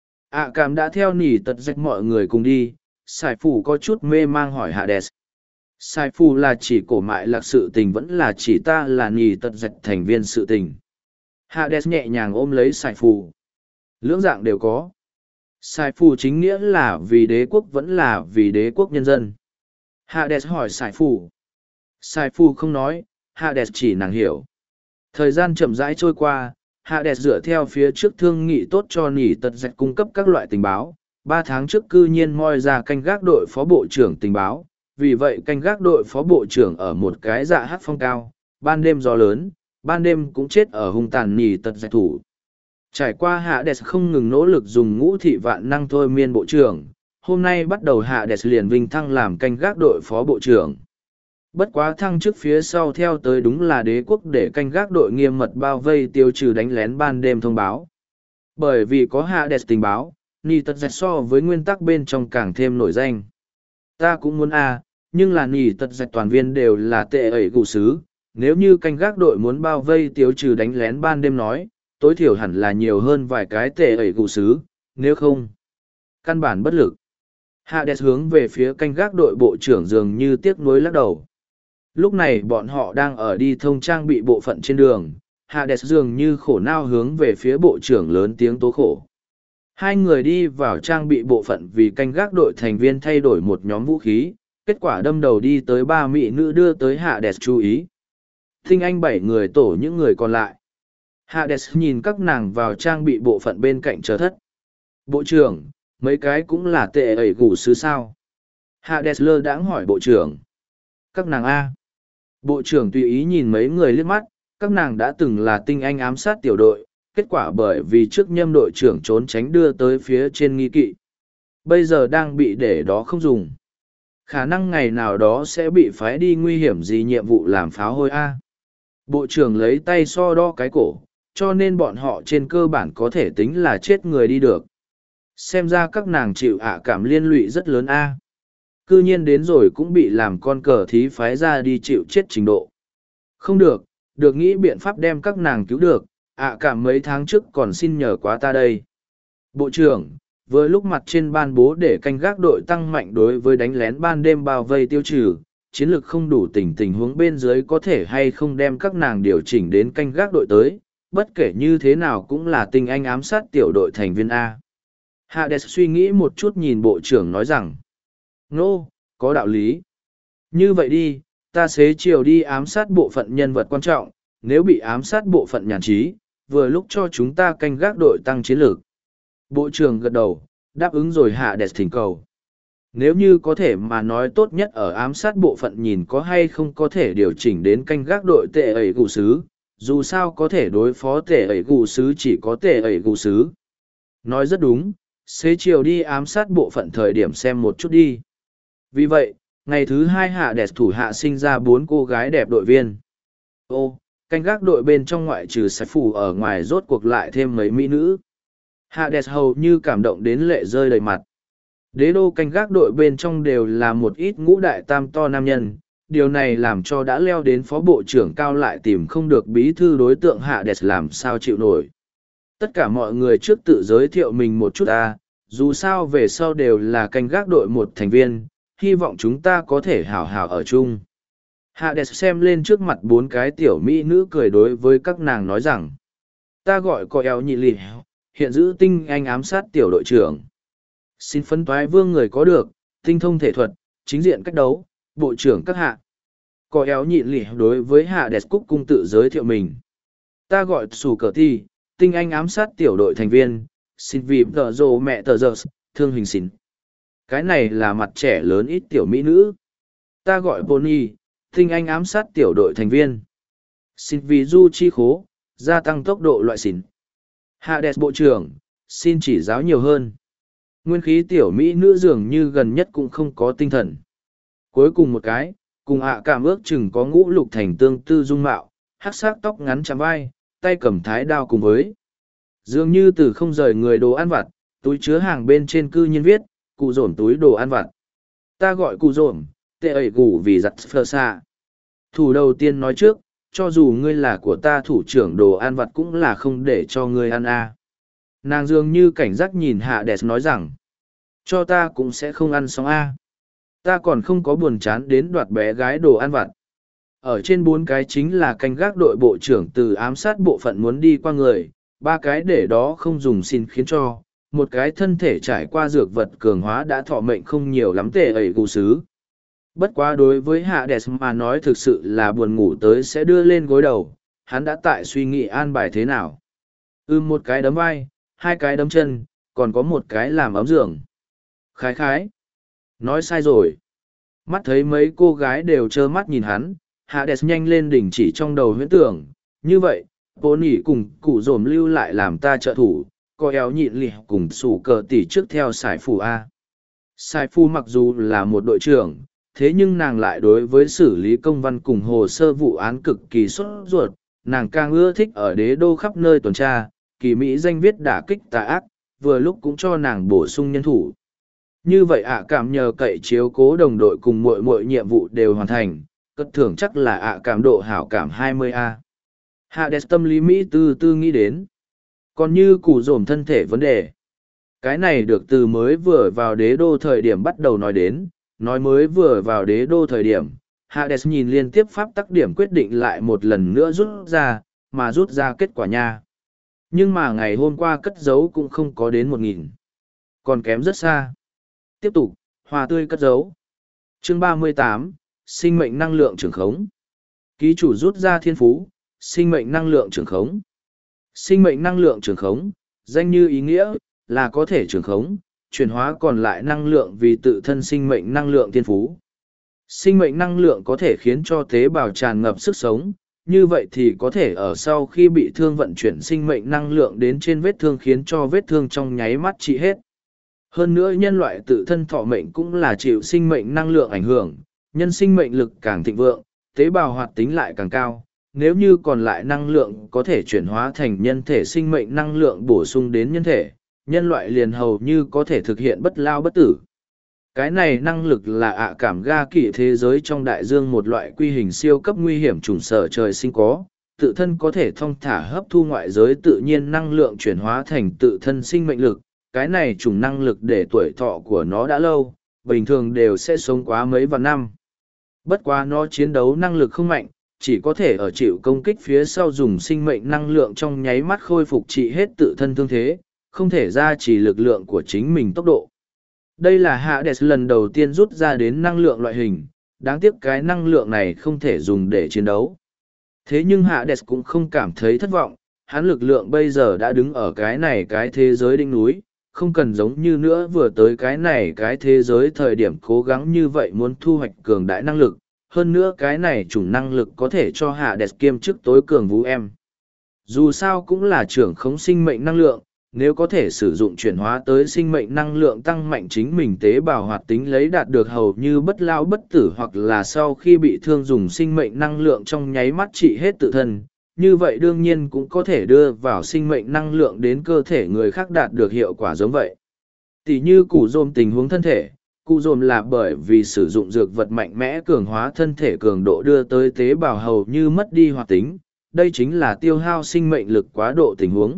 Cảm đã theo Nỉ Tật Dạch mọi người cùng đi, Sài Phủ có chút mê mang hỏi Hades. Sài Phủ là chỉ cổ mại lạc sự tình vẫn là chỉ ta là Nỉ Tật Dạch thành viên sự tình. Hades nhẹ nhàng ôm lấy Sài Phủ. Lưỡng dạng đều có. Sài Phủ chính nghĩa là vì đế quốc vẫn là vì đế quốc nhân dân. Hades hỏi Sài Phủ. Sài Phủ không nói, Hades chỉ nàng hiểu. Thời gian chậm rãi trôi qua, Hades dựa theo phía trước thương nghị tốt cho Nỉ Tật Dạch cung cấp các loại tình báo. 3 tháng trước cư nhiên moi ra canh gác đội phó bộ trưởng tình báo, vì vậy canh gác đội phó bộ trưởng ở một cái dạ hát phong cao, ban đêm gió lớn, ban đêm cũng chết ở hung tàn Nỉ Tật Dạch thủ. Trải qua Hades không ngừng nỗ lực dùng ngũ thị vạn năng thôi miên bộ trưởng, hôm nay bắt đầu Hades liền vinh thăng làm canh gác đội phó bộ trưởng. Bất quá thăng chức phía sau theo tới đúng là đế quốc để canh gác đội nghiêm mật bao vây tiêu trừ đánh lén ban đêm thông báo. Bởi vì có Hades tình báo, Nỉ Tật Dạch so với nguyên tắc bên trong càng thêm nổi danh. Ta cũng muốn nhưng là Nỉ Tật Dạch toàn viên đều là tệ ẩy gù sứ. Nếu như canh gác đội muốn bao vây tiêu trừ đánh lén ban đêm nói, tối thiểu hẳn là nhiều hơn vài cái tệ ẩy gù sứ, nếu không, căn bản bất lực. Hades hướng về phía canh gác đội bộ trưởng dường như tiếc nuối lắc đầu. Lúc này bọn họ đang ở đi thông trang bị bộ phận trên đường, Hades dường như khổ nao hướng về phía bộ trưởng lớn tiếng tố khổ. Hai người đi vào trang bị bộ phận vì canh gác đội thành viên thay đổi một nhóm vũ khí, kết quả đâm đầu đi tới 3 mỹ nữ đưa tới Hades chú ý. Tinh anh 7 người tổ những người còn lại. Hades nhìn các nàng vào trang bị bộ phận bên cạnh chờ thất. Bộ trưởng, mấy cái cũng là tệ ẩy gù sứ sao? Hades lơ đãng hỏi bộ trưởng. Các nàng A. Bộ trưởng tùy ý nhìn mấy người liếc mắt, các nàng đã từng là tinh anh ám sát tiểu đội, kết quả bởi vì trước nhâm đội trưởng trốn tránh đưa tới phía trên nghi kỵ. bây giờ đang bị để đó không dùng. Khả năng ngày nào đó sẽ bị phái đi nguy hiểm gì nhiệm vụ làm pháo hôi a. Bộ trưởng lấy tay so đo cái cổ, cho nên bọn họ trên cơ bản có thể tính là chết người đi được. Xem ra các nàng chịu cảm liên lụy rất lớn a. Cư nhiên đến rồi cũng bị làm con cờ thí phái ra đi chịu chết trình độ. Không được, được nghĩ biện pháp đem các nàng cứu được, cảm mấy tháng trước còn xin nhờ quá ta đây. Bộ trưởng, vừa lúc mặt trên ban bố để canh gác đội tăng mạnh đối với đánh lén ban đêm bao vây tiêu trừ, chiến lược không đủ tình huống bên dưới có thể hay không đem các nàng điều chỉnh đến canh gác đội tới, bất kể như thế nào cũng là tinh anh ám sát tiểu đội thành viên A. Hades suy nghĩ một chút nhìn bộ trưởng nói rằng, nô, có đạo lý. Như vậy đi, ta xế chiều đi ám sát bộ phận nhân vật quan trọng, nếu bị ám sát bộ phận nhàn trí, vừa lúc cho chúng ta canh gác đội tăng chiến lược. Bộ trưởng gật đầu, đáp ứng rồi Hades thỉnh cầu. Nếu như có thể mà nói tốt nhất ở ám sát bộ phận nhìn có hay không có thể điều chỉnh đến canh gác đội tệ ẩy gù sứ, dù sao có thể đối phó tệ ẩy gù sứ chỉ có tệ ẩy gù sứ. Nói rất đúng, xế chiều đi ám sát bộ phận thời điểm xem một chút đi. Vì vậy, ngày thứ hai Hades thủ hạ sinh ra 4 cô gái đẹp đội viên. Ô, canh gác đội bên trong ngoại trừ sạch phủ ở ngoài rốt cuộc lại thêm mấy mỹ nữ. Hades hầu như cảm động đến lệ rơi đầy mặt. Đế đô canh gác đội bên trong đều là một ít ngũ đại tam to nam nhân, điều này làm cho đã leo đến phó bộ trưởng cao lại tìm không được bí thư đối tượng Hades làm sao chịu nổi. Tất cả mọi người trước tự giới thiệu mình một chút dù sao về sau đều là canh gác đội một thành viên, hy vọng chúng ta có thể hào hào ở chung. Hades xem lên trước mặt 4 cái tiểu mỹ nữ cười đối với các nàng nói rằng, ta gọi có eo nhị lì, hiện giữ tinh anh ám sát tiểu đội trưởng. Xin phấn toái vương người có được, tinh thông thể thuật, chính diện cách đấu, bộ trưởng các hạ. Có eo nhị lì đối với Hades Cúc cung tự giới thiệu mình. Ta gọi Sủ Cờ Ti, tinh anh ám sát tiểu đội thành viên, xin vì tờ rồ mẹ tờ giờ, thương hình xin. Cái này là mặt trẻ lớn ít tiểu mỹ nữ. Ta gọi Pony, tinh anh ám sát tiểu đội thành viên. Xin vì du chi khố, gia tăng tốc độ loại xỉn. Hades bộ trưởng, xin chỉ giáo nhiều hơn. Nguyên khí tiểu mỹ nữ dường như gần nhất cũng không có tinh thần. Cuối cùng một cái, cùng cảm ước chừng có ngũ lục thành tương tư dung mạo, hắc sắc tóc ngắn chạm vai, tay cầm thái đao cùng với. Dường như từ không rời người đồ ăn vặt, túi chứa hàng bên trên cư nhiên viết, cụ dồn túi đồ ăn vặt. Ta gọi cụ dồn, tệ ẩy gù vì giặt phơ xa. Thủ đầu tiên nói trước, cho dù ngươi là của ta thủ trưởng đồ ăn vặt cũng là không để cho ngươi ăn Nàng dường như cảnh giác nhìn Hades nói rằng, cho ta cũng sẽ không ăn xong Ta còn không có buồn chán đến đoạt bé gái đồ ăn vặt. Ở trên 4 cái chính là canh gác đội bộ trưởng từ ám sát bộ phận muốn đi qua người, 3 cái để đó không dùng xin khiến cho, một cái thân thể trải qua dược vật cường hóa đã thọ mệnh không nhiều lắm tệ ẩy gù sứ. Bất quá đối với Hades mà nói thực sự là buồn ngủ tới sẽ đưa lên gối đầu, hắn đã tại suy nghĩ an bài thế nào. Một cái đấm vai, 2 cái đấm chân, còn có một cái làm ấm giường. Khái khái. Nói sai rồi. Mắt thấy mấy cô gái đều trơ mắt nhìn hắn, Hades nhanh lên đỉnh chỉ trong đầu huyễn tưởng. Như vậy, Pony cùng cụ dồn lưu lại làm ta trợ thủ, có eo nhịn lì cùng Sủ Cờ Tỉ trước theo Sải Phù A. Sải Phù mặc dù là một đội trưởng, thế nhưng nàng lại đối với xử lý công văn cùng hồ sơ vụ án cực kỳ sốt ruột, nàng càng ưa thích ở đế đô khắp nơi tuần tra, kỳ mỹ danh viết đả kích tà ác, vừa lúc cũng cho nàng bổ sung nhân thủ. Như vậy cảm nhờ cậy chiếu cố đồng đội cùng mọi nhiệm vụ đều hoàn thành, cất thưởng chắc là cảm độ hảo cảm 20A. Hades tâm lý Mỹ tư tư nghĩ đến. Còn như cụ dồn thân thể vấn đề. Cái này được từ mới vừa vào đế đô thời điểm bắt đầu nói đến, nói mới vừa vào đế đô thời điểm. Hades nhìn liên tiếp pháp tắc điểm quyết định lại một lần nữa rút ra kết quả nha. Nhưng mà ngày hôm qua cất giấu cũng không có đến 1000. Còn kém rất xa. Tiếp tục, hoa tươi cất giấu. Chương 38, sinh mệnh năng lượng trường khống. Ký chủ rút ra thiên phú, sinh mệnh năng lượng trường khống. Sinh mệnh năng lượng trường khống, danh như ý nghĩa, là có thể trường khống, chuyển hóa còn lại năng lượng vì tự thân sinh mệnh năng lượng thiên phú. Sinh mệnh năng lượng có thể khiến cho tế bào tràn ngập sức sống, như vậy thì có thể ở sau khi bị thương vận chuyển sinh mệnh năng lượng đến trên vết thương khiến cho vết thương trong nháy mắt trị hết. Hơn nữa nhân loại tự thân thọ mệnh cũng là chịu sinh mệnh năng lượng ảnh hưởng, nhân sinh mệnh lực càng thịnh vượng, tế bào hoạt tính lại càng cao. Nếu như còn lại năng lượng có thể chuyển hóa thành nhân thể sinh mệnh năng lượng bổ sung đến nhân thể, nhân loại liền hầu như có thể thực hiện bất lao bất tử. Cái này năng lực là ạ cảm ga kỷ thế giới trong đại dương một loại quy hình siêu cấp nguy hiểm trùng sở trời sinh có, tự thân có thể thong thả hấp thu ngoại giới tự nhiên năng lượng chuyển hóa thành tự thân sinh mệnh lực. Cái này chủng năng lực để tuổi thọ của nó đã lâu, bình thường đều sẽ sống quá mấy vạn năm. Bất quá nó chiến đấu năng lực không mạnh, chỉ có thể ở chịu công kích phía sau dùng sinh mệnh năng lượng trong nháy mắt khôi phục trị hết tự thân thương thế, không thể ra chỉ lực lượng của chính mình tốc độ. Đây là Hades lần đầu tiên rút ra đến năng lượng loại hình, đáng tiếc cái năng lượng này không thể dùng để chiến đấu. Thế nhưng Hades cũng không cảm thấy thất vọng, hắn lực lượng bây giờ đã đứng ở cái này cái thế giới đỉnh núi, không cần giống như nữa vừa tới cái này cái thế giới thời điểm cố gắng như vậy muốn thu hoạch cường đại năng lực, hơn nữa cái này chủng năng lực có thể cho Hades kiêm chức tối cường vũ em. Dù sao cũng là trưởng khống sinh mệnh năng lượng, nếu có thể sử dụng chuyển hóa tới sinh mệnh năng lượng tăng mạnh chính mình tế bào hoạt tính lấy đạt được hầu như bất lao bất tử hoặc là sau khi bị thương dùng sinh mệnh năng lượng trong nháy mắt trị hết tự thân, như vậy đương nhiên cũng có thể đưa vào sinh mệnh năng lượng đến cơ thể người khác đạt được hiệu quả giống vậy. Tỷ như cụ dồn tình huống thân thể, cụ dồn là bởi vì sử dụng dược vật mạnh mẽ cường hóa thân thể cường độ đưa tới tế bào hầu như mất đi hoạt tính, đây chính là tiêu hao sinh mệnh lực quá độ tình huống.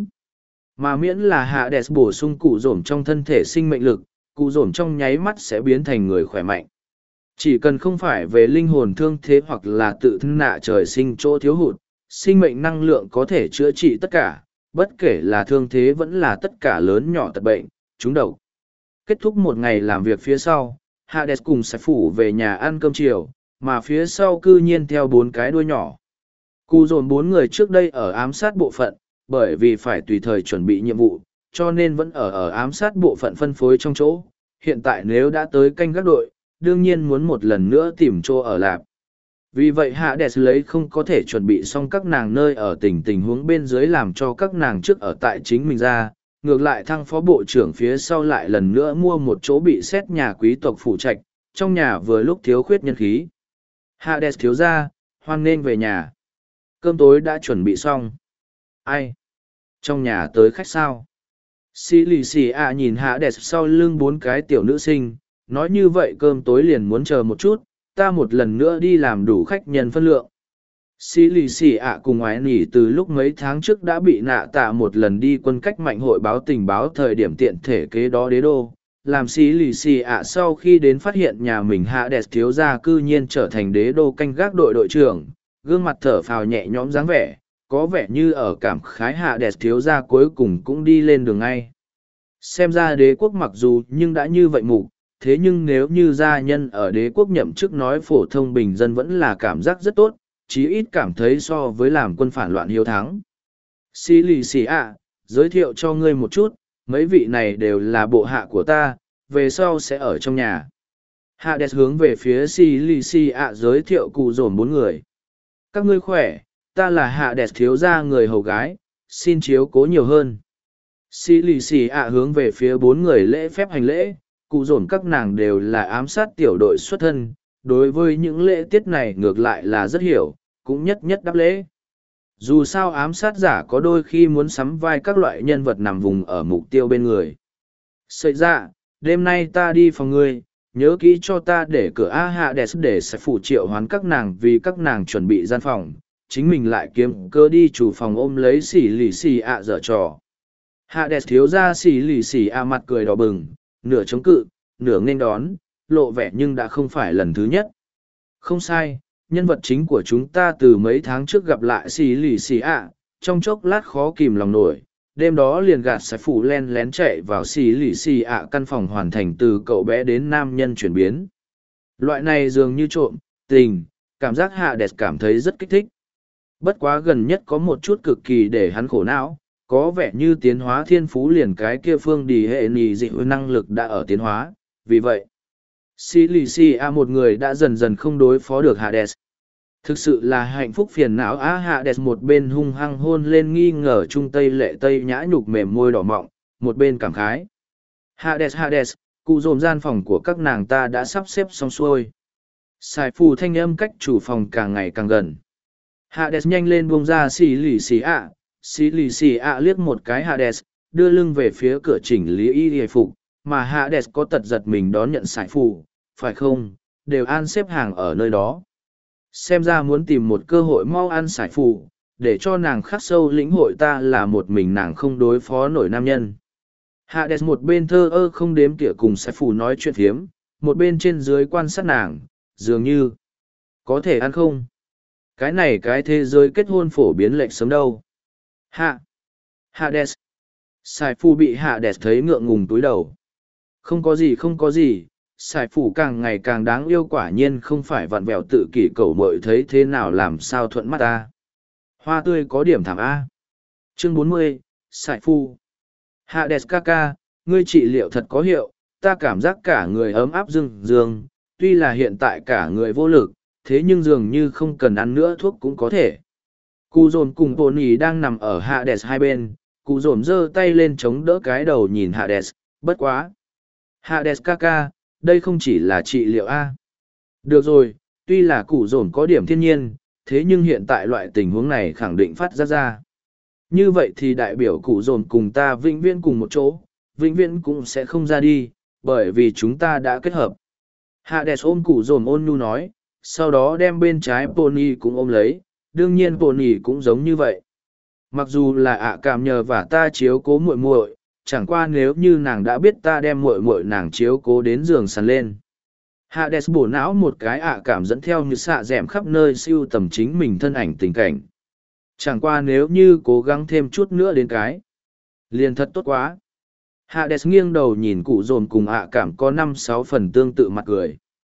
Mà miễn là Hades bổ sung cụ dồn trong thân thể sinh mệnh lực, cụ dồn trong nháy mắt sẽ biến thành người khỏe mạnh. Chỉ cần không phải về linh hồn thương thế hoặc là tự thân nạ trời sinh chỗ thiếu hụt, sinh mệnh năng lượng có thể chữa trị tất cả, bất kể là thương thế vẫn là tất cả lớn nhỏ tật bệnh, trúng độc. Kết thúc một ngày làm việc phía sau, Hades cùng Sài Phủ về nhà ăn cơm chiều, mà phía sau cư nhiên theo 4 cái đuôi nhỏ. Cụ dồn 4 người trước đây ở ám sát bộ phận, bởi vì phải tùy thời chuẩn bị nhiệm vụ, cho nên vẫn ở ám sát bộ phận phân phối trong chỗ. Hiện tại nếu đã tới canh gác đội, đương nhiên muốn một lần nữa tìm chỗ ở lạp. Vì vậy Hades lấy không có thể chuẩn bị xong các nàng nơi ở tình huống bên dưới làm cho các nàng trước ở tại chính mình ra, ngược lại thăng phó bộ trưởng phía sau lại lần nữa mua một chỗ bị xét nhà quý tộc phủ trạch, trong nhà vừa lúc thiếu khuyết nhân khí. Hades thiếu ra, hoan nghênh về nhà. Cơm tối đã chuẩn bị xong. Ai? Trong nhà tới khách sao? Xì lì xì ạ nhìn Hades sau lưng 4 cái tiểu nữ sinh, nói như vậy cơm tối liền muốn chờ một chút, ta một lần nữa đi làm đủ khách nhân phân lượng. Xì lì xì ạ cùng ái nỉ từ lúc mấy tháng trước đã bị nạ tạ một lần đi quân cách mạnh hội báo tình báo thời điểm tiện thể kế đó đế đô. Làm xì lì xì ạ sau khi đến phát hiện nhà mình Hades thiếu gia cư nhiên trở thành đế đô canh gác đội đội trưởng, gương mặt thở phào nhẹ nhõm dáng vẻ, có vẻ như ở cảm khái Hades thiếu gia cuối cùng cũng đi lên đường ngay. Xem ra đế quốc mặc dù nhưng đã như vậy mục, thế nhưng nếu như gia nhân ở đế quốc nhậm chức nói phổ thông bình dân vẫn là cảm giác rất tốt, chí ít cảm thấy so với làm quân phản loạn hiếu thắng. Xì lì xì ạ, giới thiệu cho ngươi một chút, mấy vị này đều là bộ hạ của ta, về sau sẽ ở trong nhà. Hades hướng về phía xì lì xì ạ giới thiệu cụ dồn 4 người. Các ngươi khỏe, ta là Hades thiếu gia người hầu gái, xin chiếu cố nhiều hơn. Xì lì xì ạ hướng về phía 4 người lễ phép hành lễ, cụ dồn các nàng đều là ám sát tiểu đội xuất thân, đối với những lễ tiết này ngược lại là rất hiểu, cũng nhất nhất đáp lễ. Dù sao ám sát giả có đôi khi muốn sắm vai các loại nhân vật nằm vùng ở mục tiêu bên người. Xảy ra, đêm nay ta đi phòng ngươi, nhớ kỹ cho ta để cửa A Hades để sẽ phụ triệu hoán các nàng vì các nàng chuẩn bị gian phòng, chính mình lại kiếm cơ đi chủ phòng ôm lấy xỉ lì xì ạ dở trò. Hades thiếu ra xỉ lì xì ạ mặt cười đỏ bừng, nửa chống cự, nửa nghênh đón, lộ vẻ nhưng đã không phải lần thứ nhất. Không sai, nhân vật chính của chúng ta từ mấy tháng trước gặp lại xì lì xì ạ, trong chốc lát khó kìm lòng nổi, đêm đó liền gạt sải phủ len lén chạy vào xì lì xì ạ căn phòng hoàn thành từ cậu bé đến nam nhân chuyển biến. Loại này dường như trộm, tình, cảm giác Hades cảm thấy rất kích thích. Bất quá gần nhất có một chút cực kỳ để hắn khổ não, có vẻ như tiến hóa thiên phú liền cái kia phương đi hệ nì dị năng lực đã ở tiến hóa, vì vậy Cilicia một người đã dần dần không đối phó được Hades. Thực sự là hạnh phúc phiền não Hades một bên hung hăng hôn lên nghi ngờ trung tây lệ tây nhã nhục mềm môi đỏ mọng, một bên cảm khái. Hades, cụ dồn gian phòng của các nàng ta đã sắp xếp xong xuôi. Sài phù thanh âm cách chủ phòng càng ngày càng gần. Hades nhanh lên buông ra xì lì xì ạ liếc một cái Hades, đưa lưng về phía cửa chỉnh lý y hề phục, mà Hades có tật giật mình đón nhận sài phù, phải không, đều an xếp hàng ở nơi đó. Xem ra muốn tìm một cơ hội mau ăn sài phù, để cho nàng khắc sâu lĩnh hội ta là một mình nàng không đối phó nổi nam nhân. Hades một bên thơ ơ không đếm tỉa cùng sài phù nói chuyện phiếm, một bên trên dưới quan sát nàng, dường như có thể ăn không? Cái này cái thế giới kết hôn phổ biến lệch sớm đâu. Hades. Sài phù bị Hades thấy ngượng ngùng túi đầu. Không có gì, sài phù càng ngày càng đáng yêu, quả nhiên không phải vặn vẹo tự kỷ cẩu mội thấy thế nào làm sao thuận mắt ta. Hoa tươi có điểm thảm A. Chương 40, sài phù. Hades ca ca, ngươi trị liệu thật có hiệu, ta cảm giác cả người ấm áp dương, tuy là hiện tại cả người vô lực, thế nhưng dường như không cần ăn nữa thuốc cũng có thể. Cụ dồn cùng Tony đang nằm ở Hades hai bên, cụ dồn giơ tay lên chống đỡ cái đầu nhìn Hades, bất quá. Hades ca ca, đây không chỉ là trị liệu A. Được rồi, tuy là cụ dồn có điểm thiên nhiên, thế nhưng hiện tại loại tình huống này khẳng định phát ra. Như vậy thì đại biểu cụ dồn cùng ta vĩnh viễn cùng một chỗ, vĩnh viễn cũng sẽ không ra đi, bởi vì chúng ta đã kết hợp. Hades ôm cụ dồn ôn nhu nói, sau đó đem bên trái Pony cũng ôm lấy, đương nhiên Pony cũng giống như vậy. Mặc dù là ạ cảm nhờ và ta chiếu cố muội muội, chẳng qua nếu như nàng đã biết ta đem muội muội nàng chiếu cố đến giường sàn lên. Hades bổ não một cái ạ cảm dẫn theo như xạ dẻm khắp nơi siêu tầm chính mình thân ảnh tình cảnh. Chẳng qua nếu như cố gắng thêm chút nữa đến cái, liền thật tốt quá. Hades nghiêng đầu nhìn cụ dồn cùng ạ cảm có 5-6 phần tương tự mặt cười.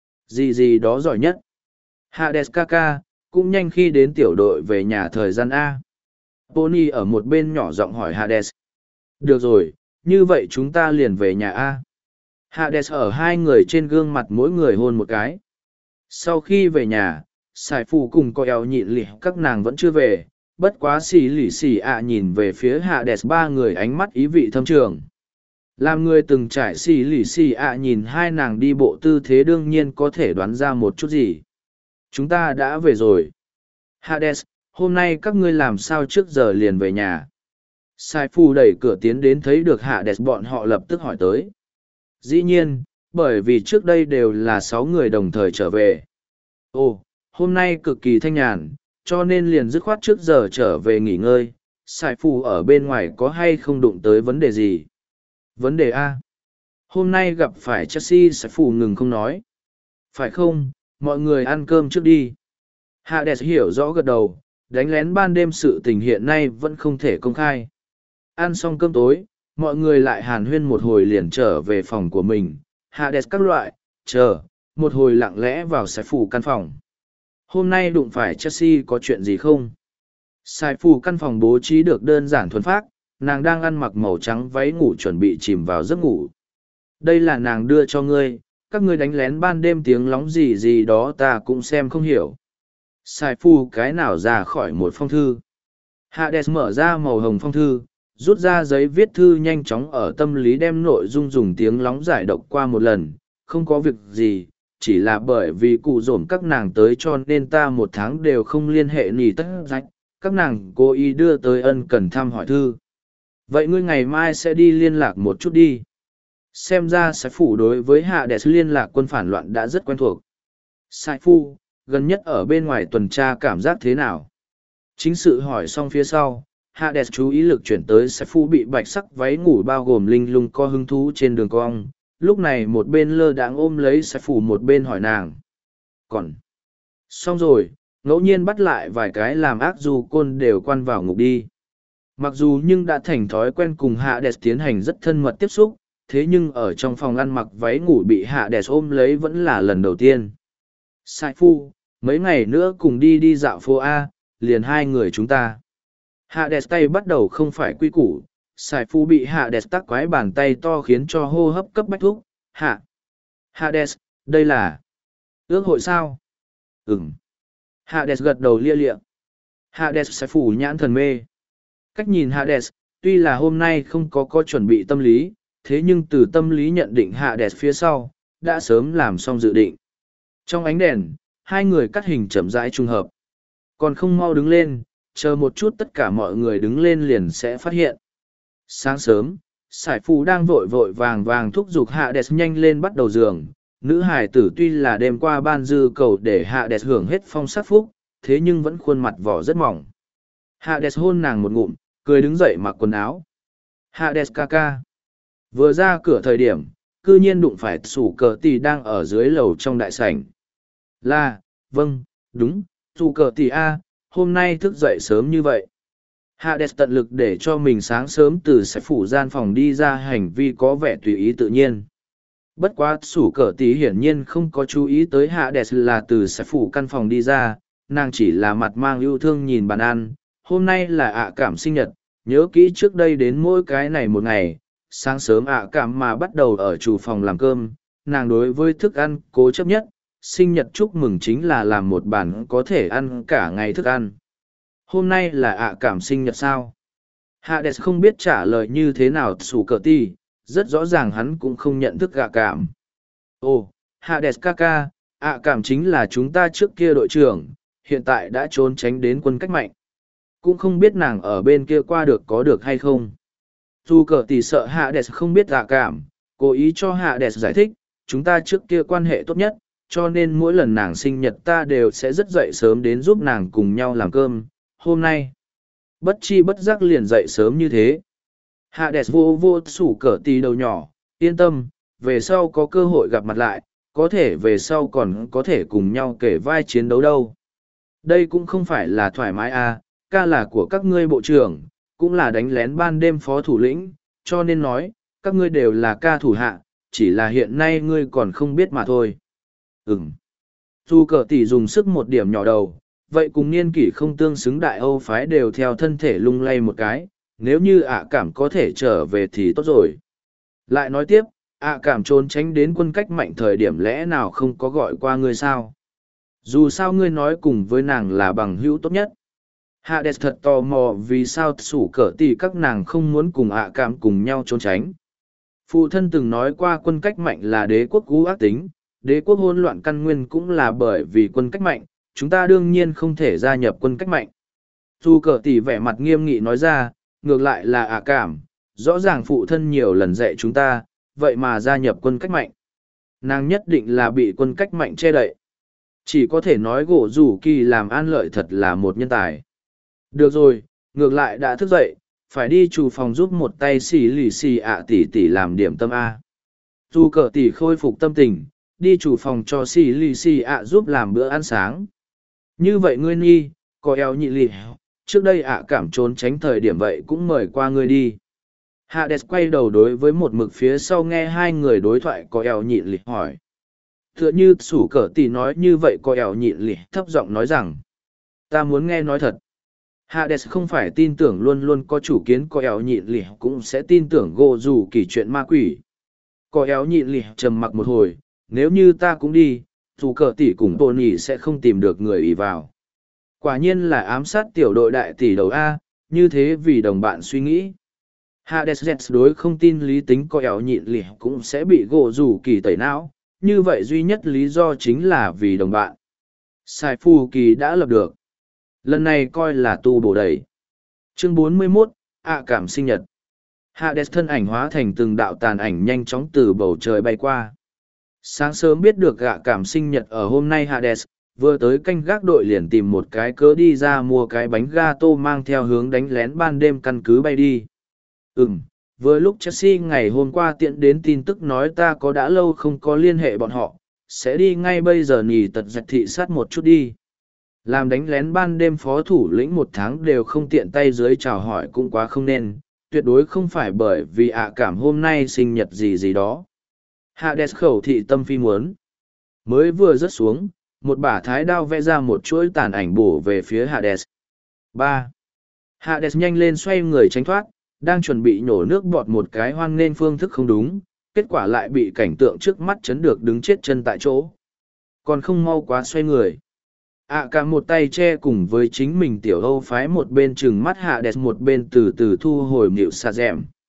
Gì đó giỏi nhất. Hades ca ca, cũng nhanh khi đến tiểu đội về nhà thời gian A. Pony ở một bên nhỏ giọng hỏi Hades. Được rồi, như vậy chúng ta liền về nhà A. Hades ở hai người trên gương mặt mỗi người hôn một cái. Sau khi về nhà, Sài Phù cùng coi eo nhịn lì các nàng vẫn chưa về, bất quá xì lì xì ạ nhìn về phía Hades ba người ánh mắt ý vị thâm trường. Làm người từng trải xì lì xì ạ nhìn hai nàng đi bộ tư thế đương nhiên có thể đoán ra một chút gì. Chúng ta đã về rồi. Hades, hôm nay các ngươi làm sao trước giờ liền về nhà? Sai Phu đẩy cửa tiến đến thấy được Hades, bọn họ lập tức hỏi tới. Dĩ nhiên, bởi vì trước đây đều là 6 người đồng thời trở về. Ồ, hôm nay cực kỳ thanh nhàn, cho nên liền dứt khoát trước giờ trở về nghỉ ngơi. Sai Phu ở bên ngoài có hay không đụng tới vấn đề gì? Vấn đề A. Hôm nay gặp phải Chelsea, Sai Phu ngừng không nói. Phải không, mọi người ăn cơm trước đi. Hades hiểu rõ gật đầu, đánh lén ban đêm sự tình hiện nay vẫn không thể công khai. Ăn xong cơm tối, mọi người lại hàn huyên một hồi liền trở về phòng của mình. Hades các loại, chờ, một hồi lặng lẽ vào Sai Phu căn phòng. Hôm nay đụng phải Chelsea có chuyện gì không? Sai Phu căn phòng bố trí được đơn giản thuần phác, nàng đang ăn mặc màu trắng váy ngủ chuẩn bị chìm vào giấc ngủ. Đây là nàng đưa cho ngươi, các ngươi đánh lén ban đêm tiếng lóng gì đó ta cũng xem không hiểu. Sai Phu cái nào ra khỏi một phong thư. Hades mở ra màu hồng phong thư, rút ra giấy viết thư nhanh chóng ở tâm lý đem nội dung dùng tiếng lóng giải độc qua một lần. Không có việc gì, chỉ là bởi vì cụ dồn các nàng tới cho nên ta một tháng đều không liên hệ nì tất rách. Các nàng cố ý đưa tới ân cần thăm hỏi thư. Vậy ngươi ngày mai sẽ đi liên lạc một chút đi. Xem ra Sai Phu đối với Hades liên lạc quân phản loạn đã rất quen thuộc. Sai Phu, gần nhất ở bên ngoài tuần tra cảm giác thế nào? Chính sự hỏi xong phía sau, Hades chú ý lực chuyển tới Sai Phu bị bạch sắc váy ngủ bao gồm linh lung co hứng thú trên đường cong. Lúc này một bên lơ đãng ôm lấy Sai Phu một bên hỏi nàng. Còn, xong rồi, ngẫu nhiên bắt lại vài cái làm ác dù côn đều quan vào ngục đi. Mặc dù nhưng đã thành thói quen cùng Hades tiến hành rất thân mật tiếp xúc, thế nhưng ở trong phòng ăn mặc váy ngủ bị Hades ôm lấy vẫn là lần đầu tiên. Sai Phu, mấy ngày nữa cùng đi dạo phố A, liền hai người chúng ta. Hades tay bắt đầu không phải quy củ, Sai Phu bị Hades tắc quái bàn tay to khiến cho hô hấp cấp bách thúc. Hades, đây là ước hội sao? Ừm. Hades gật đầu lia lịa. Hades Sai Phu nhãn thần mê. Cách nhìn Hades, tuy là hôm nay không có chuẩn bị tâm lý, thế nhưng từ tâm lý nhận định Hades phía sau, đã sớm làm xong dự định. Trong ánh đèn, hai người cắt hình chậm rãi trùng hợp. Còn không mau đứng lên, chờ một chút tất cả mọi người đứng lên liền sẽ phát hiện. Sáng sớm, Sải Phù đang vội vội vàng vàng thúc giục Hades nhanh lên bắt đầu giường. Nữ hài tử tuy là đêm qua ban dư cầu để Hades hưởng hết phong sát phúc, thế nhưng vẫn khuôn mặt vỏ rất mỏng. Hades hôn nàng một ngụm, cười đứng dậy mặc quần áo. Hades ca ca. Vừa ra cửa thời điểm, cư nhiên đụng phải Sủ Cờ Tỷ đang ở dưới lầu trong đại sảnh. Vâng, đúng, Sủ Cờ Tỷ A, hôm nay thức dậy sớm như vậy. Hades tận lực để cho mình sáng sớm từ sẽ phủ gian phòng đi ra, hành vi có vẻ tùy ý tự nhiên. Bất quá Sủ Cờ Tỷ hiển nhiên không có chú ý tới Hades là từ sẽ phủ căn phòng đi ra, nàng chỉ là mặt mang yêu thương nhìn bàn ăn. Hôm nay là ạ cảm sinh nhật, nhớ kỹ trước đây đến mỗi cái này một ngày, sáng sớm ạ cảm mà bắt đầu ở chủ phòng làm cơm, nàng đối với thức ăn cố chấp nhất, sinh nhật chúc mừng chính là làm một bàn có thể ăn cả ngày thức ăn. Hôm nay là ạ cảm sinh nhật sao? Hades không biết trả lời như thế nào Sủ Cờ Tỷ, rất rõ ràng hắn cũng không nhận thức ạ cảm. Ồ, Hades ca ca, ạ cảm chính là chúng ta trước kia đội trưởng, hiện tại đã trốn tránh đến quân cách mạnh. Cũng không biết nàng ở bên kia qua được có được hay không. Dù Cờ Tỷ sợ Hades không biết ạ cảm, cố ý cho Hades giải thích, chúng ta trước kia quan hệ tốt nhất, cho nên mỗi lần nàng sinh nhật ta đều sẽ rất dậy sớm đến giúp nàng cùng nhau làm cơm. Hôm nay, bất chi bất giác liền dậy sớm như thế. Hades vô vô Sủ Cờ Tỷ đầu nhỏ, yên tâm, về sau có cơ hội gặp mặt lại, có thể về sau còn có thể cùng nhau kể vai chiến đấu đâu. Đây cũng không phải là thoải mái à, ca là của các ngươi bộ trưởng, cũng là đánh lén ban đêm phó thủ lĩnh, cho nên nói, các ngươi đều là ca thủ hạ, chỉ là hiện nay ngươi còn không biết mà thôi. Dù Cờ Tỷ dùng sức một điểm nhỏ đầu, vậy cùng niên kỷ không tương xứng đại Âu phái đều theo thân thể lung lay một cái, nếu như ạ cảm có thể trở về thì tốt rồi. Lại nói tiếp, ạ cảm trốn tránh đến quân cách mạnh thời điểm lẽ nào không có gọi qua ngươi sao? Dù sao ngươi nói cùng với nàng là bằng hữu tốt nhất. Hades thật tò mò vì sao Sủ Cờ Tỷ các nàng không muốn cùng ạ cảm cùng nhau trốn tránh. Phụ thân từng nói qua quân cách mạnh là đế quốc cú ác tính, đế quốc hỗn loạn căn nguyên cũng là bởi vì quân cách mạnh, chúng ta đương nhiên không thể gia nhập quân cách mạnh. Sủ Cờ Tỷ vẻ mặt nghiêm nghị nói ra, ngược lại là ạ cảm, rõ ràng phụ thân nhiều lần dạy chúng ta, vậy mà gia nhập quân cách mạnh. Nàng nhất định là bị quân cách mạnh che đậy. Chỉ có thể nói gỗ rủ kỳ làm an lợi thật là một nhân tài. Được rồi, ngược lại đã thức dậy, phải đi chủ phòng giúp một tay xì lì xì ạ tỷ tỷ làm điểm tâm A. Dù Cờ Tỷ khôi phục tâm tình, đi chủ phòng cho xì lì xì ạ giúp làm bữa ăn sáng. Như vậy ngươi nhi, có eo nhị lì, trước đây ạ cảm trốn tránh thời điểm vậy cũng mời qua ngươi đi. Hades quay đầu đối với một mực phía sau nghe hai người đối thoại có eo nhị lì hỏi. Tựa như Sủ Cờ Tỷ nói như vậy có eo nhị lì thấp giọng nói rằng, ta muốn nghe nói thật. Hades không phải tin tưởng luôn luôn có chủ kiến có eo nhịn lì cũng sẽ tin tưởng gỗ dù kỳ chuyện ma quỷ. Có eo nhịn lì trầm mặc một hồi, nếu như ta cũng đi, dù Cờ Tỷ cùng Tony sẽ không tìm được người ý vào. Quả nhiên là ám sát tiểu đội đại tỷ đầu A, như thế vì đồng bạn suy nghĩ. Hades đối không tin lý tính có eo nhịn lì cũng sẽ bị gỗ dù kỳ tẩy não, như vậy duy nhất lý do chính là vì đồng bạn. Sai Phu Kỳ đã lập được. Lần này coi là tu bổ đầy. Chương 41, ạ cảm sinh nhật. Hades thân ảnh hóa thành từng đạo tàn ảnh nhanh chóng từ bầu trời bay qua. Sáng sớm biết được ạ cảm sinh nhật ở hôm nay Hades, vừa tới canh gác đội liền tìm một cái cớ đi ra mua cái bánh gato mang theo hướng đánh lén ban đêm căn cứ bay đi. Vừa lúc Chelsea ngày hôm qua tiện đến tin tức nói ta có đã lâu không có liên hệ bọn họ, sẽ đi ngay bây giờ nhì tật dạch thị sát một chút đi. Làm đánh lén ban đêm phó thủ lĩnh một tháng đều không tiện tay dưới chào hỏi cũng quá không nên, tuyệt đối không phải bởi vì ạ cảm hôm nay sinh nhật gì gì đó. Hades khẩu thị tâm phi muốn. Mới vừa rớt xuống, một bả thái đao vẽ ra một chuỗi tàn ảnh bổ về phía Hades. 3. Hades nhanh lên xoay người tránh thoát, đang chuẩn bị nhổ nước bọt một cái hoang nên phương thức không đúng, kết quả lại bị cảnh tượng trước mắt chấn được đứng chết chân tại chỗ. Còn không mau quá xoay người. Cả một tay che cùng với chính mình tiểu Âu phái một bên chừng mắt Hades một bên từ từ thu hồi nịu xà dẹm.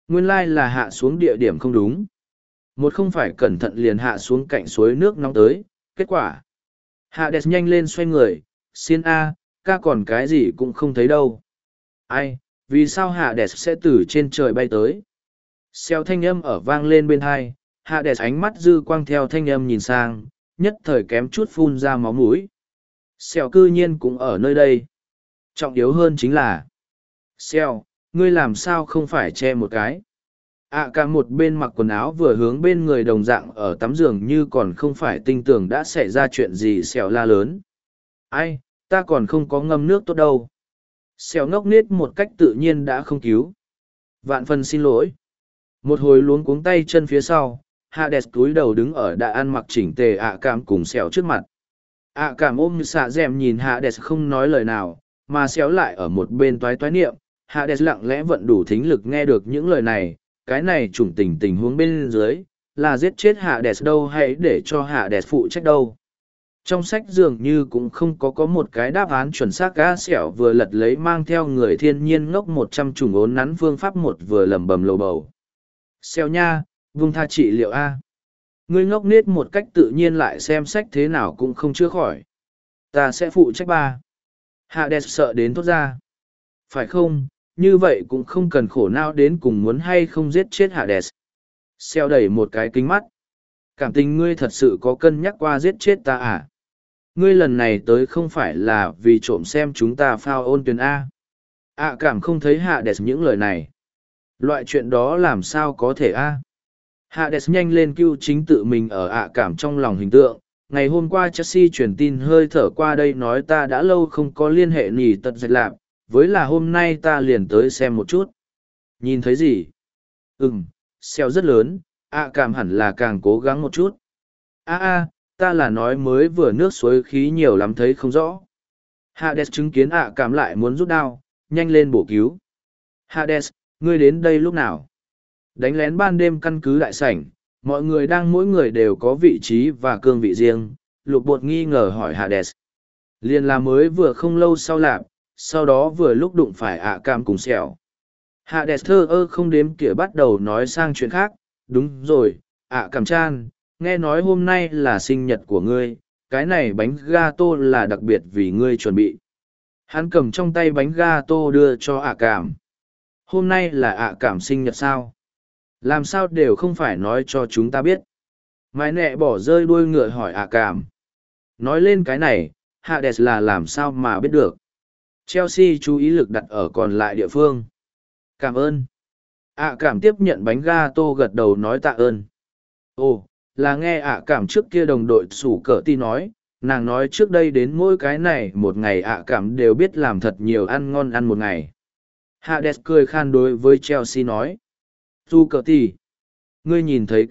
Nguyên lai là hạ xuống địa điểm không đúng. Một không phải cẩn thận liền hạ xuống cạnh suối nước nóng tới, kết quả. Hades nhanh lên xoay người, xin A, ca còn cái gì cũng không thấy đâu. Ai, vì sao Hades sẽ từ trên trời bay tới? Xeo thanh âm ở vang lên bên hai, Hades ánh mắt dư quang theo thanh âm nhìn sang, nhất thời kém chút phun ra máu mũi. Xeo cư nhiên cũng ở nơi đây. Trọng yếu hơn chính là, Xeo, ngươi làm sao không phải che một cái? Cả một bên mặc quần áo vừa hướng bên người đồng dạng ở tắm giường như còn không phải tinh tường đã xảy ra chuyện gì. Xeo la lớn. Ai, ta còn không có ngâm nước tốt đâu. Xeo ngốc nghếch một cách tự nhiên đã không cứu. Vạn phần xin lỗi. Một hồi luống cuống tay chân phía sau, Hades cúi đầu đứng ở đã ăn mặc chỉnh tề Cảm cùng Xeo trước mặt. Cảm ôm xạ dẻm nhìn Hades không nói lời nào, mà Xeo lại ở một bên toái toái niệm. Hades lặng lẽ vận đủ thính lực nghe được những lời này, cái này chủng tình huống bên dưới, là giết chết Hades đâu hay để cho Hades phụ trách đâu. Trong sách dường như cũng không có một cái đáp án chuẩn xác. Gã Xẻo vừa lật lấy mang theo người thiên nhiên ngốc 100 chủng ốn nắn phương pháp một vừa lẩm bẩm lầu bầu. Xẻo nha, vung tha trị liệu A. Ngươi ngốc nết một cách tự nhiên lại xem sách thế nào cũng không chữa khỏi. Ta sẽ phụ trách ba. Hades sợ đến thốt ra. Phải không, như vậy cũng không cần khổ não đến cùng muốn hay không giết chết Hades. Xeo đẩy một cái kính mắt. Cảm tình ngươi thật sự có cân nhắc qua giết chết ta à? Ngươi lần này tới không phải là vì trộm xem chúng ta phao ôn tuyển A. Cảm không thấy Hades những lời này. Loại chuyện đó làm sao có thể A. Hades nhanh lên cứu chính tự mình ở Cảm trong lòng hình tượng. Ngày hôm qua Chelsea truyền tin hơi thở qua đây nói ta đã lâu không có liên hệ nỉ tật dạch lạc, với là hôm nay ta liền tới xem một chút. Nhìn thấy gì? Xeo rất lớn, Cảm hẳn là càng cố gắng một chút. Ta là nói mới vừa nước suối khí nhiều lắm thấy không rõ. Hades chứng kiến Cảm lại muốn rút đao, nhanh lên bổ cứu. Hades, ngươi đến đây lúc nào? Đánh lén ban đêm căn cứ đại sảnh, mọi người đang mỗi người đều có vị trí và cương vị riêng. Lục bột nghi ngờ hỏi Hades. Liền là mới vừa không lâu sau lạp, sau đó vừa lúc đụng phải Cảm cùng Xẻo. Hades thơ ơ không đếm kỉa bắt đầu nói sang chuyện khác. Đúng rồi, Cảm chan, nghe nói hôm nay là sinh nhật của ngươi, cái này bánh gato là đặc biệt vì ngươi chuẩn bị. Hắn cầm trong tay bánh gato đưa cho Cảm. Hôm nay là Cảm sinh nhật sao? Làm sao đều không phải nói cho chúng ta biết. Mái nẹ bỏ rơi đuôi ngựa hỏi Cảm. Nói lên cái này, Hades là làm sao mà biết được. Chelsea chú ý lực đặt ở còn lại địa phương. Cảm ơn. Cảm tiếp nhận bánh gato gật đầu nói tạ ơn. Ồ, là nghe Cảm trước kia đồng đội sủ cỡ ti nói, nàng nói trước đây đến mỗi cái này một ngày Cảm đều biết làm thật nhiều ăn ngon ăn một ngày. Hades cười khan đối với Chelsea nói. Sủ cỡ ti, ngươi nhìn thấy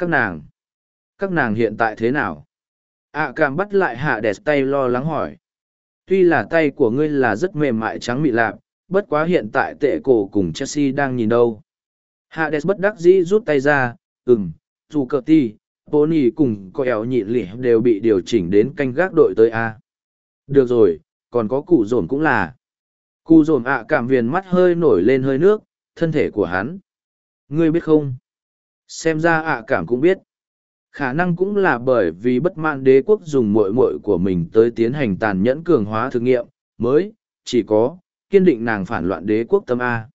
các nàng hiện tại thế nào? Cảm bắt lại Hades tay lo lắng hỏi. Tuy là tay của ngươi là rất mềm mại trắng mịn lạp, bất quá hiện tại tệ cổ cùng Chelsea đang nhìn đâu. Hades bất đắc dĩ rút tay ra, dù cờ ti, Pony cùng có eo nhịn lỉ đều bị điều chỉnh đến canh gác đội tới A. Được rồi, còn có cụ dồn cũng là. Cụ dồn Cảm viền mắt hơi nổi lên hơi nước, thân thể của hắn. Ngươi biết không? Xem ra Cảm cũng biết. Khả năng cũng là bởi vì bất mãn đế quốc dùng muội muội của mình tới tiến hành tàn nhẫn cường hóa thử nghiệm, mới, chỉ có, kiên định nàng phản loạn đế quốc tâm A.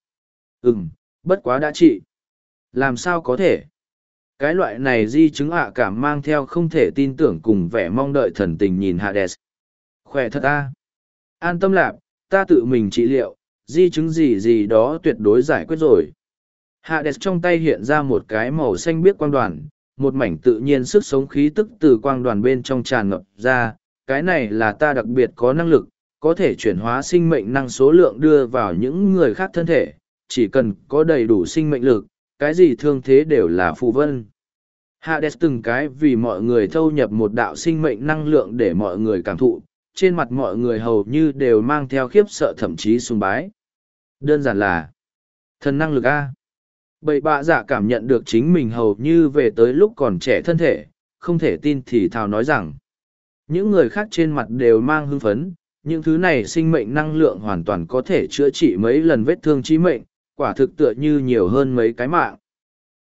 Bất quá đã trị. Làm sao có thể? Cái loại này di chứng Cảm mang theo không thể tin tưởng cùng vẻ mong đợi thần tình nhìn Hades. Khỏe thật A. An tâm lạp, ta tự mình trị liệu, di chứng gì đó tuyệt đối giải quyết rồi. Hades trong tay hiện ra một cái màu xanh biếc quang đoàn, một mảnh tự nhiên sức sống khí tức từ quang đoàn bên trong tràn ngập ra, cái này là ta đặc biệt có năng lực, có thể chuyển hóa sinh mệnh năng số lượng đưa vào những người khác thân thể, chỉ cần có đầy đủ sinh mệnh lực, cái gì thương thế đều là phù vân. Hades từng cái vì mọi người thâu nhập một đạo sinh mệnh năng lượng để mọi người cảm thụ, trên mặt mọi người hầu như đều mang theo khiếp sợ thậm chí sùng bái. Đơn giản là thần năng lực A. Bậy bạ giả cảm nhận được chính mình hầu như về tới lúc còn trẻ thân thể, không thể tin thì thào nói rằng những người khác trên mặt đều mang hưng phấn, những thứ này sinh mệnh năng lượng hoàn toàn có thể chữa trị mấy lần vết thương chí mệnh, quả thực tựa như nhiều hơn mấy cái mạng.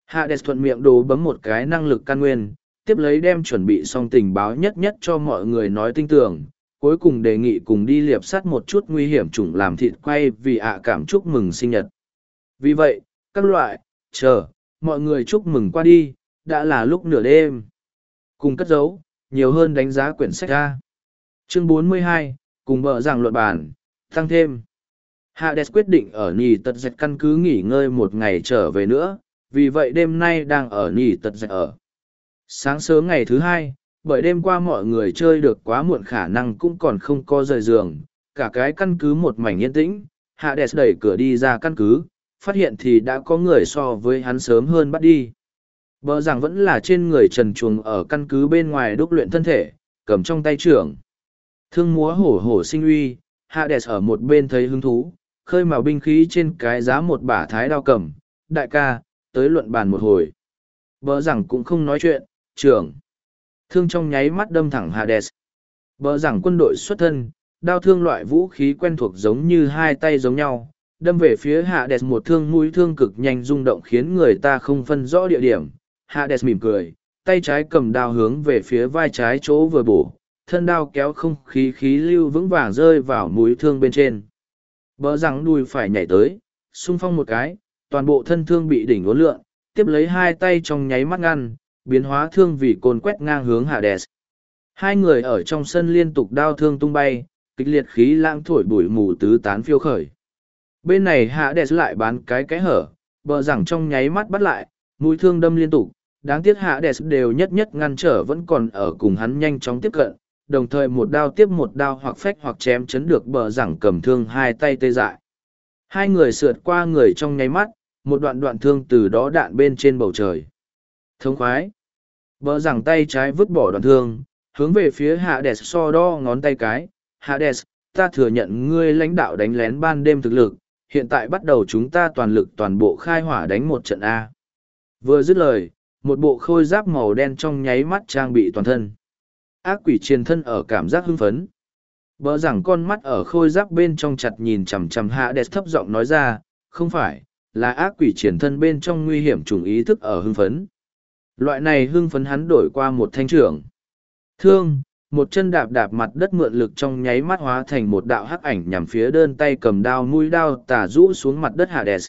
Hades thuận miệng đồ bấm một cái năng lực căn nguyên, tiếp lấy đem chuẩn bị xong tình báo nhất nhất cho mọi người nói tinh tường, cuối cùng đề nghị cùng đi liệp sắt một chút nguy hiểm chủng làm thịt quay vì cảm chúc mừng sinh nhật. Vì vậy, các loại, chờ, mọi người chúc mừng qua đi, đã là lúc nửa đêm. Cùng cất giấu, nhiều hơn đánh giá quyển sách ra. Chương 42, cùng bờ rằng luận bản, tăng thêm. Hades quyết định ở Nì Tật Dạch căn cứ nghỉ ngơi một ngày trở về nữa, vì vậy đêm nay đang ở Nì Tật Dạch ở. Sáng sớm ngày thứ hai, bởi đêm qua mọi người chơi được quá muộn khả năng cũng còn không có rời giường, cả cái căn cứ một mảnh yên tĩnh, Hades đẩy cửa đi ra căn cứ, phát hiện thì đã có người so với hắn sớm hơn bắt đi. Bờ rằng vẫn là trên người trần chuồng ở căn cứ bên ngoài đúc luyện thân thể, cầm trong tay trưởng. Thương múa hổ hổ sinh uy, Hades ở một bên thấy hứng thú, khơi mào binh khí trên cái giá một bả thái đao cầm, đại ca, tới luận bàn một hồi. Bờ rằng cũng không nói chuyện, trưởng. Thương trong nháy mắt đâm thẳng Hades. Bờ rằng quân đội xuất thân, đao thương loại vũ khí quen thuộc giống như hai tay giống nhau, đâm về phía Hades một thương mũi thương cực nhanh rung động khiến người ta không phân rõ địa điểm. Hades mỉm cười, tay trái cầm đao hướng về phía vai trái chỗ vừa bổ, thân đao kéo không khí khí lưu vững vàng rơi vào mũi thương bên trên. Bờ rằng đùi phải nhảy tới, xung phong một cái, toàn bộ thân thương bị đỉnh uốn lượn, tiếp lấy hai tay trong nháy mắt ngăn, biến hóa thương vì cồn quét ngang hướng Hades. Hai người ở trong sân liên tục đao thương tung bay, kịch liệt khí lãng thổi bụi mù tứ tán phiêu khởi. Bên này Hades lại bán cái hở, bờ rằng trong nháy mắt bắt lại, mũi thương đâm liên tục, đáng tiếc Hades đều nhất nhất ngăn trở vẫn còn ở cùng hắn nhanh chóng tiếp cận, đồng thời một đao tiếp một đao hoặc phách hoặc chém chấn được bờ rằng cầm thương hai tay tê dại. Hai người sượt qua người trong nháy mắt, một đoạn thương từ đó đạn bên trên bầu trời. Thống khoái. Bờ rằng tay trái vứt bỏ đoạn thương, hướng về phía Hades so đo ngón tay cái. Hades, ta thừa nhận ngươi lãnh đạo đánh lén ban đêm thực lực, hiện tại bắt đầu chúng ta toàn lực toàn bộ khai hỏa đánh một trận A. Vừa dứt lời, một bộ khôi giáp màu đen trong nháy mắt trang bị toàn thân. Ác quỷ triền thân ở cảm giác hưng phấn. Bờ rằng con mắt ở khôi giáp bên trong chặt nhìn chằm chằm Hades thấp giọng nói ra, không phải, là ác quỷ triền thân bên trong nguy hiểm trùng ý thức ở hưng phấn. Loại này hưng phấn hắn đổi qua một thanh trưởng. Thương, một chân đạp đạp mặt đất mượn lực trong nháy mắt hóa thành một đạo hắc ảnh nhằm phía đơn tay cầm đao mũi đao tà rũ xuống mặt đất Hades.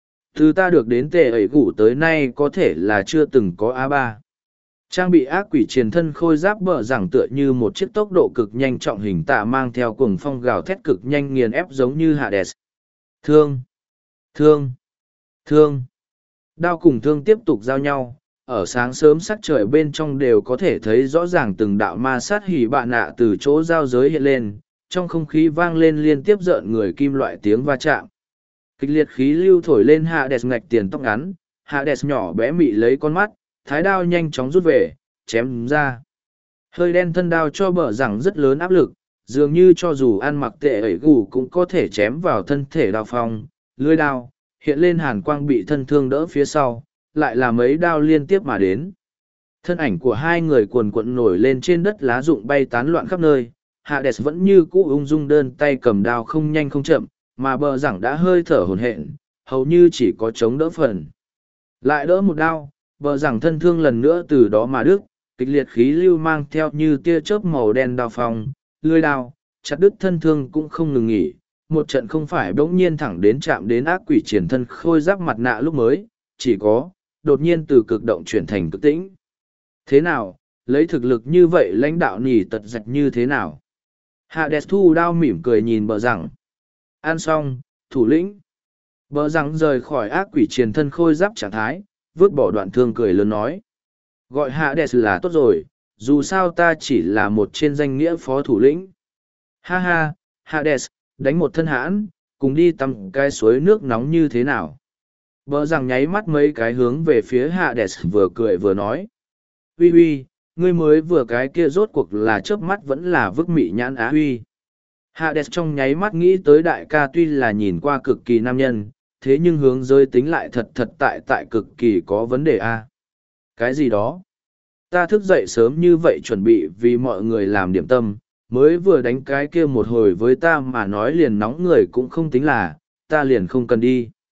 Từ ta được đến tệ ẩy gủ tới nay có thể là chưa từng có A3. Trang bị ác quỷ triền thân khôi giáp bờ rằng tựa như một chiếc tốc độ cực nhanh trọng hình tạ mang theo cuồng phong gào thét cực nhanh nghiền ép giống như Hades. Thương, thương, thương. Đao cùng thương tiếp tục giao nhau, ở sáng sớm sắc trời bên trong đều có thể thấy rõ ràng từng đạo ma sát hỉ bạ nạ từ chỗ giao giới hiện lên, trong không khí vang lên liên tiếp rợn người kim loại tiếng va chạm. Kịch liệt khí lưu thổi lên Hades ngạch tiền tóc ngắn, Hades nhỏ bé mị lấy con mắt, thái đao nhanh chóng rút về, chém ra. Hơi đen thân đao cho bờ rằng rất lớn áp lực, dường như cho dù ăn mặc tệ ẩy gù cũng có thể chém vào thân thể đao phong, lưỡi đao, hiện lên hàn quang bị thân thương đỡ phía sau, lại là mấy đao liên tiếp mà đến. Thân ảnh của hai người cuồn cuộn nổi lên trên đất lá rụng bay tán loạn khắp nơi, Hades vẫn như cũ ung dung đơn tay cầm đao không nhanh không chậm, mà bờ rằng đã hơi thở hổn hển, hầu như chỉ có chống đỡ phần. Lại đỡ một đao, bờ rằng thân thương lần nữa từ đó mà đứt, kịch liệt khí lưu mang theo như tia chớp màu đen đao phong, lưỡi đao, chặt đứt thân thương cũng không ngừng nghỉ. Một trận không phải bỗng nhiên thẳng đến chạm đến ác quỷ triển thân khôi giáp mặt nạ lúc mới, chỉ có, đột nhiên từ cực động chuyển thành cực tĩnh. Thế nào, lấy thực lực như vậy lãnh đạo Nỉ Tật Dạch như thế nào? Hades thu đao mỉm cười nhìn bờ rằng. Ăn xong, thủ lĩnh. Bờ rằng rời khỏi ác quỷ triển thân khôi giáp trạng thái, vứt bỏ đoạn thương cười lớn nói. Gọi Hades là tốt rồi, dù sao ta chỉ là một trên danh nghĩa phó thủ lĩnh. Ha ha, Hades, đánh một thân hãn, cùng đi tắm cái suối nước nóng như thế nào? Bờ rằng nháy mắt mấy cái hướng về phía Hades vừa cười vừa nói. Huy huy, ngươi mới vừa cái kia rốt cuộc là chớp mắt vẫn là vức mị nhãn á huy. Hades trong nháy mắt nghĩ tới đại ca tuy là nhìn qua cực kỳ nam nhân, thế nhưng hướng giới tính lại thật tại cực kỳ có vấn đề a. Cái gì đó? Ta thức dậy sớm như vậy chuẩn bị vì mọi người làm điểm tâm, mới vừa đánh cái kia một hồi với ta mà nói liền nóng người cũng không tính là, ta liền không cần đi.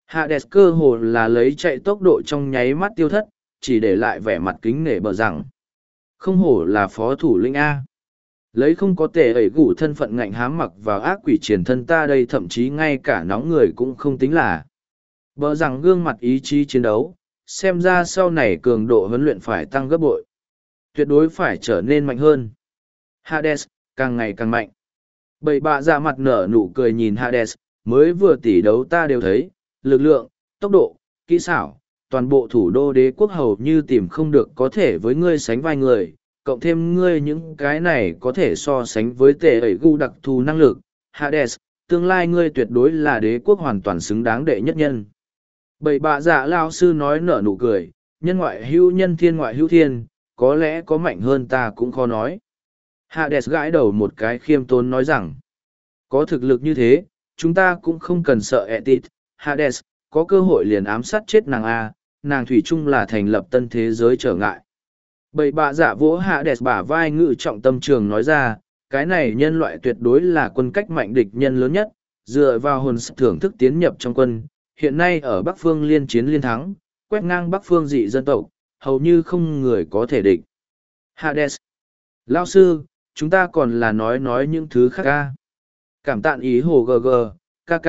Hades cơ hồ là lấy chạy tốc độ trong nháy mắt tiêu thất, chỉ để lại vẻ mặt kính nể bờ rằng. Không hổ là phó thủ lĩnh A. Lấy không có tệ ẩy gủ thân phận ngạnh hám mặc vào ác quỷ triển thân ta đây thậm chí ngay cả nóng người cũng không tính là. Bờ rằng gương mặt ý chí chiến đấu, xem ra sau này cường độ huấn luyện phải tăng gấp bội. Tuyệt đối phải trở nên mạnh hơn. Hades, càng ngày càng mạnh. Bậy bạ ra mặt nở nụ cười nhìn Hades, mới vừa tỉ đấu ta đều thấy, lực lượng, tốc độ, kỹ xảo, toàn bộ thủ đô đế quốc hầu như tìm không được có thể với ngươi sánh vai người, cộng thêm ngươi những cái này có thể so sánh với tệ ẩy gu đặc thù năng lực. Hades, tương lai ngươi tuyệt đối là đế quốc hoàn toàn xứng đáng đệ nhất nhân. Bậy bạ dạ lao sư nói nở nụ cười, nhân ngoại hữu nhân thiên ngoại hữu thiên, có lẽ có mạnh hơn ta cũng khó nói. Hades gãi đầu một cái khiêm tốn nói rằng, có thực lực như thế, chúng ta cũng không cần sợ Etit. Hades, có cơ hội liền ám sát chết nàng A, nàng thủy chung là thành lập tân thế giới trở ngại. Bậy bạ giả vỗ Hades bả vai ngự trọng tâm trường nói ra, cái này nhân loại tuyệt đối là quân cách mạnh địch nhân lớn nhất, dựa vào hồn thưởng thức tiến nhập trong quân, hiện nay ở Bắc Phương liên chiến liên thắng, quét ngang Bắc Phương dị dân tộc, hầu như không người có thể địch. Hades, lao sư, chúng ta còn là nói những thứ khác ca. Cảm tạ ý hồ GG, KK,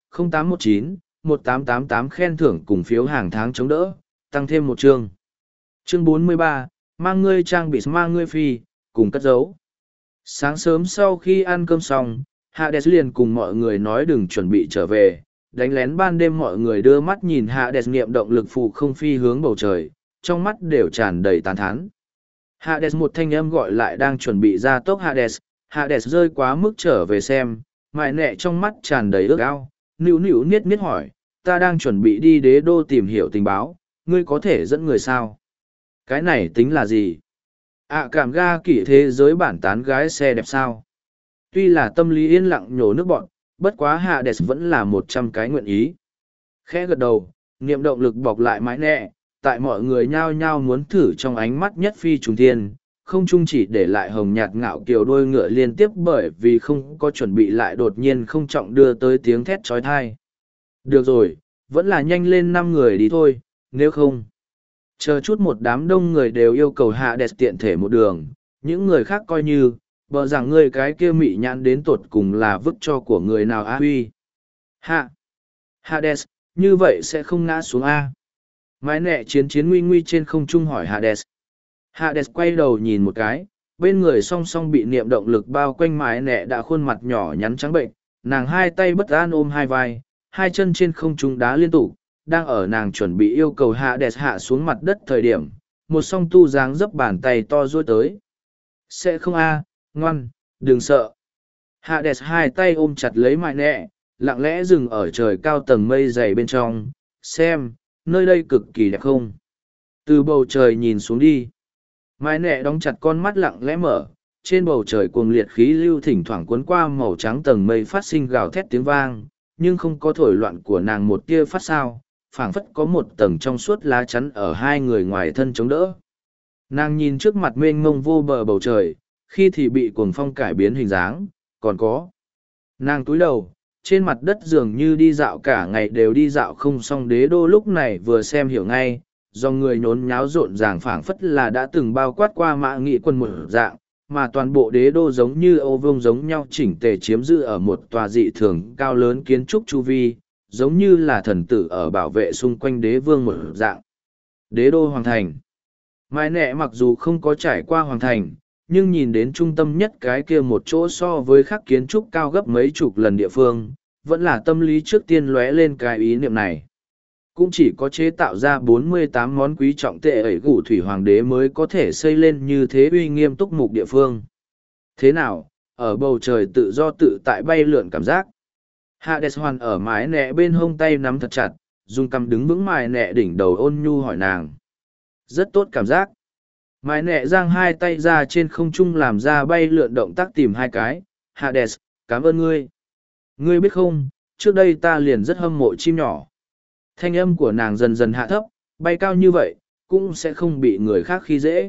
0819, 1888 khen thưởng cùng phiếu hàng tháng chống đỡ, tăng thêm một chương. Chương 43, mang ngươi trang bị mang ngươi phi, cùng cất giấu. Sáng sớm sau khi ăn cơm xong, Hades liền cùng mọi người nói đừng chuẩn bị trở về, đánh lén ban đêm mọi người đưa mắt nhìn Hades nghiệm động lực phụ không phi hướng bầu trời, trong mắt đều tràn đầy tán thán. Hades một thanh âm gọi lại đang chuẩn bị ra tốc Hades, Hades rơi quá mức trở về xem, mại nẹ trong mắt tràn đầy ước ao, nịu niết hỏi, ta đang chuẩn bị đi đế đô tìm hiểu tình báo, ngươi có thể dẫn người sao? Cái này tính là gì? Cảm ga kỷ thế giới bản tán gái xe đẹp sao? Tuy là tâm lý yên lặng nhổ nước bọn, bất quá Hades vẫn là 100 cái nguyện ý. Khẽ gật đầu, niệm động lực bọc lại mái nẹ, tại mọi người nhao nhao muốn thử trong ánh mắt nhất phi trùng thiên, không chung chỉ để lại hồng nhạt ngạo kiều đôi ngựa liên tiếp bởi vì không có chuẩn bị lại đột nhiên không trọng đưa tới tiếng thét trói thai. Được rồi, vẫn là nhanh lên 5 người đi thôi, nếu không. Chờ chút một đám đông người đều yêu cầu Hades tiện thể một đường, những người khác coi như, bờ rằng ngươi cái kia mị nhãn đến tột cùng là vứt cho của người nào á huy. Hades, như vậy sẽ không ngã xuống A. Mái nẹ chiến nguy trên không trung hỏi Hades. Hades quay đầu nhìn một cái, bên người song song bị niệm động lực bao quanh mái nẹ đã khuôn mặt nhỏ nhắn trắng bệnh, nàng hai tay bất an ôm hai vai, hai chân trên không trung đá liên tục, đang ở nàng chuẩn bị yêu cầu Hades hạ xuống mặt đất thời điểm, một song tu dáng dấp bàn tay to duỗi tới. Sẽ không A, ngoan, đừng sợ. Hades hai tay ôm chặt lấy mái nẹ, lặng lẽ dừng ở trời cao tầng mây dày bên trong, xem, nơi đây cực kỳ đẹp không? Từ bầu trời nhìn xuống đi. Mái nẹ đóng chặt con mắt lặng lẽ mở, trên bầu trời cuồng liệt khí lưu thỉnh thoảng cuốn qua màu trắng tầng mây phát sinh gào thét tiếng vang, nhưng không có thổi loạn của nàng một tia phát sao, phảng phất có một tầng trong suốt lá chắn ở hai người ngoài thân chống đỡ. Nàng nhìn trước mặt mênh mông vô bờ bầu trời, khi thì bị cuồng phong cải biến hình dáng, còn có. Nàng túi đầu, trên mặt đất dường như đi dạo cả ngày đều đi dạo không xong đế đô lúc này vừa xem hiểu ngay, do người nhốn nháo rộn ràng phảng phất là đã từng bao quát qua mã nghị quân một dạng, mà toàn bộ đế đô giống như ô vương giống nhau chỉnh tề chiếm giữ ở một tòa dị thường cao lớn kiến trúc chu vi, giống như là thần tử ở bảo vệ xung quanh đế vương một dạng. Đế đô hoàng thành. Mai nẹ mặc dù không có trải qua hoàng thành, nhưng nhìn đến trung tâm nhất cái kia một chỗ so với khắc kiến trúc cao gấp mấy chục lần địa phương, vẫn là tâm lý trước tiên lóe lên cái ý niệm này. Cũng chỉ có chế tạo ra 48 món quý trọng tệ ẩy gủ thủy hoàng đế mới có thể xây lên như thế uy nghiêm túc mục địa phương. Thế nào, ở bầu trời tự do tự tại bay lượn cảm giác. Hades hoàn ở mái nẹ bên hông tay nắm thật chặt, dùng cằm đứng vững mái nẹ đỉnh đầu ôn nhu hỏi nàng. Rất tốt cảm giác. Mái nẹ giang hai tay ra trên không trung làm ra bay lượn động tác tìm hai cái. Hades, cảm ơn ngươi. Ngươi biết không, trước đây ta liền rất hâm mộ chim nhỏ. Thanh âm của nàng dần dần hạ thấp, bay cao như vậy, cũng sẽ không bị người khác khi dễ.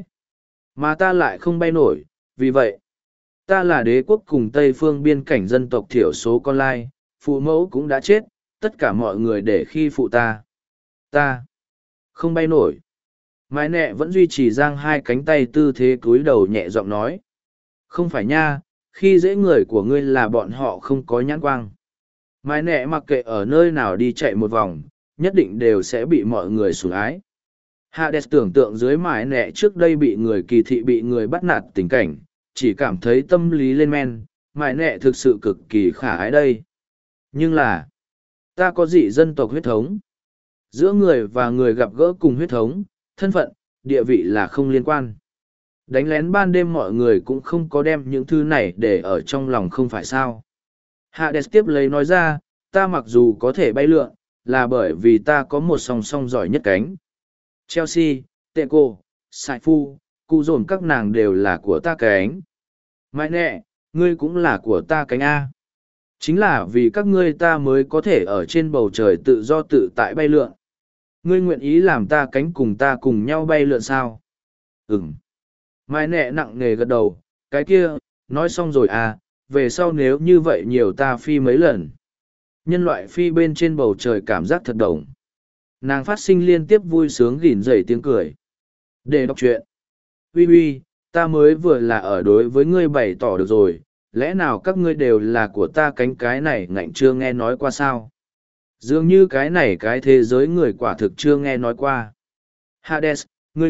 Mà ta lại không bay nổi, vì vậy, ta là đế quốc cùng Tây phương biên cảnh dân tộc thiểu số con lai, phụ mẫu cũng đã chết, tất cả mọi người để khi phụ ta. Ta không bay nổi. Mái nẹ vẫn duy trì giang hai cánh tay tư thế cúi đầu nhẹ giọng nói. Không phải nha, khi dễ người của ngươi là bọn họ không có nhãn quang. Mái nẹ mặc kệ ở nơi nào đi chạy một vòng, nhất định đều sẽ bị mọi người sủng ái. Hades tưởng tượng dưới mái nẹ trước đây bị người kỳ thị bị người bắt nạt tình cảnh, chỉ cảm thấy tâm lý lên men, mái nẹ thực sự cực kỳ khả ái đây. Nhưng là, ta có dị dân tộc huyết thống. Giữa người và người gặp gỡ cùng huyết thống, thân phận, địa vị là không liên quan. Đánh lén ban đêm mọi người cũng không có đem những thứ này để ở trong lòng không phải sao. Hades tiếp lấy nói ra, ta mặc dù có thể bay lượn, là bởi vì ta có một song song giỏi nhất cánh. Chelsea, Teco, Saifu, cụ dồn các nàng đều là của ta cánh. Mãi nẹ, ngươi cũng là của ta cánh A. Chính là vì các ngươi ta mới có thể ở trên bầu trời tự do tự tại bay lượn. Ngươi nguyện ý làm ta cánh cùng ta cùng nhau bay lượn sao? Ừm. Mai nẹ nặng nề gật đầu, cái kia, nói xong rồi à, về sau nếu như vậy nhiều ta phi mấy lần. Nhân loại phi bên trên bầu trời cảm giác thật đồng. Nàng phát sinh liên tiếp vui sướng gỉn dậy tiếng cười. Để đọc chuyện. Uy uy, ta mới vừa là ở đối với ngươi bày tỏ được rồi, lẽ nào các ngươi đều là của ta cánh cái này ngạnh chưa nghe nói qua sao? Dường như cái này cái thế giới người quả thực chưa nghe nói qua. Hades,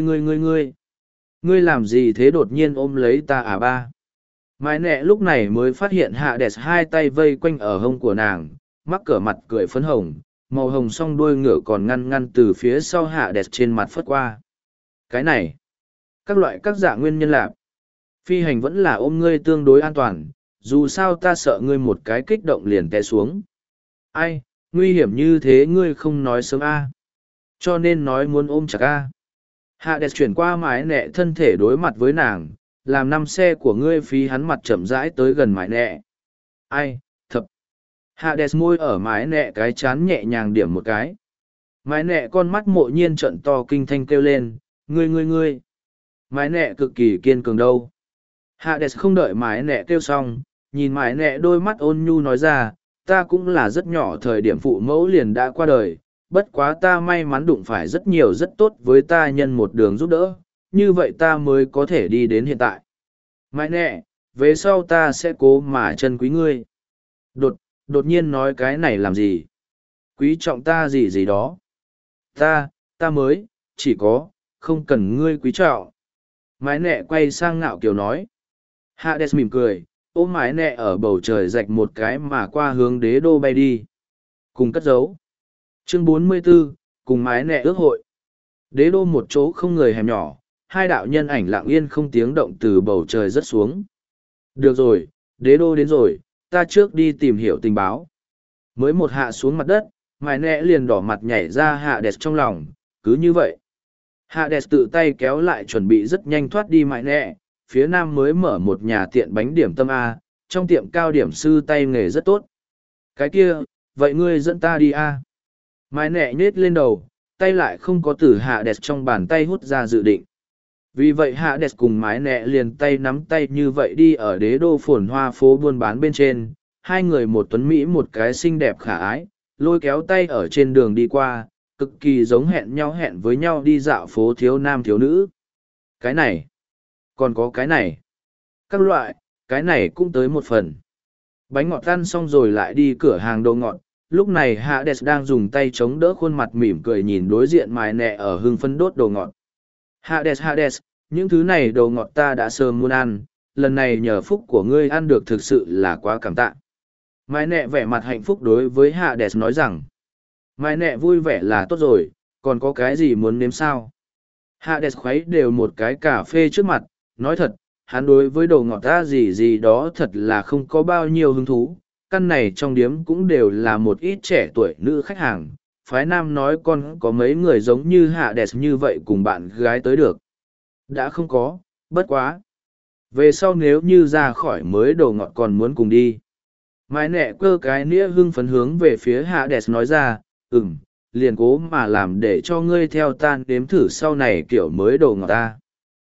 ngươi làm gì thế đột nhiên ôm lấy ta à ba? Mãi nẹ lúc này mới phát hiện Hades hai tay vây quanh ở hông của nàng, mắc cỡ mặt cười phấn hồng, màu hồng song đuôi ngựa còn ngăn từ phía sau Hades trên mặt phất qua. Cái này, các loại các dạng nguyên nhân lạc. Phi hành vẫn là ôm ngươi tương đối an toàn, dù sao ta sợ ngươi một cái kích động liền té xuống. Ai, nguy hiểm như thế ngươi không nói sớm a, cho nên nói muốn ôm chặt a. Hades chuyển qua mái nẹ thân thể đối mặt với nàng, làm năm xe của ngươi phí hắn mặt chậm rãi tới gần mái nẹ. Ai, thập. Hades môi ở mái nẹ cái chán nhẹ nhàng điểm một cái. Mái nẹ con mắt mộ nhiên trận to kinh thanh kêu lên, ngươi. Mái nẹ cực kỳ kiên cường đâu. Hades không đợi mái nẹ kêu xong, nhìn mái nẹ đôi mắt ôn nhu nói ra, ta cũng là rất nhỏ thời điểm phụ mẫu liền đã qua đời, bất quá ta may mắn đụng phải rất nhiều rất tốt với ta nhân một đường giúp đỡ, như vậy ta mới có thể đi đến hiện tại. Mãi nẹ, về sau ta sẽ cố mà trân quý ngươi. Đột nhiên nói cái này làm gì? Quý trọng ta gì đó. Ta mới, chỉ có, không cần ngươi quý trọng. Mãi nẹ quay sang ngạo kiều nói. Hades mỉm cười, ôm mái nẹ ở bầu trời rạch một cái mà qua hướng đế đô bay đi. Cùng cất giấu. Chương 44, cùng mái nẹ ước hội. Đế đô một chỗ không người hẻm nhỏ, hai đạo nhân ảnh lặng yên không tiếng động từ bầu trời rớt xuống. Được rồi, đế đô đến rồi, ta trước đi tìm hiểu tình báo. Mới một hạ xuống mặt đất, mái nẹ liền đỏ mặt nhảy ra Hades trong lòng, cứ như vậy. Hades tự tay kéo lại chuẩn bị rất nhanh thoát đi mái nẹ, phía nam mới mở một nhà tiện bánh điểm tâm A, trong tiệm cao điểm sư tay nghề rất tốt. Cái kia, vậy ngươi dẫn ta đi A. Mái nẹ nhết lên đầu, tay lại không có từ Hades trong bàn tay hút ra dự định. Vì vậy Hades cùng mái nẹ liền tay nắm tay như vậy đi ở đế đô phồn hoa phố buôn bán bên trên, hai người một tuấn Mỹ một cái xinh đẹp khả ái, lôi kéo tay ở trên đường đi qua, cực kỳ giống hẹn với nhau đi dạo phố thiếu nam thiếu nữ. Cái này, còn có cái này, các loại, cái này cũng tới một phần. Bánh ngọt ăn xong rồi lại đi cửa hàng đồ ngọt, lúc này Hades đang dùng tay chống đỡ khuôn mặt mỉm cười nhìn đối diện mài nẹ ở hưng phấn đốt đồ ngọt. Hades, những thứ này đồ ngọt ta đã sớm muốn ăn, lần này nhờ phúc của ngươi ăn được thực sự là quá cảm tạ. Mài nẹ vẻ mặt hạnh phúc đối với Hades nói rằng, mài nẹ vui vẻ là tốt rồi, còn có cái gì muốn nếm sao? Hades khuấy đều một cái cà phê trước mặt, nói thật, hắn đối với đồ ngọt ta gì đó thật là không có bao nhiêu hứng thú. Căn này trong điếm cũng đều là một ít trẻ tuổi nữ khách hàng, phái nam nói con có mấy người giống như Hades như vậy cùng bạn gái tới được. Đã không có, bất quá. Về sau nếu như ra khỏi mới đồ ngọt còn muốn cùng đi. Mái nẹ cơ cái nĩa hưng phấn hướng về phía Hades nói ra, liền cố mà làm để cho ngươi theo tan đếm thử sau này kiểu mới đồ ngọt ta.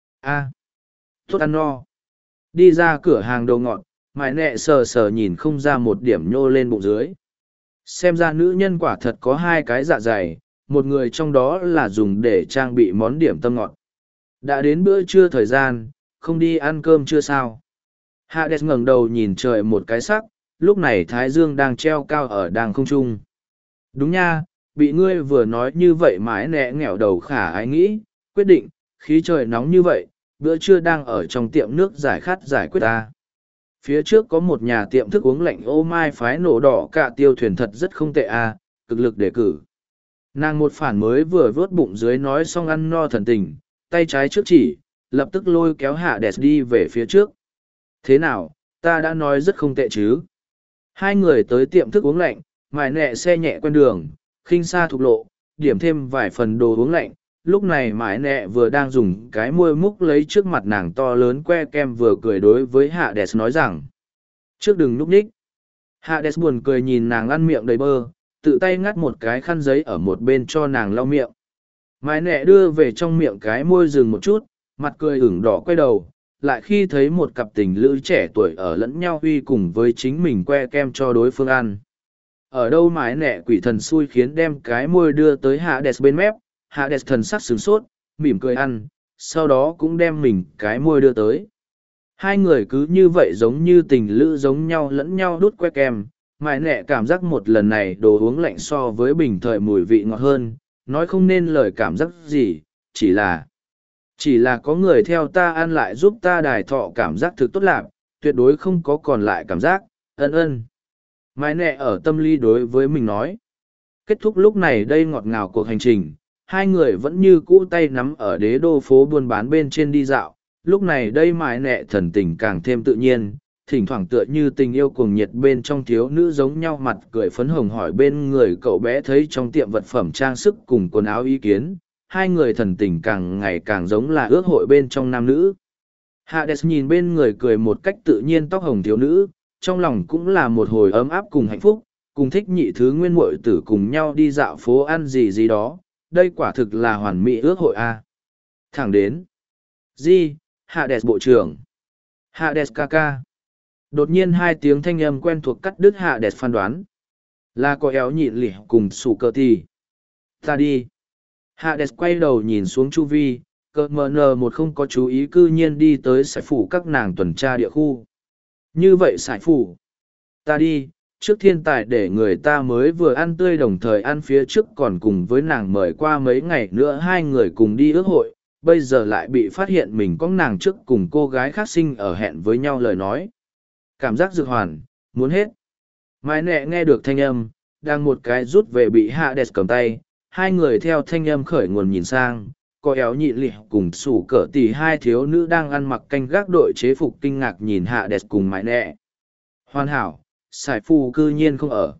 Tốt ăn no. Đi ra cửa hàng đồ ngọt, mái nẹ sờ nhìn không ra một điểm nhô lên bụng dưới. Xem ra nữ nhân quả thật có hai cái dạ dày, một người trong đó là dùng để trang bị món điểm tâm ngọt. Đã đến bữa trưa thời gian, không đi ăn cơm chưa sao? Hades ngẩng đầu nhìn trời một cái sắc, lúc này Thái Dương đang treo cao ở đàng không trung. Đúng nha, bị ngươi vừa nói như vậy mãi nẹ nghẹo đầu khả ái nghĩ, quyết định, khí trời nóng như vậy, bữa trưa đang ở trong tiệm nước giải khát giải quyết ta. Phía trước có một nhà tiệm thức uống lạnh ô mai phái nổ đỏ cả tiêu thuyền thật rất không tệ à, cực lực đề cử. Nàng một phản mới vừa vớt bụng dưới nói xong ăn no thần tình, tay trái trước chỉ, lập tức lôi kéo Hades đi về phía trước. Thế nào, ta đã nói rất không tệ chứ? Hai người tới tiệm thức uống lạnh, mài nẹ xe nhẹ quen đường, khinh xa thục lộ, điểm thêm vài phần đồ uống lạnh. Lúc này mải nẹ vừa đang dùng cái môi múc lấy trước mặt nàng to lớn que kem vừa cười đối với Hades nói rằng. Trước đừng núp ních. Hades buồn cười nhìn nàng ăn miệng đầy bơ, tự tay ngắt một cái khăn giấy ở một bên cho nàng lau miệng. Mải nẹ đưa về trong miệng cái môi dừng một chút, mặt cười ửng đỏ quay đầu, lại khi thấy một cặp tình lữ trẻ tuổi ở lẫn nhau huy cùng với chính mình que kem cho đối phương ăn. Ở đâu mái nẹ quỷ thần xui khiến đem cái môi đưa tới Hades bên mép, Hades thần sắc sướng sốt, mỉm cười ăn, sau đó cũng đem mình cái môi đưa tới. Hai người cứ như vậy giống như tình lữ giống nhau lẫn nhau đút que kem, mái nẹ cảm giác một lần này đồ uống lạnh so với bình thời mùi vị ngọt hơn, nói không nên lời cảm giác gì, chỉ là có người theo ta ăn lại giúp ta đài thọ cảm giác thực tốt lạc, tuyệt đối không có còn lại cảm giác, ân ân. Mái nẹ ở tâm lý đối với mình nói. Kết thúc lúc này đây ngọt ngào cuộc hành trình, hai người vẫn như cũ tay nắm ở đế đô phố buôn bán bên trên đi dạo. Lúc này đây mái nẹ thần tình càng thêm tự nhiên, thỉnh thoảng tựa như tình yêu cuồng nhiệt bên trong thiếu nữ giống nhau mặt cười phấn hồng hỏi bên người cậu bé thấy trong tiệm vật phẩm trang sức cùng quần áo ý kiến. Hai người thần tình càng ngày càng giống là ước hội bên trong nam nữ. Hades nhìn bên người cười một cách tự nhiên tóc hồng thiếu nữ, trong lòng cũng là một hồi ấm áp cùng hạnh phúc, cùng thích nhị thứ nguyên muội tử cùng nhau đi dạo phố ăn gì gì đó, đây quả thực là hoàn mỹ ước hội a. Thẳng đến. Hades bộ trưởng. Hades ca ca. Đột nhiên hai tiếng thanh âm quen thuộc cắt đứt Hades phán đoán. Là có éo nhịn lỉ cùng sủ cơ tì. Ta đi. Hades quay đầu nhìn xuống chu vi, cờ mờ nờ một không có chú ý cư nhiên đi tới sải phủ các nàng tuần tra địa khu. Như vậy sải phủ. Ta đi, trước thiên tài để người ta mới vừa ăn tươi đồng thời ăn phía trước còn cùng với nàng mời qua mấy ngày nữa hai người cùng đi ước hội, bây giờ lại bị phát hiện mình có nàng trước cùng cô gái khác sinh ở hẹn với nhau lời nói. Cảm giác dược hoàn, muốn hết. Mai nẹ nghe được thanh âm, đang một cái rút về bị Hades cầm tay, hai người theo thanh âm khởi nguồn nhìn sang, có éo nhị lị cùng sủ cỡ tỉ hai thiếu nữ đang ăn mặc canh gác đội chế phục kinh ngạc nhìn Hades cùng Mai nẹ. Hoàn hảo, sải phu cư nhiên không ở.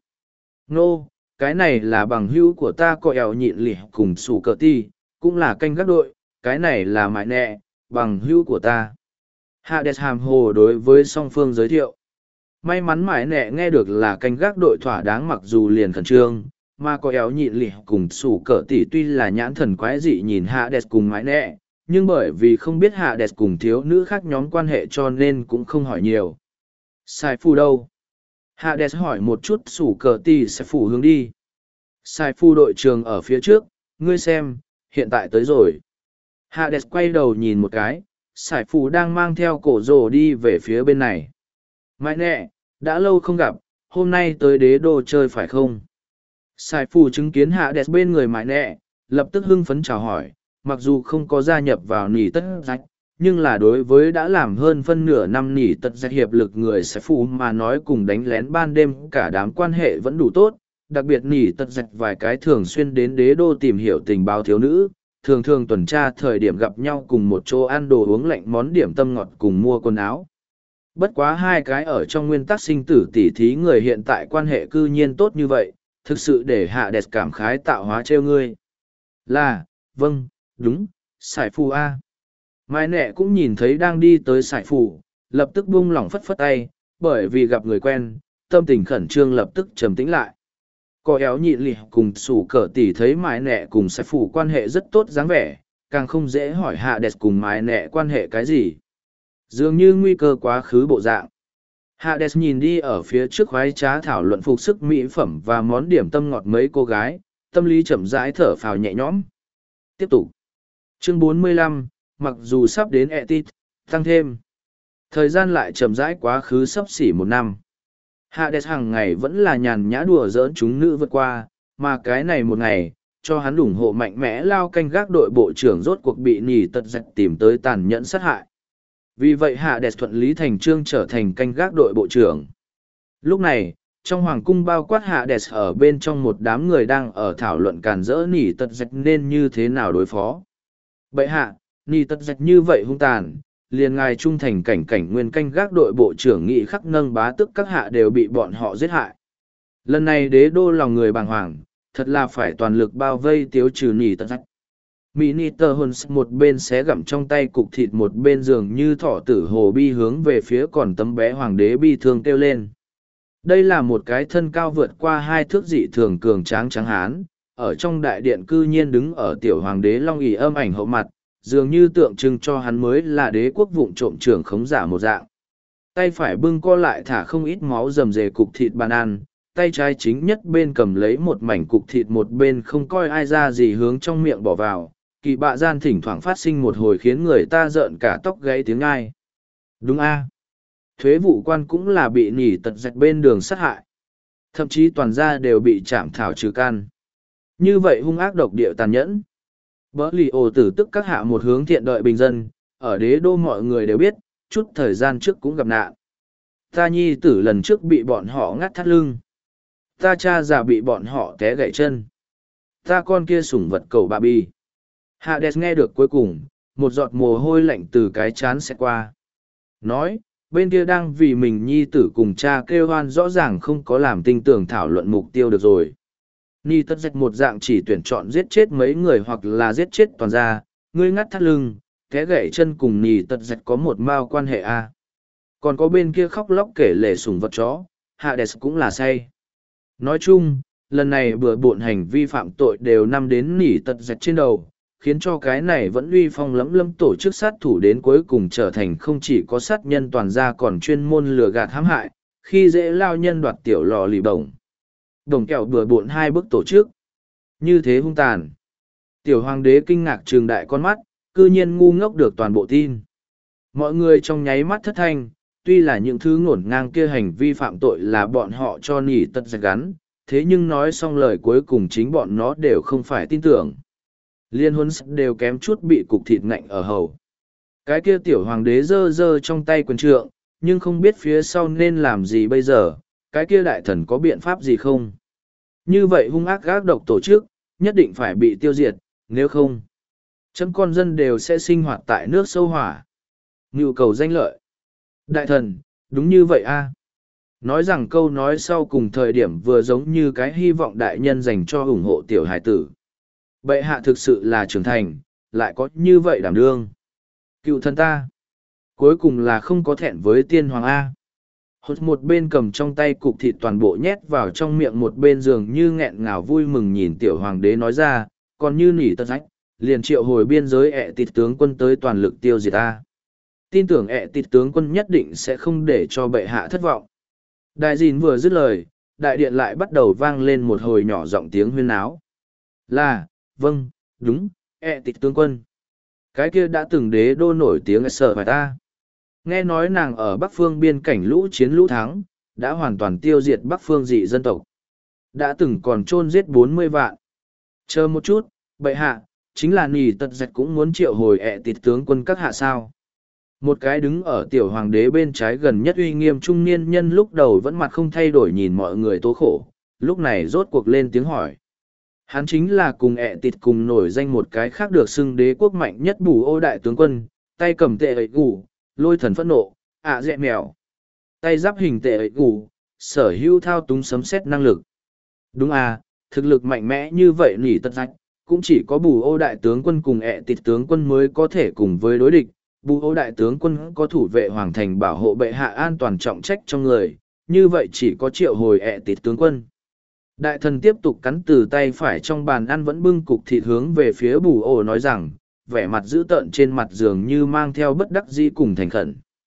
Nô, cái này là bằng hữu của ta có éo nhịn lị cùng sủ cỡ tỉ, cũng là canh gác đội, cái này là Mai nẹ, bằng hữu của ta. Hades hàm hồ đối với song phương giới thiệu. May mắn mãi nẹ nghe được là canh gác đội thỏa đáng mặc dù liền khẩn trương, mà có éo nhịn lì cùng sủ cỡ tỉ tuy là nhãn thần quái dị nhìn Hades cùng mãi nẹ, nhưng bởi vì không biết Hades cùng thiếu nữ khác nhóm quan hệ cho nên cũng không hỏi nhiều. Sai phu đâu? Hades hỏi một chút sủ cỡ tỉ sẽ phủ hướng đi. Sai phu đội trường ở phía trước, ngươi xem, hiện tại tới rồi. Hades quay đầu nhìn một cái, sải phù đang mang theo cổ rồ đi về phía bên này. Mãi nẹ, đã lâu không gặp, hôm nay tới đế đô chơi phải không? Sải phù chứng kiến Hades bên người mãi nẹ, lập tức hưng phấn chào hỏi, mặc dù không có gia nhập vào nỉ tất rách, nhưng là đối với đã làm hơn phân nửa năm nỉ tất rách hiệp lực người sải phù mà nói cùng đánh lén ban đêm cả đám quan hệ vẫn đủ tốt, đặc biệt nỉ tất rách vài cái thường xuyên đến đế đô tìm hiểu tình báo thiếu nữ. Thường thường tuần tra thời điểm gặp nhau cùng một chỗ ăn đồ uống lạnh món điểm tâm ngọt cùng mua quần áo. Bất quá hai cái ở trong nguyên tắc sinh tử tỉ thí người hiện tại quan hệ cư nhiên tốt như vậy, thực sự để Hades cảm khái tạo hóa trêu ngươi. Là, vâng, đúng, sải phù A. Mai nẹ cũng nhìn thấy đang đi tới sải phù, lập tức buông lỏng phất phất tay, bởi vì gặp người quen, tâm tình khẩn trương lập tức trầm tĩnh lại. Có éo nhịn lì cùng sủ cỡ tỉ thấy mái nẹ cùng sải phủ quan hệ rất tốt dáng vẻ, càng không dễ hỏi Hades cùng mái nẹ quan hệ cái gì. Dường như nguy cơ quá khứ bộ dạng. Hades nhìn đi ở phía trước khoái trá thảo luận phục sức mỹ phẩm và món điểm tâm ngọt mấy cô gái, tâm lý chậm rãi thở phào nhẹ nhõm. Tiếp tục. Chương 45, mặc dù sắp đến Etit, tăng thêm. Thời gian lại chậm rãi quá khứ sắp xỉ một năm. Hades hàng ngày vẫn là nhàn nhã đùa giỡn chúng nữ vượt qua, mà cái này một ngày, cho hắn ủng hộ mạnh mẽ lao canh gác đội bộ trưởng rốt cuộc bị nỉ tật dạch tìm tới tàn nhẫn sát hại. Vì vậy Hades thuận lý thành trương trở thành canh gác đội bộ trưởng. Lúc này, trong hoàng cung bao quát Hades ở bên trong một đám người đang ở thảo luận càn rỡ nỉ tật dạch nên như thế nào đối phó. Bậy hạ, nỉ tật dạch như vậy hung tàn, liền ngài trung thành cảnh cảnh nguyên canh gác đội bộ trưởng nghị khắc nâng bá tức các hạ đều bị bọn họ giết hại. Lần này đế đô lòng người bàng hoàng, thật là phải toàn lực bao vây tiêu trừ nỉ tật dạch. Mini tờ hồn một bên xé gặm trong tay cục thịt một bên giường như thọ tử hồ bi hướng về phía còn tấm bé hoàng đế bi thương kêu lên. Đây là một cái thân cao vượt qua 2 thước dị thường cường tráng trắng hán, ở trong đại điện cư nhiên đứng ở tiểu hoàng đế long ỷ âm ảnh hậu mặt, dường như tượng trưng cho hắn mới là đế quốc vụng trộm trưởng khống giả một dạng. Tay phải bưng co lại thả không ít máu rầm rề cục thịt bàn ăn, tay trái chính nhất bên cầm lấy một mảnh cục thịt một bên không coi ai ra gì hướng trong miệng bỏ vào, kỳ bạ gian thỉnh thoảng phát sinh một hồi khiến người ta rợn cả tóc gáy tiếng ai. Đúng a, thuế vụ quan cũng là bị nỉ tật dạch bên đường sát hại. Thậm chí toàn gia đều bị chạm thảo trừ can. Như vậy hung ác độc địa tàn nhẫn. Bỡ lì ồ tử tức các hạ một hướng thiện đợi bình dân, ở đế đô mọi người đều biết, chút thời gian trước cũng gặp nạn. Ta nhi tử lần trước bị bọn họ ngắt thắt lưng. Ta cha già bị bọn họ té gãy chân. Ta con kia sủng vật cầu bà bi. Hades nghe được cuối cùng, một giọt mồ hôi lạnh từ cái chán xẹt qua. Nói, bên kia đang vì mình nhi tử cùng cha kêu hoan rõ ràng không có làm tinh tưởng thảo luận mục tiêu được rồi. Ni tất dạch một dạng chỉ tuyển chọn giết chết mấy người hoặc là giết chết toàn gia, ngươi ngắt thắt lưng, té gãy chân cùng Ni tất dạch có một mao quan hệ a. Còn có bên kia khóc lóc kể lể sủng vật chó, Hades cũng là say. Nói chung, lần này bừa bộn hành vi phạm tội đều nằm đến Ni tất dạch trên đầu, khiến cho cái này vẫn uy phong lẫm lẫm tổ chức sát thủ đến cuối cùng trở thành không chỉ có sát nhân toàn gia còn chuyên môn lừa gạt hãm hại, khi dễ lao nhân đoạt tiểu lò lì bổng. Đồng kẹo bừa bộn 2 bước tổ chức. Như thế hung tàn. Tiểu hoàng đế kinh ngạc trừng đại con mắt, cư nhiên ngu ngốc được toàn bộ tin. Mọi người trong nháy mắt thất thanh, tuy là những thứ ngổn ngang kia hành vi phạm tội là bọn họ cho nỉ tật dạch gắn, thế nhưng nói xong lời cuối cùng chính bọn nó đều không phải tin tưởng. Liên huấn đều kém chút bị cục thịt ngạnh ở hầu. Cái kia tiểu hoàng đế giơ giơ trong tay quyền trượng, nhưng không biết phía sau nên làm gì bây giờ, cái kia đại thần có biện pháp gì không? Như vậy hung ác gác độc tổ chức, nhất định phải bị tiêu diệt, nếu không, chấm con dân đều sẽ sinh hoạt tại nước sâu hỏa. Nhu cầu danh lợi. Đại thần, đúng như vậy a. Nói rằng câu nói sau cùng thời điểm vừa giống như cái hy vọng đại nhân dành cho ủng hộ tiểu hải tử. Bệ hạ thực sự là trưởng thành, lại có như vậy đảm đương. Cựu thân ta, cuối cùng là không có thẹn với tiên hoàng A. Hốt một bên cầm trong tay cục thịt toàn bộ nhét vào trong miệng một bên giường như nghẹn ngào vui mừng nhìn tiểu hoàng đế nói ra, còn như nỉ tật rách, liền triệu hồi biên giới ẹ tịt tướng quân tới toàn lực tiêu diệt ta. Tin tưởng ẹ tịt tướng quân nhất định sẽ không để cho bệ hạ thất vọng. Đại dìn vừa dứt lời, đại điện lại bắt đầu vang lên một hồi nhỏ giọng tiếng huyên náo. Là, vâng, đúng, ẹ tịt tướng quân. Cái kia đã từng đế đô nổi tiếng sợ phải ta. Nghe nói nàng ở Bắc Phương biên cảnh lũ chiến lũ thắng, đã hoàn toàn tiêu diệt Bắc Phương dị dân tộc. Đã từng còn chôn giết 40 vạn. Chờ một chút, bệ hạ, chính là nỉ tật dạch cũng muốn triệu hồi ẹ tịt tướng quân các hạ sao. Một cái đứng ở tiểu hoàng đế bên trái gần nhất uy nghiêm trung niên nhân lúc đầu vẫn mặt không thay đổi nhìn mọi người tố khổ, lúc này rốt cuộc lên tiếng hỏi. Hắn chính là cùng ẹ tịt cùng nổi danh một cái khác được xưng đế quốc mạnh nhất bù ô đại tướng quân, tay cầm tệ ấy gù, lôi thần phẫn nộ, dẹ mèo. Tay giáp hình tệ ấy gù, sở hữu thao túng sấm xét năng lực. Đúng thực lực mạnh mẽ như vậy nỉ tật rạch, cũng chỉ có bù ô đại tướng quân cùng ẹ tịt tướng quân mới có thể cùng với đối địch. Bù ô đại tướng quân có thủ vệ hoàng thành bảo hộ bệ hạ an toàn trọng trách trong người, như vậy chỉ có triệu hồi ẹ tịt tướng quân. Đại thần tiếp tục cắn từ tay phải trong bàn ăn vẫn bưng cục thịt hướng về phía bù ô nói rằng, vẻ mặt dữ tợn trên mặt giường như mang theo bất đắc dĩ cùng thành khẩn.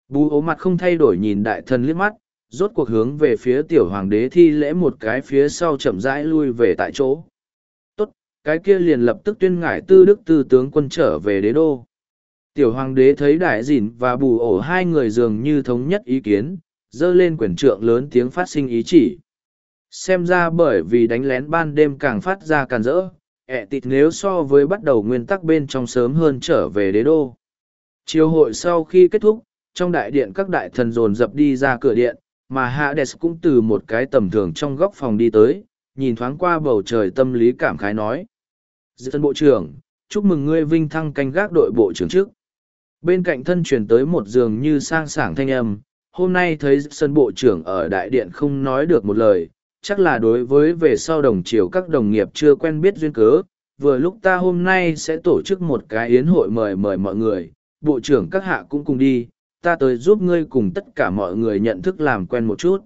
Bù ố mặt không thay đổi nhìn đại thần liếc mắt, rốt cuộc hướng về phía tiểu hoàng đế thi lễ một cái phía sau chậm rãi lui về tại chỗ. Tốt, cái kia liền lập tức tuyên ngải tư đức tư tướng quân trở về đế đô. Tiểu hoàng đế thấy đại dìn và bù ổ hai người dường như thống nhất ý kiến, dơ lên quyển trượng lớn tiếng phát sinh ý chỉ. Xem ra bởi vì đánh lén ban đêm càng phát ra càn rỡ, ẹ tịt nếu so với bắt đầu nguyên tắc bên trong sớm hơn trở về đế đô. Chiều hội sau khi kết thúc, trong đại điện các đại thần dồn dập đi ra cửa điện, mà Hades cũng từ một cái tầm thường trong góc phòng đi tới, nhìn thoáng qua bầu trời tâm lý cảm khái nói. Dân bộ trưởng, chúc mừng ngươi vinh thăng canh gác đội bộ trưởng trước. Bên cạnh thân truyền tới một giường như sang sảng thanh âm, hôm nay thấy sân bộ trưởng ở đại điện không nói được một lời, chắc là đối với về sau đồng chiều các đồng nghiệp chưa quen biết duyên cớ. Vừa lúc ta hôm nay sẽ tổ chức một cái yến hội mời mọi người, bộ trưởng các hạ cũng cùng đi, ta tới giúp ngươi cùng tất cả mọi người nhận thức làm quen một chút.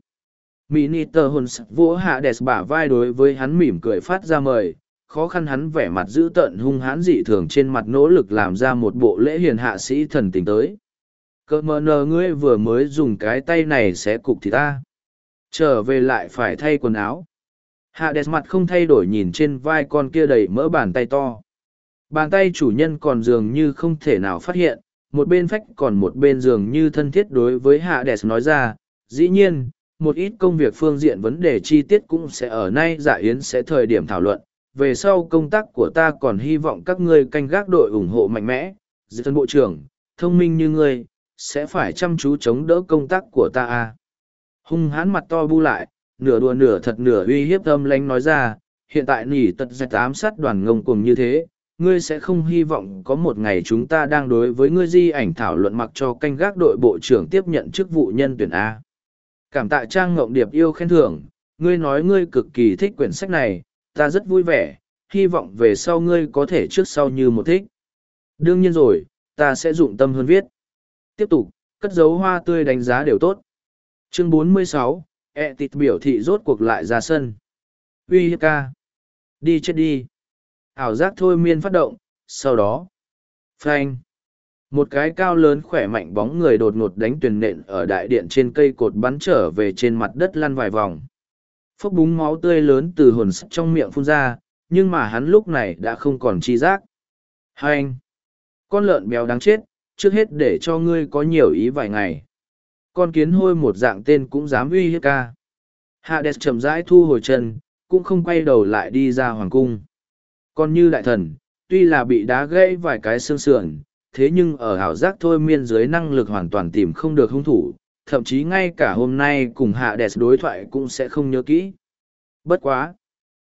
Miniter Hons vỗ Hades bả vai đối với hắn mỉm cười phát ra mời, khó khăn hắn vẻ mặt dữ tợn hung hãn dị thường trên mặt nỗ lực làm ra một bộ lễ hiền hạ sĩ thần tình tới. Cơ mờ nờ ngươi vừa mới dùng cái tay này xé cục thì ta. Trở về lại phải thay quần áo. Hades mặt không thay đổi nhìn trên vai con kia đầy mỡ bàn tay to. Bàn tay chủ nhân còn dường như không thể nào phát hiện, một bên phách còn một bên dường như thân thiết đối với Hades nói ra, dĩ nhiên, một ít công việc phương diện vấn đề chi tiết cũng sẽ ở nay dạ yến sẽ thời điểm thảo luận. Về sau công tác của ta còn hy vọng các ngươi canh gác đội ủng hộ mạnh mẽ, dư thân bộ trưởng, thông minh như ngươi, sẽ phải chăm chú chống đỡ công tác của ta a. Hung hãn mặt to bu lại, nửa đùa nửa thật nửa uy hiếp âm lánh nói ra, hiện tại nỉ tật dạch ám sát đoàn ngông cuồng như thế, ngươi sẽ không hy vọng có một ngày chúng ta đang đối với ngươi di ảnh thảo luận mặc cho canh gác đội bộ trưởng tiếp nhận chức vụ nhân tuyển A. Cảm tạ Trang Ngộng Điệp yêu khen thưởng, ngươi nói ngươi cực kỳ thích quyển sách này, ta rất vui vẻ, hy vọng về sau ngươi có thể trước sau như một thích. Đương nhiên rồi, ta sẽ dụng tâm hơn viết. Tiếp tục, cất dấu hoa tươi đánh giá đều tốt. Chương 46, tịt biểu thị rốt cuộc lại ra sân. Uy hiếp ca. Đi chết đi. Ảo giác thôi miên phát động, sau đó. Phanh. Một cái cao lớn khỏe mạnh bóng người đột ngột đánh tuyền nện ở đại điện trên cây cột bắn trở về trên mặt đất lăn vài vòng. Phốc búng máu tươi lớn từ hồn sắt trong miệng phun ra, nhưng mà hắn lúc này đã không còn chi giác. Hành! Con lợn béo đáng chết, trước hết để cho ngươi có nhiều ý vài ngày. Con kiến hôi một dạng tên cũng dám uy hiếp ca. Hades chậm rãi thu hồi chân, cũng không quay đầu lại đi ra hoàng cung. Còn như đại thần, tuy là bị đá gãy vài cái xương sườn, thế nhưng ở ảo giác thôi miên dưới năng lực hoàn toàn tìm không được hung thủ, thậm chí ngay cả hôm nay cùng Hades đối thoại cũng sẽ không nhớ kỹ. Bất quá!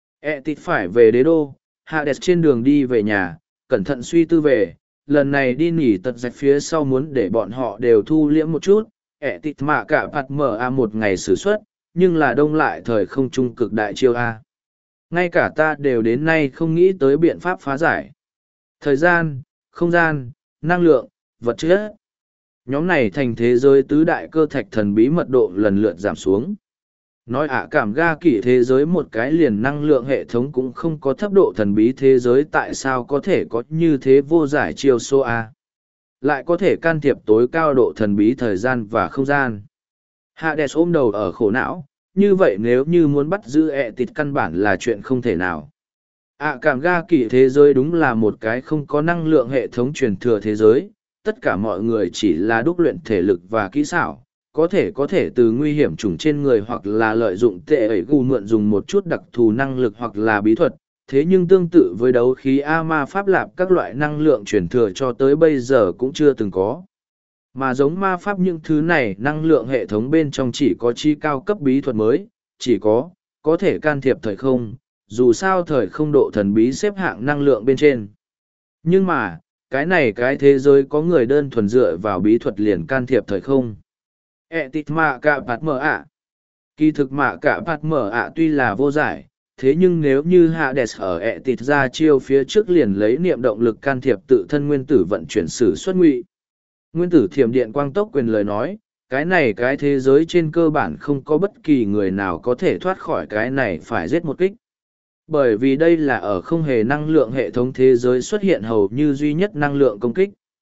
Tịt phải về đế đô, Hades trên đường đi về nhà, cẩn thận suy tư về, lần này đi nỉ tật dạch phía sau muốn để bọn họ đều thu liễm một chút, Tịt mà cả phạt mở A một ngày xử suất, nhưng là đông lại thời không trung cực đại chiêu A. Ngay cả ta đều đến nay không nghĩ tới biện pháp phá giải. Thời gian, không gian, năng lượng, vật chất. Nhóm này thành thế giới tứ đại cơ thạch thần bí mật độ lần lượt giảm xuống. Nói cảm ga kỷ thế giới một cái liền năng lượng hệ thống cũng không có thấp độ thần bí thế giới tại sao có thể có như thế vô giải chiêu số A. Lại có thể can thiệp tối cao độ thần bí thời gian và không gian. Hades ôm đầu ở khổ não, như vậy nếu như muốn bắt giữ tịt căn bản là chuyện không thể nào. Cảm ga kỷ thế giới đúng là một cái không có năng lượng hệ thống truyền thừa thế giới, tất cả mọi người chỉ là đúc luyện thể lực và kỹ xảo, có thể từ nguy hiểm chủng trên người hoặc là lợi dụng tệ ẩy gù mượn dùng một chút đặc thù năng lực hoặc là bí thuật, thế nhưng tương tự với đấu khí ma pháp lạp các loại năng lượng truyền thừa cho tới bây giờ cũng chưa từng có. Mà giống ma pháp những thứ này năng lượng hệ thống bên trong chỉ có chi cao cấp bí thuật mới, chỉ có thể can thiệp thời không, dù sao thời không độ thần bí xếp hạng năng lượng bên trên. Nhưng mà, cái thế giới có người đơn thuần dựa vào bí thuật liền can thiệp thời không. Tịt mạ cả bạt mở ạ. Kỳ thực mạ cả bạt mở ạ tuy là vô giải, thế nhưng nếu như Hades ở tịt ra chiêu phía trước liền lấy niệm động lực can thiệp tự thân nguyên tử vận chuyển sử xuất ngụy. Nguyên tử thiểm điện quang tốc quyền lời nói, cái thế giới trên cơ bản không có bất kỳ người nào có thể thoát khỏi cái này phải giết một kích. Bởi vì đây là ở không hề năng lượng hệ thống thế giới xuất hiện hầu như duy nhất năng lượng công kích.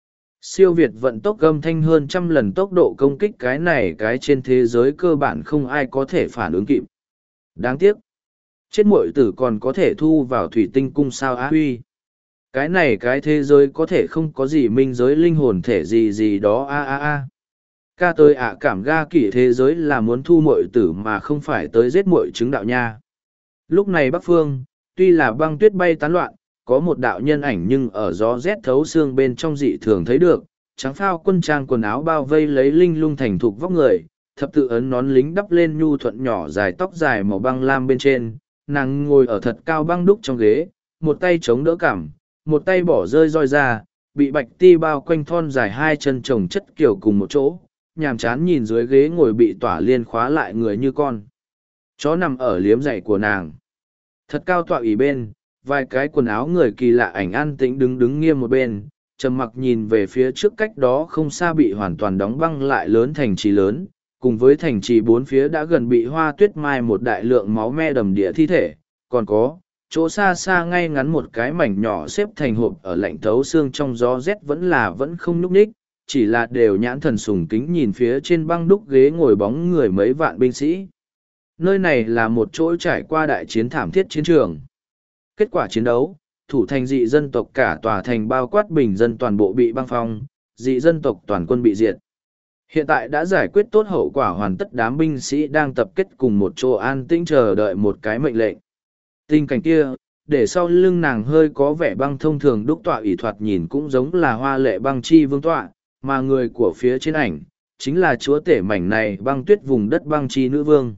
Siêu việt vận tốc âm thanh hơn 100 lần tốc độ công kích cái này cái trên thế giới cơ bản không ai có thể phản ứng kịp. Đáng tiếc. Chết muội tử còn có thể thu vào thủy tinh cung sao á huy. Cái này cái thế giới có thể không có gì minh giới linh hồn thể gì gì đó a a a. Ca tới ạ cảm ga kỷ thế giới là muốn thu muội tử mà không phải tới giết muội chứng đạo nha. Lúc này Bắc Phương, tuy là băng tuyết bay tán loạn, có một đạo nhân ảnh nhưng ở gió rét thấu xương bên trong dị thường thấy được, trắng phao quân trang quần áo bao vây lấy linh lung thành thục vóc người, thập tự ấn nón lính đắp lên nhu thuận nhỏ dài tóc dài màu băng lam bên trên, nàng ngồi ở thật cao băng đúc trong ghế, một tay chống đỡ cảm, một tay bỏ rơi roi ra, bị bạch ti bao quanh thon dài hai chân chồng chất kiểu cùng một chỗ, nhàm chán nhìn dưới ghế ngồi bị tỏa liên khóa lại người như con. Chó nằm ở liếm giày của nàng. Thật cao tọa ủy bên, vài cái quần áo người kỳ lạ ảnh an tĩnh đứng đứng nghiêm một bên, trầm mặc nhìn về phía trước cách đó không xa bị hoàn toàn đóng băng lại lớn thành trì lớn, cùng với thành trì bốn phía đã gần bị hoa tuyết mai một đại lượng máu me đầm địa thi thể, còn có, chỗ xa xa ngay ngắn một cái mảnh nhỏ xếp thành hộp ở lạnh thấu xương trong gió rét vẫn không nhúc ních, chỉ là đều nhãn thần sùng kính nhìn phía trên băng đúc ghế ngồi bóng người mấy vạn binh sĩ. Nơi này là một chỗ trải qua đại chiến thảm thiết chiến trường. Kết quả chiến đấu, thủ thành dị dân tộc cả tòa thành bao quát bình dân toàn bộ bị băng phong, dị dân tộc toàn quân bị diệt. Hiện tại đã giải quyết tốt hậu quả hoàn tất đám binh sĩ đang tập kết cùng một chỗ an tĩnh chờ đợi một cái mệnh lệnh. Tình cảnh kia, để sau lưng nàng hơi có vẻ băng thông thường đúc tọa ủy thoạt nhìn cũng giống là hoa lệ băng chi vương tọa, mà người của phía trên ảnh, chính là chúa tể mảnh này băng tuyết vùng đất băng chi nữ vương.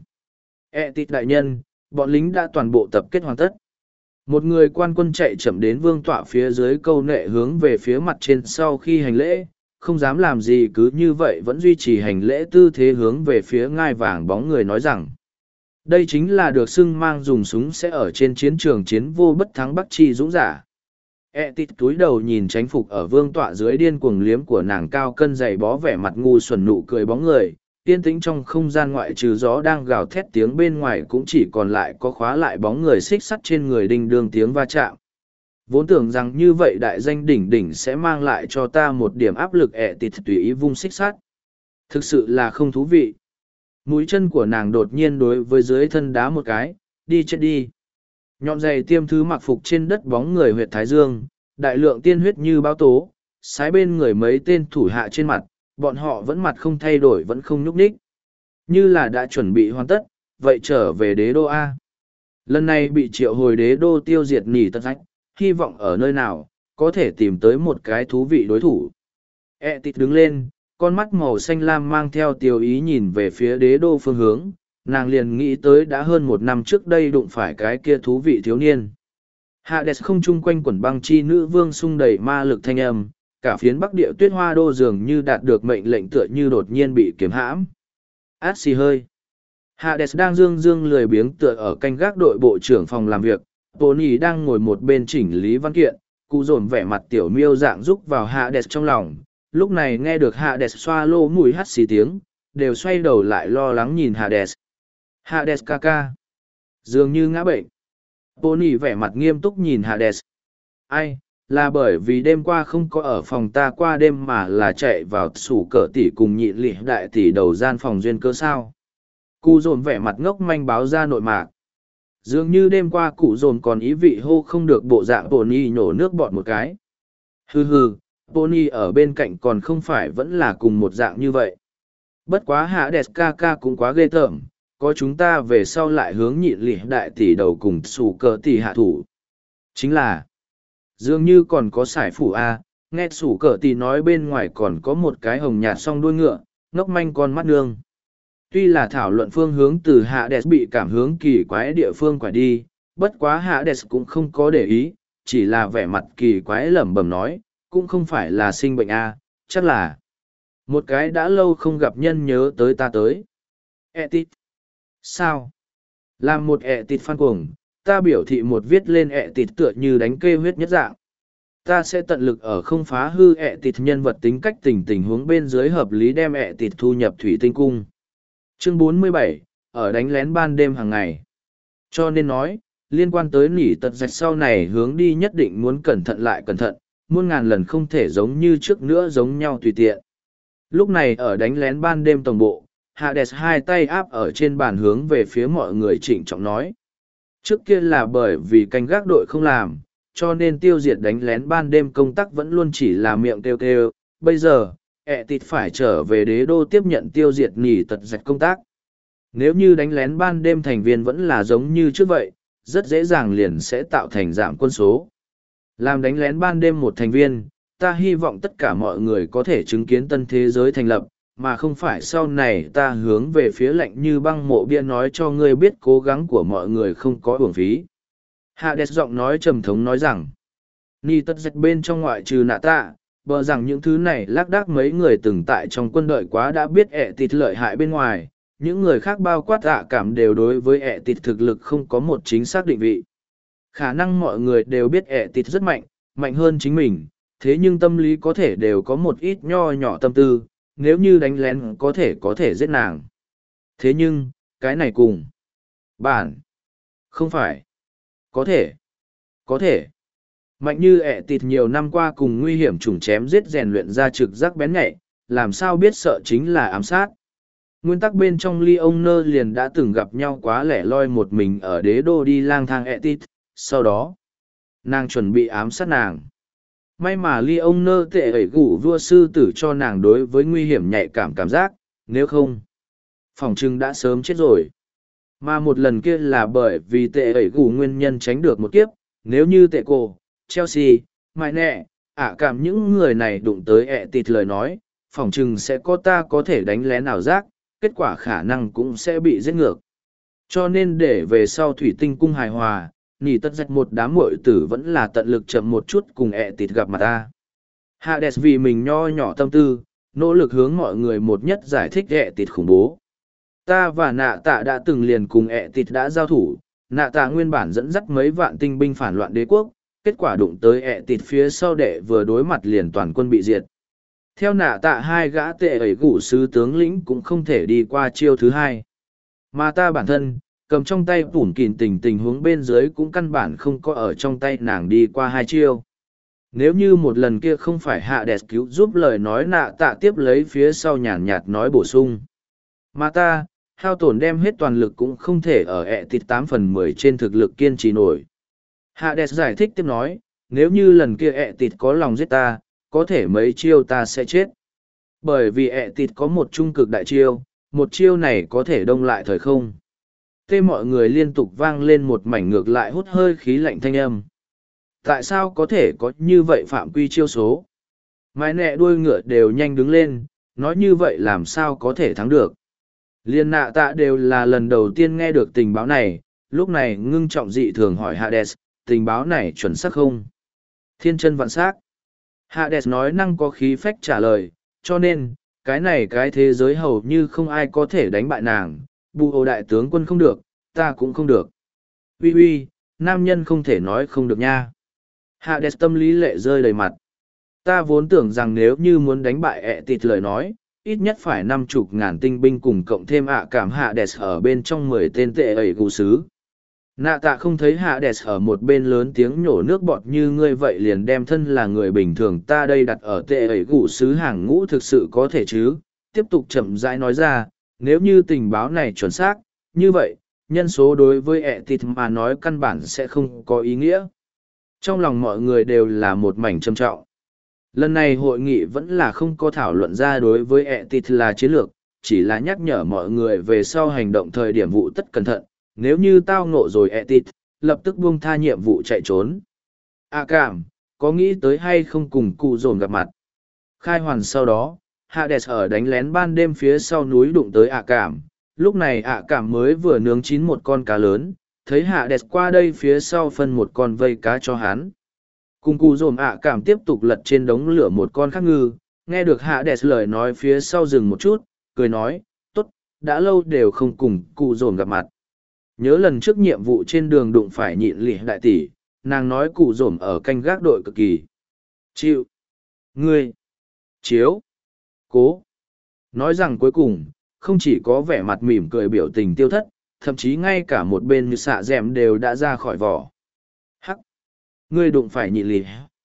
Tít đại nhân, bọn lính đã toàn bộ tập kết hoàn tất. Một người quan quân chạy chậm đến vương tọa phía dưới câu nệ hướng về phía mặt trên sau khi hành lễ, không dám làm gì cứ như vậy vẫn duy trì hành lễ tư thế hướng về phía ngai vàng bóng người nói rằng. Đây chính là được xưng mang dùng súng sẽ ở trên chiến trường chiến vô bất thắng Bắc Chi dũng giả. Tít túi đầu nhìn chánh phục ở vương tọa dưới điên cuồng liếm của nàng cao cân dày bó vẻ mặt ngu xuẩn nụ cười bóng người, yên tĩnh trong không gian ngoại trừ gió đang gào thét tiếng bên ngoài cũng chỉ còn lại có khóa lại bóng người xích sắt trên người đinh đương tiếng va chạm. Vốn tưởng rằng như vậy đại danh đỉnh đỉnh sẽ mang lại cho ta một điểm áp lực Tít tùy ý vung xích sắt. Thực sự là không thú vị. Mũi chân của nàng đột nhiên đối với dưới thân đá một cái, đi chết đi. Nhọn giày tiêm thứ mặc phục trên đất bóng người huyệt thái dương, đại lượng tiên huyết như báo tố, sái bên người mấy tên thủ hạ trên mặt, bọn họ vẫn mặt không thay đổi vẫn không nhúc nhích. Như là đã chuẩn bị hoàn tất, vậy trở về đế đô A. Lần này bị triệu hồi đế đô tiêu diệt nỉ tật rách, hy vọng ở nơi nào, có thể tìm tới một cái thú vị đối thủ. Tít đứng lên, con mắt màu xanh lam mang theo tiêu ý nhìn về phía đế đô phương hướng, nàng liền nghĩ tới đã hơn 1 năm trước đây đụng phải cái kia thú vị thiếu niên. Hades không chung quanh quần băng chi nữ vương sung đầy ma lực thanh âm, cả phiến bắc địa tuyết hoa đô dường như đạt được mệnh lệnh tựa như đột nhiên bị kiếm hãm. Át xì hơi. Hades đang dương lười biếng tựa ở canh gác đội bộ trưởng phòng làm việc, Tony đang ngồi một bên chỉnh lý văn kiện, cụ dồn vẻ mặt tiểu miêu dạng rúc vào Hades trong lòng. Lúc này nghe được Hades xoa lô mũi hắt xì tiếng, đều xoay đầu lại lo lắng nhìn Hades. Hades ca ca. Dường như ngã bệnh. Tony vẻ mặt nghiêm túc nhìn Hades. Ai, là bởi vì đêm qua không có ở phòng ta qua đêm mà là chạy vào sủ cỡ tỷ cùng nhị lị đại tỷ đầu gian phòng duyên cơ sao. Cụ dồn vẻ mặt ngốc manh báo ra nội mạc. Dường như đêm qua cụ dồn còn ý vị hô không được bộ dạng Tony nhổ nước bọt một cái. Hừ, Tony ở bên cạnh còn không phải vẫn là cùng một dạng như vậy. Bất quá Hades ca ca cũng quá ghê tởm, có chúng ta về sau lại hướng nhị lị đại tỷ đầu cùng sủ cỡ tỷ hạ thủ. Chính là, dường như còn có sải phủ A, nghe sủ cỡ tỷ nói bên ngoài còn có một cái hồng nhạt song đuôi ngựa, ngốc manh con mắt nương. Tuy là thảo luận phương hướng từ Hades bị cảm hướng kỳ quái địa phương quải đi, bất quá Hades cũng không có để ý, chỉ là vẻ mặt kỳ quái lẩm bẩm nói, cũng không phải là sinh bệnh A, chắc là một cái đã lâu không gặp nhân nhớ tới ta tới. Tít. Sao? Làm một Tít phan cuồng, ta biểu thị một viết lên Tít tựa như đánh kê huyết nhất dạng. Ta sẽ tận lực ở không phá hư Tít nhân vật tính cách tình huống bên dưới hợp lý đem Tít thu nhập thủy tinh cung. Chương 47, ở đánh lén ban đêm hàng ngày. Cho nên nói, liên quan tới nỉ tật rạch sau này hướng đi nhất định muốn cẩn thận lại cẩn thận, muôn ngàn lần không thể giống như trước nữa giống nhau tùy tiện. Lúc này ở đánh lén ban đêm tổng bộ, Hades hai tay áp ở trên bàn hướng về phía mọi người trịnh trọng nói. Trước kia là bởi vì canh gác đội không làm, cho nên tiêu diệt đánh lén ban đêm công tác vẫn luôn chỉ là miệng kêu kêu. Bây giờ, ẹ tịt phải trở về đế đô tiếp nhận tiêu diệt nỉ tật dạch công tác. Nếu như đánh lén ban đêm thành viên vẫn là giống như trước vậy, rất dễ dàng liền sẽ tạo thành giảm quân số. Làm đánh lén ban đêm một thành viên, ta hy vọng tất cả mọi người có thể chứng kiến tân thế giới thành lập, mà không phải sau này ta hướng về phía lạnh như băng mộ bia nói cho ngươi biết cố gắng của mọi người không có uổng phí. Hades giọng nói trầm thống nói rằng, ni tất dạch bên trong ngoại trừ nạ tạ, bờ rằng những thứ này lác đác mấy người từng tại trong quân đội quá đã biết ẹ tịt lợi hại bên ngoài, những người khác bao quát cảm đều đối với ẹ tịt thực lực không có một chính xác định vị. Khả năng mọi người đều biết ẹ tịt rất mạnh, mạnh hơn chính mình, thế nhưng tâm lý có thể đều có một ít nho nhỏ tâm tư, nếu như đánh lén có thể giết nàng. Thế nhưng, cái này cùng. Bản. Không phải. Có thể. Mạnh như ẹ tịt nhiều năm qua cùng nguy hiểm chủng chém giết rèn luyện ra trực giác bén nhạy, làm sao biết sợ chính là ám sát. Nguyên tắc bên trong Leoner liền đã từng gặp nhau quá lẻ loi một mình ở đế đô đi lang thang ẹ tịt, sau đó, nàng chuẩn bị ám sát nàng. May mà Leoner tệ ẩy gủ vua sư tử cho nàng đối với nguy hiểm nhạy cảm giác, nếu không, phỏng chừng đã sớm chết rồi. Mà một lần kia là bởi vì tệ ẩy gủ nguyên nhân tránh được một kiếp, nếu như tệ cổ, Chelsea, Mai Nẹ, cảm những người này đụng tới ẹ tịt lời nói, phỏng chừng sẽ có thể đánh lén ảo giác, kết quả khả năng cũng sẽ bị giết ngược. Cho nên để về sau thủy tinh cung hài hòa, nỉ tất dạch một đám muội tử vẫn là tận lực chậm một chút cùng ẹ tịt gặp mặt ta. Hades vì mình nho nhỏ tâm tư, nỗ lực hướng mọi người một nhất giải thích ẹ tịt khủng bố. Ta và nạ tạ đã từng liền cùng ẹ tịt đã giao thủ, nạ tạ nguyên bản dẫn dắt mấy vạn tinh binh phản loạn đế quốc, kết quả đụng tới ẹ tịt phía sau đệ vừa đối mặt liền toàn quân bị diệt. Theo nạ tạ hai gã tệ ẩy gủ sứ tướng lĩnh cũng không thể đi qua chiêu thứ hai. Mà ta bản thân, cầm trong tay tủn kìn tình huống bên dưới cũng căn bản không có ở trong tay nàng đi qua hai chiêu. Nếu như một lần kia không phải Hades cứu giúp lời nói nạ tạ tiếp lấy phía sau nhàn nhạt nói bổ sung. Mà ta, hao tổn đem hết toàn lực cũng không thể ở ẹ tịt 8/10 trên thực lực kiên trì nổi. Hades giải thích tiếp nói, nếu như lần kia ẹ tịt có lòng giết ta, có thể mấy chiêu ta sẽ chết. Bởi vì ẹ tịt có một trung cực đại chiêu, một chiêu này có thể đông lại thời không. Thế mọi người liên tục vang lên một mảnh ngược lại hút hơi khí lạnh thanh âm. Tại sao có thể có như vậy phạm quy chiêu số? Mái nẹ đuôi ngựa đều nhanh đứng lên, nói như vậy làm sao có thể thắng được. Liên nạ tạ đều là lần đầu tiên nghe được tình báo này, lúc này ngưng trọng dị thường hỏi Hades, tình báo này chuẩn xác không? Thiên chân vạn xác. Hades nói năng có khí phách trả lời, cho nên, cái thế giới hầu như không ai có thể đánh bại nàng, bù ô đại tướng quân không được, ta cũng không được. Uy, nam nhân không thể nói không được nha. Hades tâm lý lệ rơi đầy mặt. Ta vốn tưởng rằng nếu như muốn đánh bại ẹ tịt lời nói, ít nhất phải 50.000 tinh binh cùng cộng thêm cảm Hades ở bên trong 10 tên tệ ẩy gù sứ. Nạ tạ không thấy Hades ở một bên lớn tiếng nhổ nước bọt như ngươi vậy liền đem thân là người bình thường ta đây đặt ở tệ ẩy gù sứ hàng ngũ thực sự có thể chứ. Tiếp tục chậm rãi nói ra, nếu như tình báo này chuẩn xác, như vậy, nhân số đối với ẹ tịt mà nói căn bản sẽ không có ý nghĩa. Trong lòng mọi người đều là một mảnh trầm trọng. Lần này hội nghị vẫn là không có thảo luận ra đối với ẹ tịt là chiến lược, chỉ là nhắc nhở mọi người về sau hành động thời điểm vụ tất cẩn thận, nếu như tao ngộ rồi ẹ tịt, lập tức buông tha nhiệm vụ chạy trốn. Cảm, có nghĩ tới hay không cùng cụ dồn gặp mặt? Khai hoàn sau đó, Hades ở đánh lén ban đêm phía sau núi đụng tới cảm, lúc này cảm mới vừa nướng chín một con cá lớn, thấy Hades qua đây phía sau phân một con vây cá cho hắn. Cùng cụ dồn cảm tiếp tục lật trên đống lửa một con khác ngư, nghe được Hades lời nói phía sau dừng một chút, cười nói, tốt, đã lâu đều không cùng cụ dồn gặp mặt. Nhớ lần trước nhiệm vụ trên đường đụng phải nhịn lì đại tỷ, nàng nói cụ dồn ở canh gác đội cực kỳ. Chịu. Ngươi. Chiếu. Cố. Nói rằng cuối cùng, không chỉ có vẻ mặt mỉm cười biểu tình tiêu thất, thậm chí ngay cả một bên như xạ dẹm đều đã ra khỏi vỏ. Hắc. Ngươi đụng phải nhịn lì.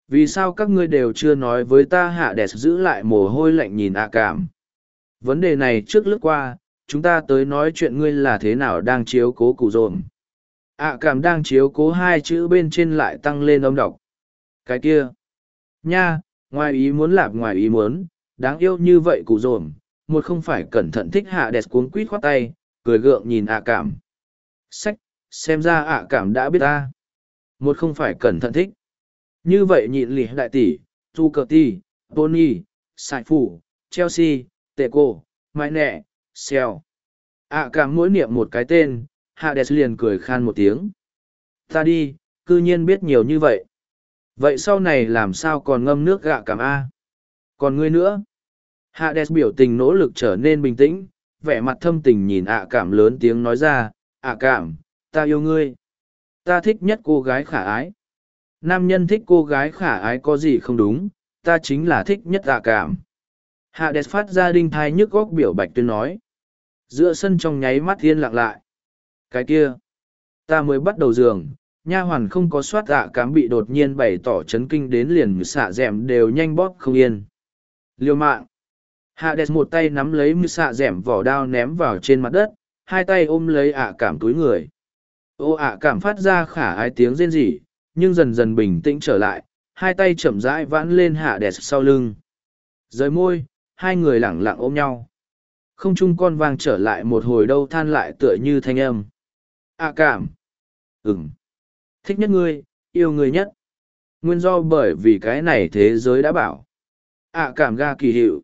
Vì sao các ngươi đều chưa nói với ta? Hạ đẹp giữ lại mồ hôi lạnh nhìn ạ cảm. Vấn đề này trước lướt qua, chúng ta tới nói chuyện ngươi là thế nào đang chiếu cố cụ dồn. ạ cảm đang chiếu cố hai chữ bên trên lại tăng lên âm đọc. Cái kia. Nha, ngoài ý muốn lạp ngoài ý muốn, đáng yêu như vậy cụ dồn. Một không phải cẩn thận thích hạ đẹp cuống quýt khoát tay, cười gượng nhìn ạ cảm. Sách, xem ra ạ cảm đã biết ta. Một không phải cẩn thận thích. Như vậy nhịn lì đại tỷ, Tu Cờ Ti, Tony, Sài Phủ, Chelsea, Tệ Cô, Mai Nẹ, Xèo. ạ cảm mỗi niệm một cái tên, Hades liền cười khan một tiếng. Ta đi, cư nhiên biết nhiều như vậy. Vậy sau này làm sao còn ngâm nước gạ cảm A? Còn ngươi nữa? Hades biểu tình nỗ lực trở nên bình tĩnh, vẻ mặt thâm tình nhìn ạ cảm lớn tiếng nói ra, ạ cảm, ta yêu ngươi. Ta thích nhất cô gái khả ái. Nam nhân thích cô gái khả ái có gì không đúng, ta chính là thích nhất ạ cảm. Hades phát ra đinh thai nhức góc biểu bạch tuyên nói. Giữa sân trong nháy mắt yên lặng lại. Cái kia, ta mới bắt đầu giường, nha hoàn không có soát ạ cảm bị đột nhiên bày tỏ chấn kinh đến liền xạ dẻm đều nhanh bóp không yên. Liêu mạng. Hades một tay nắm lấy mư xạ dẻm vỏ đao ném vào trên mặt đất, hai tay ôm lấy ạ cảm túi người. Ô ạ cảm phát ra khả ái tiếng rên rỉ, nhưng dần dần bình tĩnh trở lại, hai tay chậm rãi vãn lên Hades sau lưng. Rời môi, hai người lẳng lặng ôm nhau. Không trung con vang trở lại một hồi đâu than lại tựa như thanh âm. ạ cảm. Thích nhất ngươi, yêu ngươi nhất. Nguyên do bởi vì cái này thế giới đã bảo. ạ cảm ga kỳ hiệu.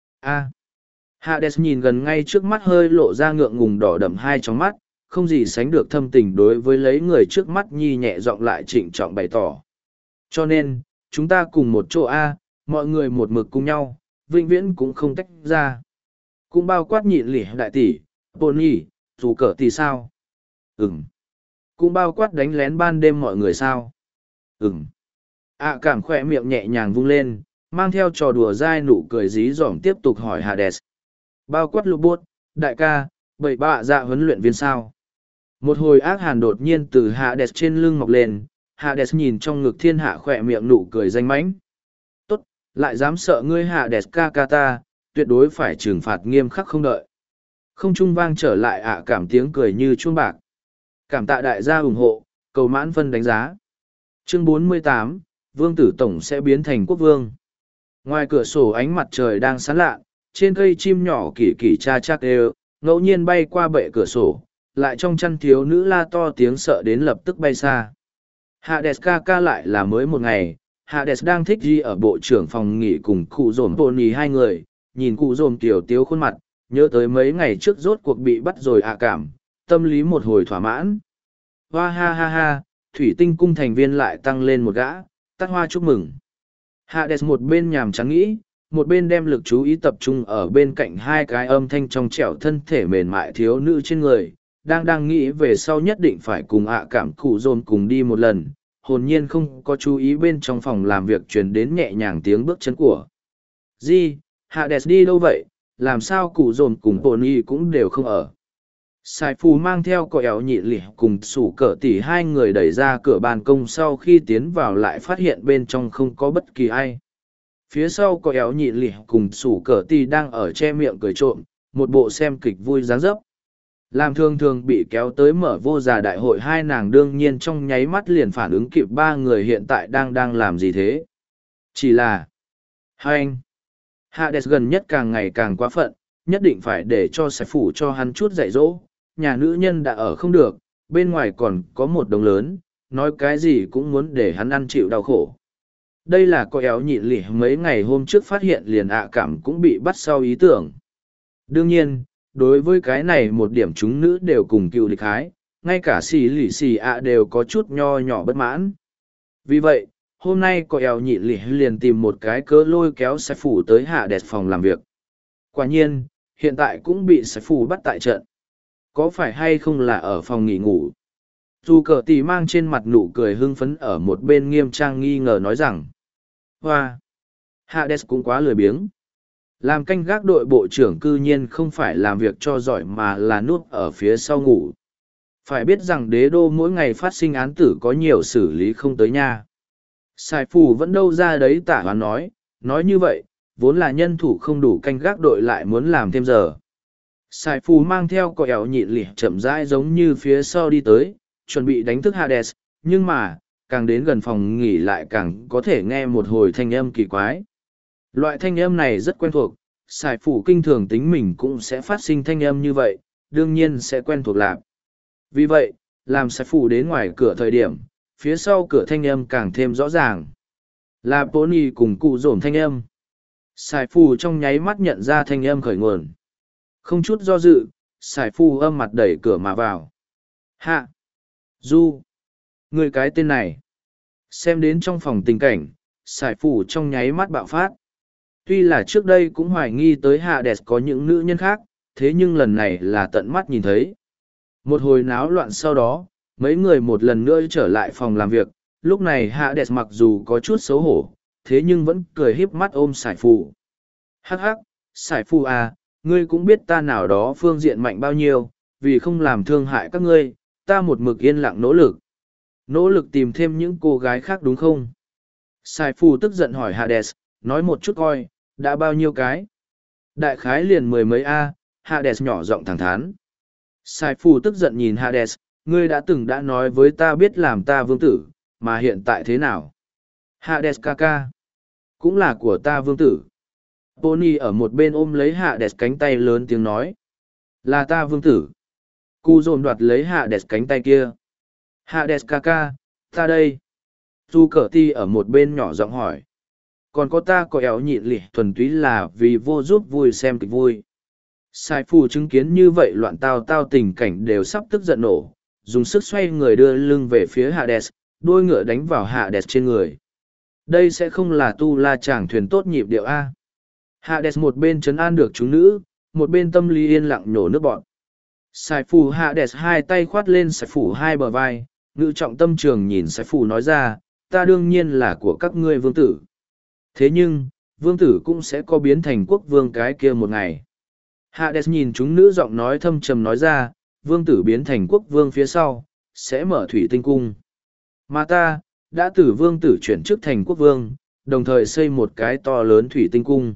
Hades nhìn gần ngay trước mắt hơi lộ ra ngượng ngùng đỏ đậm hai trong mắt, không gì sánh được thâm tình đối với lấy người trước mắt nhi nhẹ giọng lại trịnh trọng bày tỏ. Cho nên, chúng ta cùng một chỗ mọi người một mực cùng nhau, vĩnh viễn cũng không tách ra. Cũng bao quát nhịn lỉ đại tỷ, Pony, dù cỡ thì sao? Cũng bao quát đánh lén ban đêm mọi người sao? Cảm khỏe miệng nhẹ nhàng vung lên, mang theo trò đùa dai nụ cười dí dỏm tiếp tục hỏi Hades. Bao quát lục bốt, đại ca, bậy bạ dạ huấn luyện viên sao? Một hồi ác hàn đột nhiên từ Hades trên lưng mọc lên, Hades nhìn trong ngực thiên hạ khỏe miệng nụ cười danh mãnh. Tốt, lại dám sợ ngươi Hades ca ca ta, tuyệt đối phải trừng phạt nghiêm khắc không đợi. Không trung vang trở lại cảm tiếng cười như chuông bạc. Cảm tạ đại gia ủng hộ, cầu mãn phân đánh giá. Chương 48, Vương tử tổng sẽ biến thành quốc vương. Ngoài cửa sổ ánh mặt trời đang sáng lạ, trên cây chim nhỏ kỳ kỳ cha chắc đều, ngẫu nhiên bay qua bệ cửa sổ, lại trong chăn thiếu nữ la to tiếng sợ đến lập tức bay xa. Hades ca ca lại là mới một ngày, Hades đang thích đi ở bộ trưởng phòng nghỉ cùng cụ dồn Pony hai người, nhìn cụ dồn tiểu tiếu khuôn mặt, nhớ tới mấy ngày trước rốt cuộc bị bắt rồi cảm, tâm lý một hồi thỏa mãn. Hoa ha ha ha, thủy tinh cung thành viên lại tăng lên một gã, tắt hoa chúc mừng. Hades một bên nhàm chán nghĩ, một bên đem lực chú ý tập trung ở bên cạnh hai cái âm thanh trong trẻo thân thể mềm mại thiếu nữ trên người, đang nghĩ về sau nhất định phải cùng cảm cụ dồn cùng đi một lần, hồn nhiên không có chú ý bên trong phòng làm việc truyền đến nhẹ nhàng tiếng bước chân của. Di, Hades đi đâu vậy, làm sao cụ dồn cùng Pony cũng đều không ở. Sài phù mang theo cọ éo nhị lỉ cùng sủ cỡ tỉ hai người đẩy ra cửa ban công sau khi tiến vào lại phát hiện bên trong không có bất kỳ ai. Phía sau cọ éo nhị lỉ cùng sủ cỡ tỉ đang ở che miệng cười trộm, một bộ xem kịch vui dáng dấp. Làm thường thường bị kéo tới mở vô già đại hội hai nàng đương nhiên trong nháy mắt liền phản ứng kịp ba người hiện tại đang làm gì thế. Chỉ là hai anh. Hades gần nhất càng ngày càng quá phận, nhất định phải để cho sài phủ cho hắn chút dạy dỗ. Nhà nữ nhân đã ở không được, bên ngoài còn có một đồng lớn, nói cái gì cũng muốn để hắn ăn chịu đau khổ. Đây là có éo nhịn lỉ mấy ngày hôm trước phát hiện liền cảm cũng bị bắt sau ý tưởng. Đương nhiên, đối với cái này một điểm chúng nữ đều cùng cựu địch hái, ngay cả xì lỉ xì đều có chút nho nhỏ bất mãn. Vì vậy, hôm nay có éo nhịn lỉ liền tìm một cái cớ lôi kéo sài phủ tới Hades phòng làm việc. Quả nhiên, hiện tại cũng bị sài phủ bắt tại trận. Có phải hay không là ở phòng nghỉ ngủ? Dù cờ tì mang trên mặt nụ cười hưng phấn ở một bên nghiêm trang nghi ngờ nói rằng. Hoa! Hades cũng quá lười biếng. Làm canh gác đội bộ trưởng cư nhiên không phải làm việc cho giỏi mà là núp ở phía sau ngủ. Phải biết rằng đế đô mỗi ngày phát sinh án tử có nhiều xử lý không tới nha. Sài phù vẫn đâu ra đấy tả hoán nói như vậy, vốn là nhân thủ không đủ canh gác đội lại muốn làm thêm giờ. Sài phù mang theo cọ ẻo nhịn lỉ chậm rãi giống như phía sau đi tới, chuẩn bị đánh thức Hades, nhưng mà, càng đến gần phòng nghỉ lại càng có thể nghe một hồi thanh âm kỳ quái. Loại thanh âm này rất quen thuộc, sài phù kinh thường tính mình cũng sẽ phát sinh thanh âm như vậy, đương nhiên sẽ quen thuộc lạc. Vì vậy, làm sài phù đến ngoài cửa thời điểm, phía sau cửa thanh âm càng thêm rõ ràng. Là Pony cùng cụ dồn thanh âm. Sài phù trong nháy mắt nhận ra thanh âm khởi nguồn. Không chút do dự, sài phù âm mặt đẩy cửa mà vào. Hạ! Du! Người cái tên này! Xem đến trong phòng tình cảnh, sài phù trong nháy mắt bạo phát. Tuy là trước đây cũng hoài nghi tới Hạ Đẹp có những nữ nhân khác, thế nhưng lần này là tận mắt nhìn thấy. Một hồi náo loạn sau đó, mấy người một lần nữa trở lại phòng làm việc, lúc này Hạ Đẹp mặc dù có chút xấu hổ, thế nhưng vẫn cười híp mắt ôm sải phù. Hắc hắc, sải phù à, ngươi cũng biết ta nào đó phương diện mạnh bao nhiêu, vì không làm thương hại các ngươi, ta một mực yên lặng nỗ lực. Nỗ lực tìm thêm những cô gái khác đúng không? Sải phù tức giận hỏi Hades, nói một chút coi, đã bao nhiêu cái? Đại khái liền mười mấy A, Hades nhỏ giọng thẳng thắn. Sải phù tức giận nhìn Hades, ngươi đã từng đã nói với ta biết làm ta vương tử, mà hiện tại thế nào? Hades ca ca, cũng là của ta vương tử. Pony ở một bên ôm lấy Hades cánh tay lớn tiếng nói. Là ta vương tử. Cu dồn đoạt lấy Hades cánh tay kia. Hades ca ca, ta đây. Du cờ ti ở một bên nhỏ giọng hỏi. Còn có ta có éo nhịn lỉ thuần túy là vì vô giúp vui xem kịch vui. Sai phù chứng kiến như vậy loạn tao tao tình cảnh đều sắp tức giận nổ, dùng sức xoay người đưa lưng về phía Hades, đuôi ngựa đánh vào Hades trên người. Đây sẽ không là tu la chàng thuyền tốt nhịp điệu A. Hades một bên trấn an được chúng nữ, một bên tâm lý yên lặng nhổ nước bọn. Sai phù Hades hai tay khoát lên sai phù hai bờ vai, ngự trọng tâm trường nhìn sai phù nói ra, ta đương nhiên là của các ngươi vương tử. Thế nhưng, vương tử cũng sẽ có biến thành quốc vương cái kia một ngày. Hades nhìn chúng nữ giọng nói thâm trầm nói ra, vương tử biến thành quốc vương phía sau, sẽ mở thủy tinh cung. Mà ta, đã từ vương tử chuyển chức thành quốc vương, đồng thời xây một cái to lớn thủy tinh cung.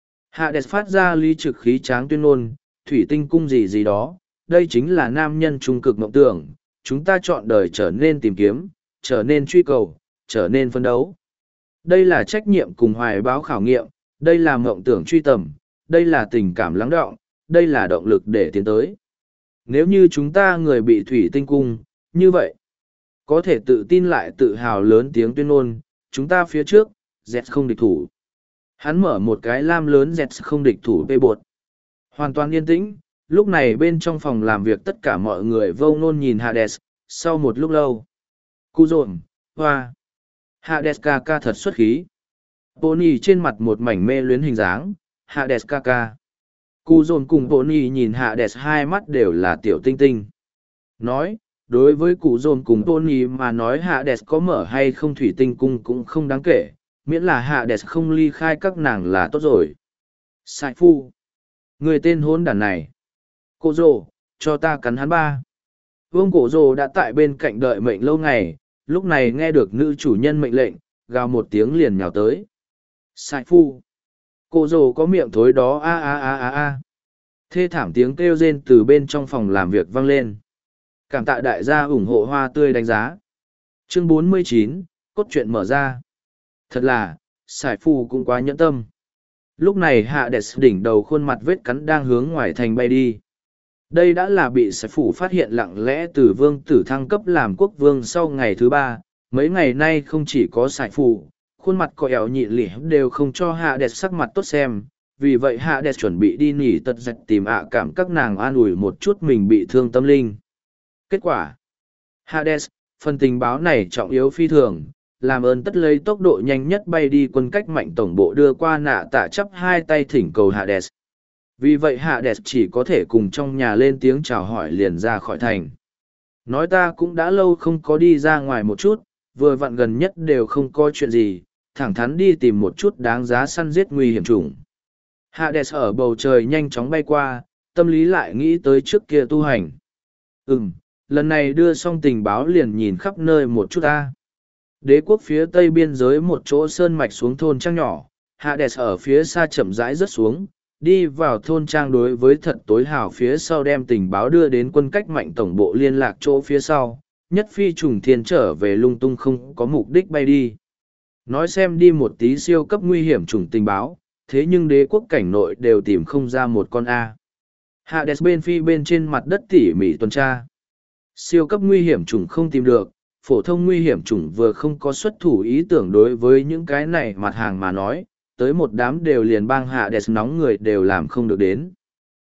Hades phát ra lý trực khí tráng tuyên ngôn, thủy tinh cung gì gì đó, đây chính là nam nhân trung cực mộng tưởng, chúng ta chọn đời trở nên tìm kiếm, trở nên truy cầu, trở nên phấn đấu. Đây là trách nhiệm cùng hoài báo khảo nghiệm, đây là mộng tưởng truy tầm, đây là tình cảm lắng đọng, đây là động lực để tiến tới. Nếu như chúng ta người bị thủy tinh cung, như vậy, có thể tự tin lại tự hào lớn tiếng tuyên ngôn, chúng ta phía trước, Z không địch thủ. Hắn mở một cái lam lớn Z không địch thủ bê bột. Hoàn toàn yên tĩnh, lúc này bên trong phòng làm việc tất cả mọi người vô ngôn nhìn Hades, sau một lúc lâu. Cu rộn, hoa. Hades ca ca thật xuất khí. Pony trên mặt một mảnh mê luyến hình dáng, Hades ca ca. Cu rộn cùng Pony nhìn Hades hai mắt đều là tiểu tinh tinh. Nói, đối với cụ dồn cùng Pony mà nói Hades có mở hay không thủy tinh cung cũng không đáng kể, miễn là Hades không ly khai các nàng là tốt rồi. Sai phu. Người tên hôn đàn này. Cô rồ, cho ta cắn hắn ba. Vương cổ rồ đã tại bên cạnh đợi mệnh lâu ngày, lúc này nghe được nữ chủ nhân mệnh lệnh, gào một tiếng liền nhào tới. Sai phu. Cô rồ có miệng thối đó a a a a a. Thê thảm tiếng kêu rên từ bên trong phòng làm việc vang lên. Cảm tạ đại gia ủng hộ hoa tươi đánh giá. Chương 49, cốt truyện mở ra. Thật là, sải phù cũng quá nhẫn tâm. Lúc này Hades đỉnh đầu khuôn mặt vết cắn đang hướng ngoài thành bay đi. Đây đã là bị sải phù phát hiện lặng lẽ từ vương tử thăng cấp làm quốc vương sau ngày thứ 3. Mấy ngày nay không chỉ có sải phù, khuôn mặt có ẻo nhịn lỉ đều không cho Hades sắc mặt tốt xem. Vì vậy Hades chuẩn bị đi nỉ tật dạch tìm cảm các nàng an ủi một chút mình bị thương tâm linh. Kết quả Hades, phần tình báo này trọng yếu phi thường, làm ơn tất lấy tốc độ nhanh nhất bay đi quân cách mạnh tổng bộ đưa qua nạ tạ chắp hai tay thỉnh cầu Hades. Vì vậy Hades chỉ có thể cùng trong nhà lên tiếng chào hỏi liền ra khỏi thành. Nói ta cũng đã lâu không có đi ra ngoài một chút, vừa vặn gần nhất đều không có chuyện gì, thẳng thắn đi tìm một chút đáng giá săn giết nguy hiểm chủng. Hades ở bầu trời nhanh chóng bay qua, tâm lý lại nghĩ tới trước kia tu hành. Lần này đưa xong tình báo liền nhìn khắp nơi một chút ta. Đế quốc phía tây biên giới một chỗ sơn mạch xuống thôn trang nhỏ, Hades ở phía xa chậm rãi rớt xuống, đi vào thôn trang đối với thật tối hào phía sau đem tình báo đưa đến quân cách mạnh tổng bộ liên lạc chỗ phía sau, nhất phi trùng thiên trở về lung tung không có mục đích bay đi. Nói xem đi một tí siêu cấp nguy hiểm trùng tình báo, thế nhưng đế quốc cảnh nội đều tìm không ra một con A. Hades bên phi bên trên mặt đất tỉ mỉ tuần tra. Siêu cấp nguy hiểm trùng không tìm được, phổ thông nguy hiểm chủng vừa không có xuất thủ ý tưởng đối với những cái này mặt hàng mà nói, tới một đám đều liền bang Hades nóng người đều làm không được đến.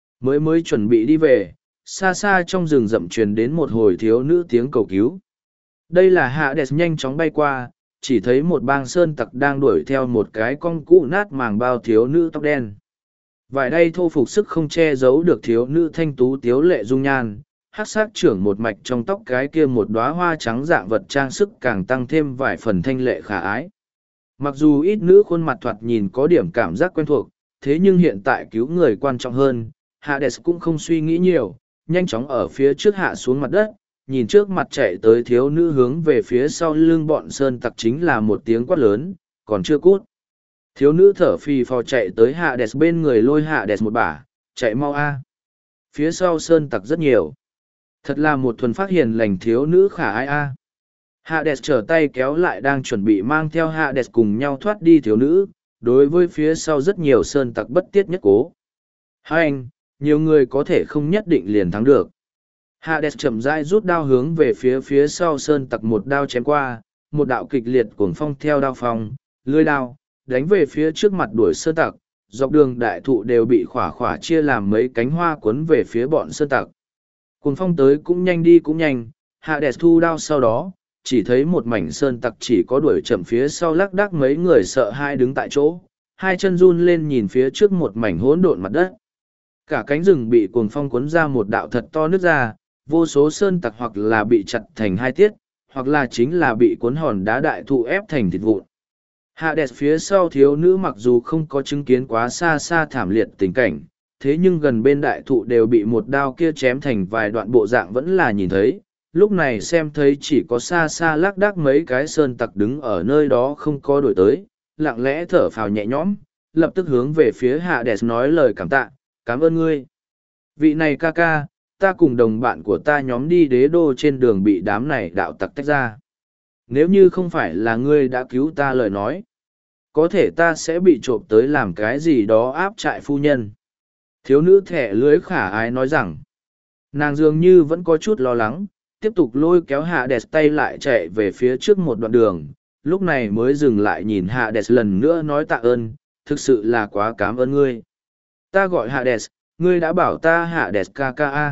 Mới chuẩn bị đi về, xa xa trong rừng rậm truyền đến một hồi thiếu nữ tiếng cầu cứu. Đây là Hades nhanh chóng bay qua, chỉ thấy một bang sơn tặc đang đuổi theo một cái con cũ nát màng bao thiếu nữ tóc đen. Vài đây thô phục sức không che giấu được thiếu nữ thanh tú tiếu lệ dung nhan, hắc sát trưởng một mạch trong tóc cái kia một đóa hoa trắng dạng vật trang sức càng tăng thêm vài phần thanh lệ khả ái. Mặc dù ít nữ khuôn mặt thoạt nhìn có điểm cảm giác quen thuộc, thế nhưng hiện tại cứu người quan trọng hơn, Hades cũng không suy nghĩ nhiều, nhanh chóng ở phía trước hạ xuống mặt đất, nhìn trước mặt chạy tới thiếu nữ hướng về phía sau lưng bọn sơn tặc chính là một tiếng quát lớn, còn chưa cút. Thiếu nữ thở phì phò chạy tới Hades bên người lôi Hades một bả, chạy mau a. Phía sau sơn tặc rất nhiều. Thật là một thuần phát hiền lành thiếu nữ khả ai a. Hades trở tay kéo lại đang chuẩn bị mang theo Hades cùng nhau thoát đi thiếu nữ, đối với phía sau rất nhiều sơn tặc bất tiết nhất cố. Hai anh, nhiều người có thể không nhất định liền thắng được. Hades chậm rãi rút đao hướng về phía sau sơn tặc một đao chém qua, một đạo kịch liệt cuồng phong theo đao phong, lưỡi đao, đánh về phía trước mặt đuổi sơn tặc, dọc đường đại thụ đều bị khỏa khỏa chia làm mấy cánh hoa cuốn về phía bọn sơn tặc. Cuồng phong tới cũng nhanh đi cũng nhanh, Hades thu đao sau đó, chỉ thấy một mảnh sơn tặc chỉ có đuổi chậm phía sau lác đác mấy người sợ hai đứng tại chỗ, hai chân run lên nhìn phía trước một mảnh hỗn độn mặt đất. Cả cánh rừng bị cuồng phong cuốn ra một đạo thật to nứt ra, vô số sơn tặc hoặc là bị chặt thành hai tiết, hoặc là chính là bị cuốn hòn đá đại thụ ép thành thịt vụn. Hades phía sau thiếu nữ mặc dù không có chứng kiến quá xa xa thảm liệt tình cảnh, thế nhưng gần bên đại thụ đều bị một đao kia chém thành vài đoạn bộ dạng vẫn là nhìn thấy. Lúc này xem thấy chỉ có xa xa lác đác mấy cái sơn tặc đứng ở nơi đó không có đổi tới, lặng lẽ thở phào nhẹ nhõm, lập tức hướng về phía Hades nói lời cảm tạ, cảm ơn ngươi. Vị này ca ca, ta cùng đồng bạn của ta nhóm đi đế đô trên đường bị đám này đạo tặc tách ra. Nếu như không phải là ngươi đã cứu ta lời nói, có thể ta sẽ bị trộm tới làm cái gì đó áp trại phu nhân. Thiếu nữ thẻ lưới khả ái nói rằng, nàng dường như vẫn có chút lo lắng, tiếp tục lôi kéo Hades tay lại chạy về phía trước một đoạn đường, lúc này mới dừng lại nhìn Hades lần nữa nói tạ ơn, thực sự là quá cảm ơn ngươi. Ta gọi Hades, ngươi đã bảo ta Hades KKA.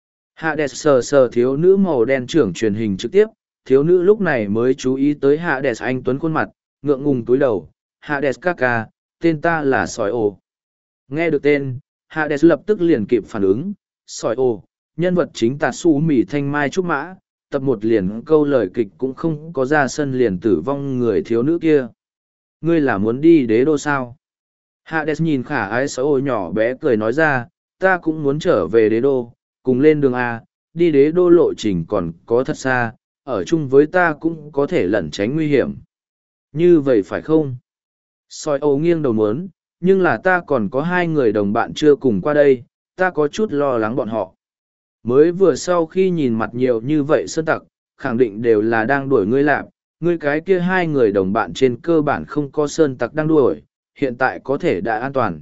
Hades sờ sờ thiếu nữ màu đen trưởng truyền hình trực tiếp, thiếu nữ lúc này mới chú ý tới Hades anh tuấn khuôn mặt, ngượng ngùng túi đầu, Hades KKA, tên ta là Sói Ồ. Nghe được tên, Hades lập tức liền kịp phản ứng, Sói Ồ, nhân vật chính Tatsu Mỉ Thanh Mai Trúc Mã, tập một liền câu lời kịch cũng không có ra sân liền tử vong người thiếu nữ kia. Ngươi là muốn đi đế đô sao? Hades nhìn khả ái Sói Ồ nhỏ bé cười nói ra, ta cũng muốn trở về đế đô, cùng lên đường A, đi đế đô lộ trình còn có thật xa, ở chung với ta cũng có thể lẩn tránh nguy hiểm. Như vậy phải không? Sói Ồ nghiêng đầu muốn, nhưng là ta còn có hai người đồng bạn chưa cùng qua đây, ta có chút lo lắng bọn họ. Mới vừa sau khi nhìn mặt nhiều như vậy sơn tặc, khẳng định đều là đang đuổi ngươi làm, ngươi cái kia hai người đồng bạn trên cơ bản không có sơn tặc đang đuổi, hiện tại có thể đã an toàn.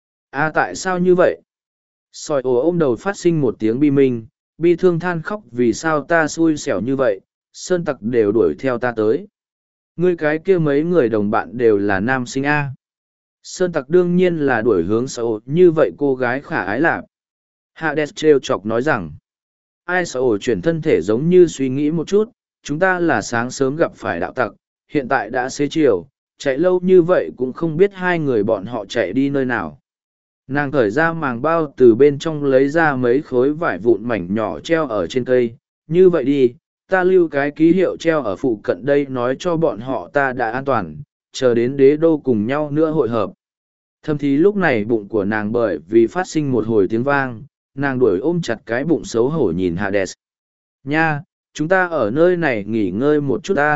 À tại sao như vậy? Sói Ồ ôm đầu phát sinh một tiếng bi minh, bi thương than khóc vì sao ta xui xẻo như vậy, sơn tặc đều đuổi theo ta tới. Ngươi cái kia mấy người đồng bạn đều là nam sinh A. Sơn tặc đương nhiên là đuổi hướng Sói Ồ như vậy cô gái khả ái lạc. Hades trêu chọc nói rằng, ai Sói Ồ chuyển thân thể giống như suy nghĩ một chút, chúng ta là sáng sớm gặp phải đạo tặc, hiện tại đã xế chiều, chạy lâu như vậy cũng không biết hai người bọn họ chạy đi nơi nào. Nàng cởi ra màng bao từ bên trong lấy ra mấy khối vải vụn mảnh nhỏ treo ở trên cây, như vậy đi, ta lưu cái ký hiệu treo ở phụ cận đây nói cho bọn họ ta đã an toàn, chờ đến đế đô cùng nhau nữa hội hợp. Thầm thì lúc này bụng của nàng bởi vì phát sinh một hồi tiếng vang, nàng đuổi ôm chặt cái bụng xấu hổ nhìn Hades. Nha, chúng ta ở nơi này nghỉ ngơi một chút ta,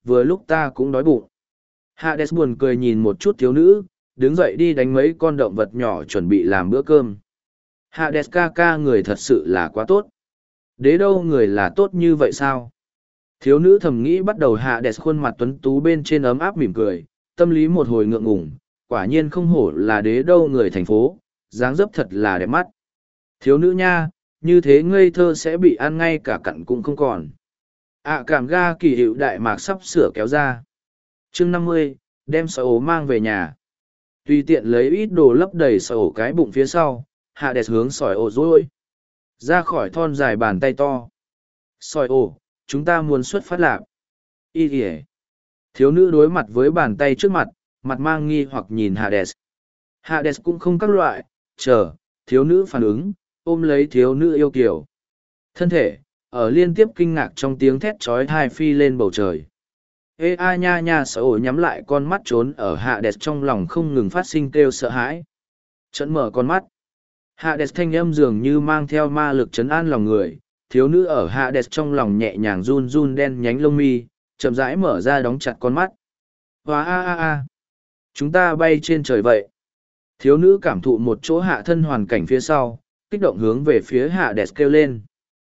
vừa lúc ta cũng đói bụng. Hades buồn cười nhìn một chút thiếu nữ, đứng dậy đi đánh mấy con động vật nhỏ chuẩn bị làm bữa cơm. Hades ca ca người thật sự là quá tốt. Đế đâu người là tốt như vậy sao? Thiếu nữ thầm nghĩ bắt đầu Hades khuôn mặt tuấn tú bên trên ấm áp mỉm cười, tâm lý một hồi ngượng ngùng, quả nhiên không hổ là đế đâu người thành phố, dáng dấp thật là đẹp mắt. Thiếu nữ nha, như thế ngây thơ sẽ bị ăn ngay cả cặn cũng không còn. Cảm ga kỳ hiệu đại mạc sắp sửa kéo ra. chương 50, đem sợi ổ mang về nhà. Tùy tiện lấy ít đồ lấp đầy sợi ổ cái bụng phía sau, Hades hướng sỏi ổ rối ra khỏi thon dài bàn tay to. Sỏi ổ, chúng ta muốn xuất phát lạc. Y kìa. Thiếu nữ đối mặt với bàn tay trước mặt, mặt mang nghi hoặc nhìn Hades. Hades cũng không các loại, chờ, thiếu nữ phản ứng, ôm lấy thiếu nữ yêu kiều. Thân thể, ở liên tiếp kinh ngạc trong tiếng thét trói thai phi lên bầu trời. Ê a nha nha sợ ổ nhắm lại con mắt trốn ở Hades trong lòng không ngừng phát sinh kêu sợ hãi. Trận mở con mắt. Hades thanh âm dường như mang theo ma lực trấn an lòng người, thiếu nữ ở Hades trong lòng nhẹ nhàng run run đen nhánh lông mi, chậm rãi mở ra đóng chặt con mắt. Hóa a a a. Chúng ta bay trên trời vậy. Thiếu nữ cảm thụ một chỗ hạ thân hoàn cảnh phía sau, kích động hướng về phía Hades kêu lên.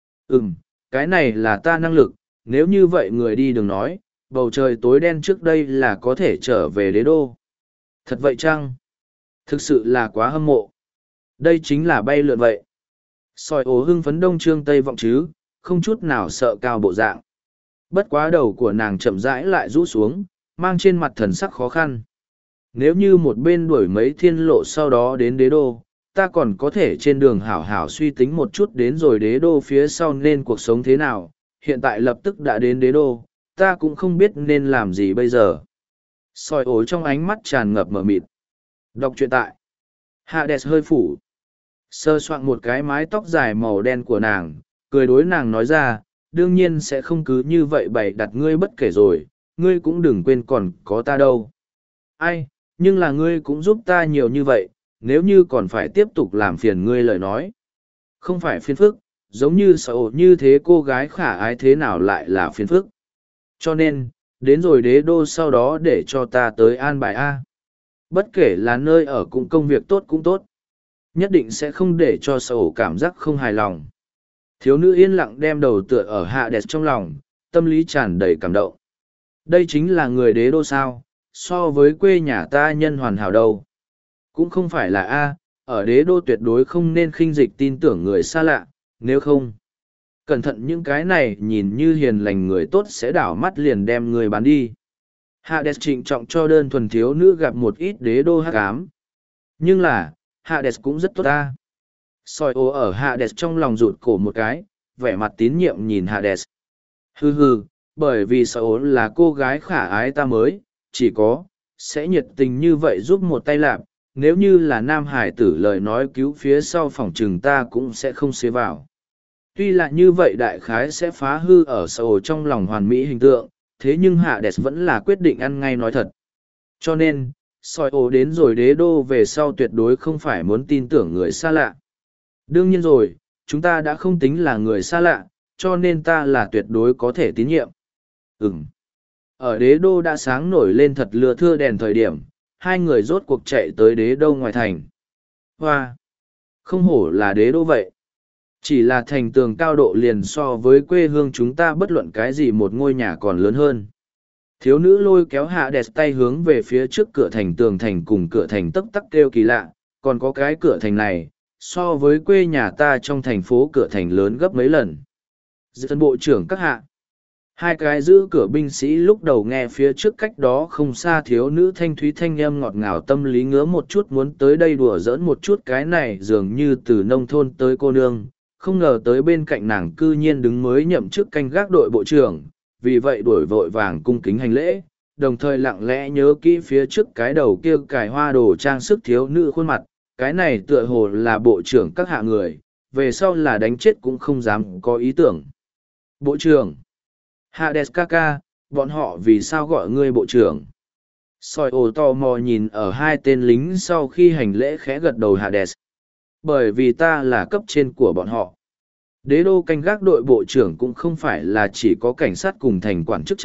Cái này là ta năng lực, nếu như vậy người đi đừng nói, bầu trời tối đen trước đây là có thể trở về đế đô. Thật vậy chăng? Thực sự là quá hâm mộ. Đây chính là bay lượn vậy. Sỏi ố hưng phấn đông trương tây vọng chứ, không chút nào sợ cao bộ dạng. Bất quá đầu của nàng chậm rãi lại rũ xuống, mang trên mặt thần sắc khó khăn. Nếu như một bên đuổi mấy thiên lộ sau đó đến đế đô, ta còn có thể trên đường hảo hảo suy tính một chút đến rồi đế đô phía sau nên cuộc sống thế nào. Hiện tại lập tức đã đến đế đô, ta cũng không biết nên làm gì bây giờ. Sỏi ố trong ánh mắt tràn ngập mờ mịt. Đọc truyện tại. Hades hơi phủ. Sơ soạn một cái mái tóc dài màu đen của nàng, cười đối nàng nói ra, đương nhiên sẽ không cứ như vậy bày đặt ngươi bất kể rồi, ngươi cũng đừng quên còn có ta đâu. Ai, nhưng là ngươi cũng giúp ta nhiều như vậy, nếu như còn phải tiếp tục làm phiền ngươi lời nói. Không phải phiền phức, giống như sợ như thế cô gái khả ái thế nào lại là phiền phức. Cho nên, đến rồi đế đô sau đó để cho ta tới an bài A. Bất kể là nơi ở cũng công việc tốt cũng tốt. Nhất định sẽ không để cho sợ cảm giác không hài lòng. Thiếu nữ yên lặng đem đầu tựa ở Hades trong lòng, tâm lý tràn đầy cảm động. Đây chính là người đế đô sao, so với quê nhà ta nhân hoàn hảo đâu. Cũng không phải là A, ở đế đô tuyệt đối không nên khinh dịch tin tưởng người xa lạ, nếu không. Cẩn thận những cái này nhìn như hiền lành người tốt sẽ đảo mắt liền đem người bán đi. Hades trịnh trọng cho đơn thuần thiếu nữ gặp một ít đế đô hắc ám. Nhưng là, Hades cũng rất tốt ta. Soi ô ở Hades trong lòng rụt cổ một cái, vẻ mặt tín nhiệm nhìn Hades. Hừ, bởi vì Soi ô là cô gái khả ái ta mới, chỉ có, sẽ nhiệt tình như vậy giúp một tay làm. Nếu như là nam hải tử lời nói cứu phía sau phòng trừng ta cũng sẽ không xế vào. Tuy là như vậy đại khái sẽ phá hư ở Soi ô trong lòng hoàn mỹ hình tượng, thế nhưng Hades vẫn là quyết định ăn ngay nói thật. Cho nên, Soi ổ đến rồi đế đô về sau tuyệt đối không phải muốn tin tưởng người xa lạ. Đương nhiên rồi, chúng ta đã không tính là người xa lạ, cho nên ta là tuyệt đối có thể tín nhiệm. Ở đế đô đã sáng nổi lên thật lừa thưa đèn thời điểm, hai người rốt cuộc chạy tới đế đô ngoài thành. Hoa! Không hổ là đế đô vậy. Chỉ là thành tường cao độ liền so với quê hương chúng ta bất luận cái gì một ngôi nhà còn lớn hơn. Thiếu nữ lôi kéo Hades tay hướng về phía trước cửa thành tường thành cùng cửa thành tấp tắc kêu kỳ lạ, còn có cái cửa thành này, so với quê nhà ta trong thành phố cửa thành lớn gấp mấy lần. Dân bộ trưởng các hạ. Hai cái giữ cửa binh sĩ lúc đầu nghe phía trước cách đó không xa thiếu nữ thanh thúy thanh âm ngọt ngào tâm lý ngứa một chút muốn tới đây đùa giỡn một chút cái này dường như từ nông thôn tới cô nương, không ngờ tới bên cạnh nàng cư nhiên đứng mới nhậm chức canh gác đội bộ trưởng, vì vậy đuổi vội vàng cung kính hành lễ, đồng thời lặng lẽ nhớ kỹ phía trước cái đầu kia cài hoa đồ trang sức thiếu nữ khuôn mặt, cái này tựa hồ là bộ trưởng các hạ người, về sau là đánh chết cũng không dám có ý tưởng. Bộ trưởng Hades Kaka, bọn họ vì sao gọi ngươi bộ trưởng? Soi ồ tò mò nhìn ở hai tên lính sau khi hành lễ khẽ gật đầu Hades. Bởi vì ta là cấp trên của bọn họ. Đế đô canh gác đội bộ trưởng cũng không phải là chỉ có cảnh sát cùng thành quản chức trách,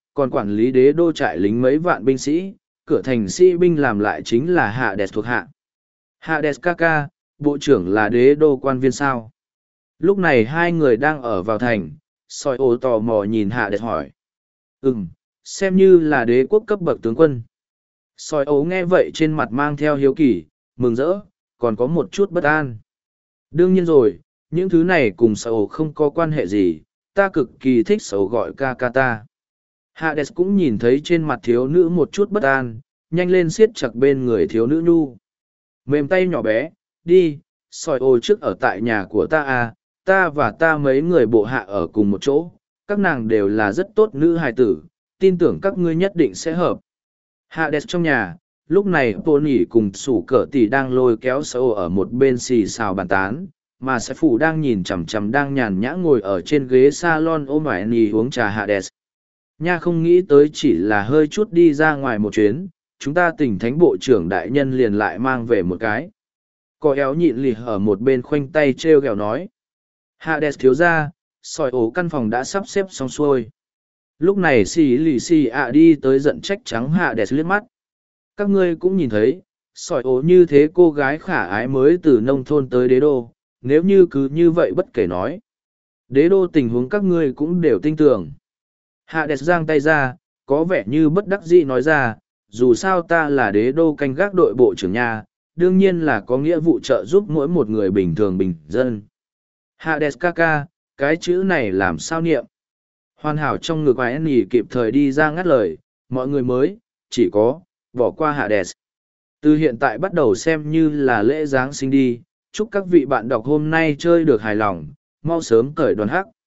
còn quản lý đế đô trại lính mấy vạn binh sĩ, cửa thành sĩ binh làm lại chính là Hades thuộc hạ. Hades ca, bộ trưởng là đế đô quan viên sao? Lúc này hai người đang ở vào thành, soi ô tò mò nhìn Hades hỏi. Xem như là đế quốc cấp bậc tướng quân. Soi ấu nghe vậy trên mặt mang theo hiếu kỳ, mừng rỡ, còn có một chút bất an. Đương nhiên rồi, những thứ này cùng soi ấu không có quan hệ gì, ta cực kỳ thích soi ấu gọi ca ca ta. Hades cũng nhìn thấy trên mặt thiếu nữ một chút bất an, nhanh lên siết chặt bên người thiếu nữ nhu. Mềm tay nhỏ bé, đi, soi ấu trước ở tại nhà của ta à, ta và ta mấy người bộ hạ ở cùng một chỗ, các nàng đều là rất tốt nữ hài tử, tin tưởng các ngươi nhất định sẽ hợp. Hades trong nhà, lúc này Pony cùng sủ cỡ tỷ đang lôi kéo sâu ở một bên xì xào bàn tán, mà Sai Phủ đang nhìn chằm chằm đang nhàn nhã ngồi ở trên ghế salon ôm ải nì uống trà Hades. Nha không nghĩ tới chỉ là hơi chút đi ra ngoài một chuyến, chúng ta tỉnh thánh bộ trưởng đại nhân liền lại mang về một cái. Có éo nhịn lì ở một bên khoanh tay treo gẹo nói. Hades thiếu ra, sỏi ổ căn phòng đã sắp xếp xong xuôi. Lúc này xì lì xì ạ đi tới giận trách trắng Hades liếc mắt. Các ngươi cũng nhìn thấy, sỏi ổ như thế cô gái khả ái mới từ nông thôn tới đế đô, nếu như cứ như vậy bất kể nói. Đế đô tình huống các ngươi cũng đều tin tưởng. Hades giang tay ra, có vẻ như bất đắc dĩ nói ra, dù sao ta là đế đô canh gác đội bộ trưởng nhà, đương nhiên là có nghĩa vụ trợ giúp mỗi một người bình thường bình dân. Hades ca, cái chữ này làm sao niệm? Hoàn hảo trong ngực Ái Nì kịp thời đi ra ngắt lời, mọi người mới, chỉ có, bỏ qua Hades. Từ hiện tại bắt đầu xem như là lễ Giáng sinh đi, chúc các vị bạn đọc hôm nay chơi được hài lòng, mau sớm cởi đoàn hắc,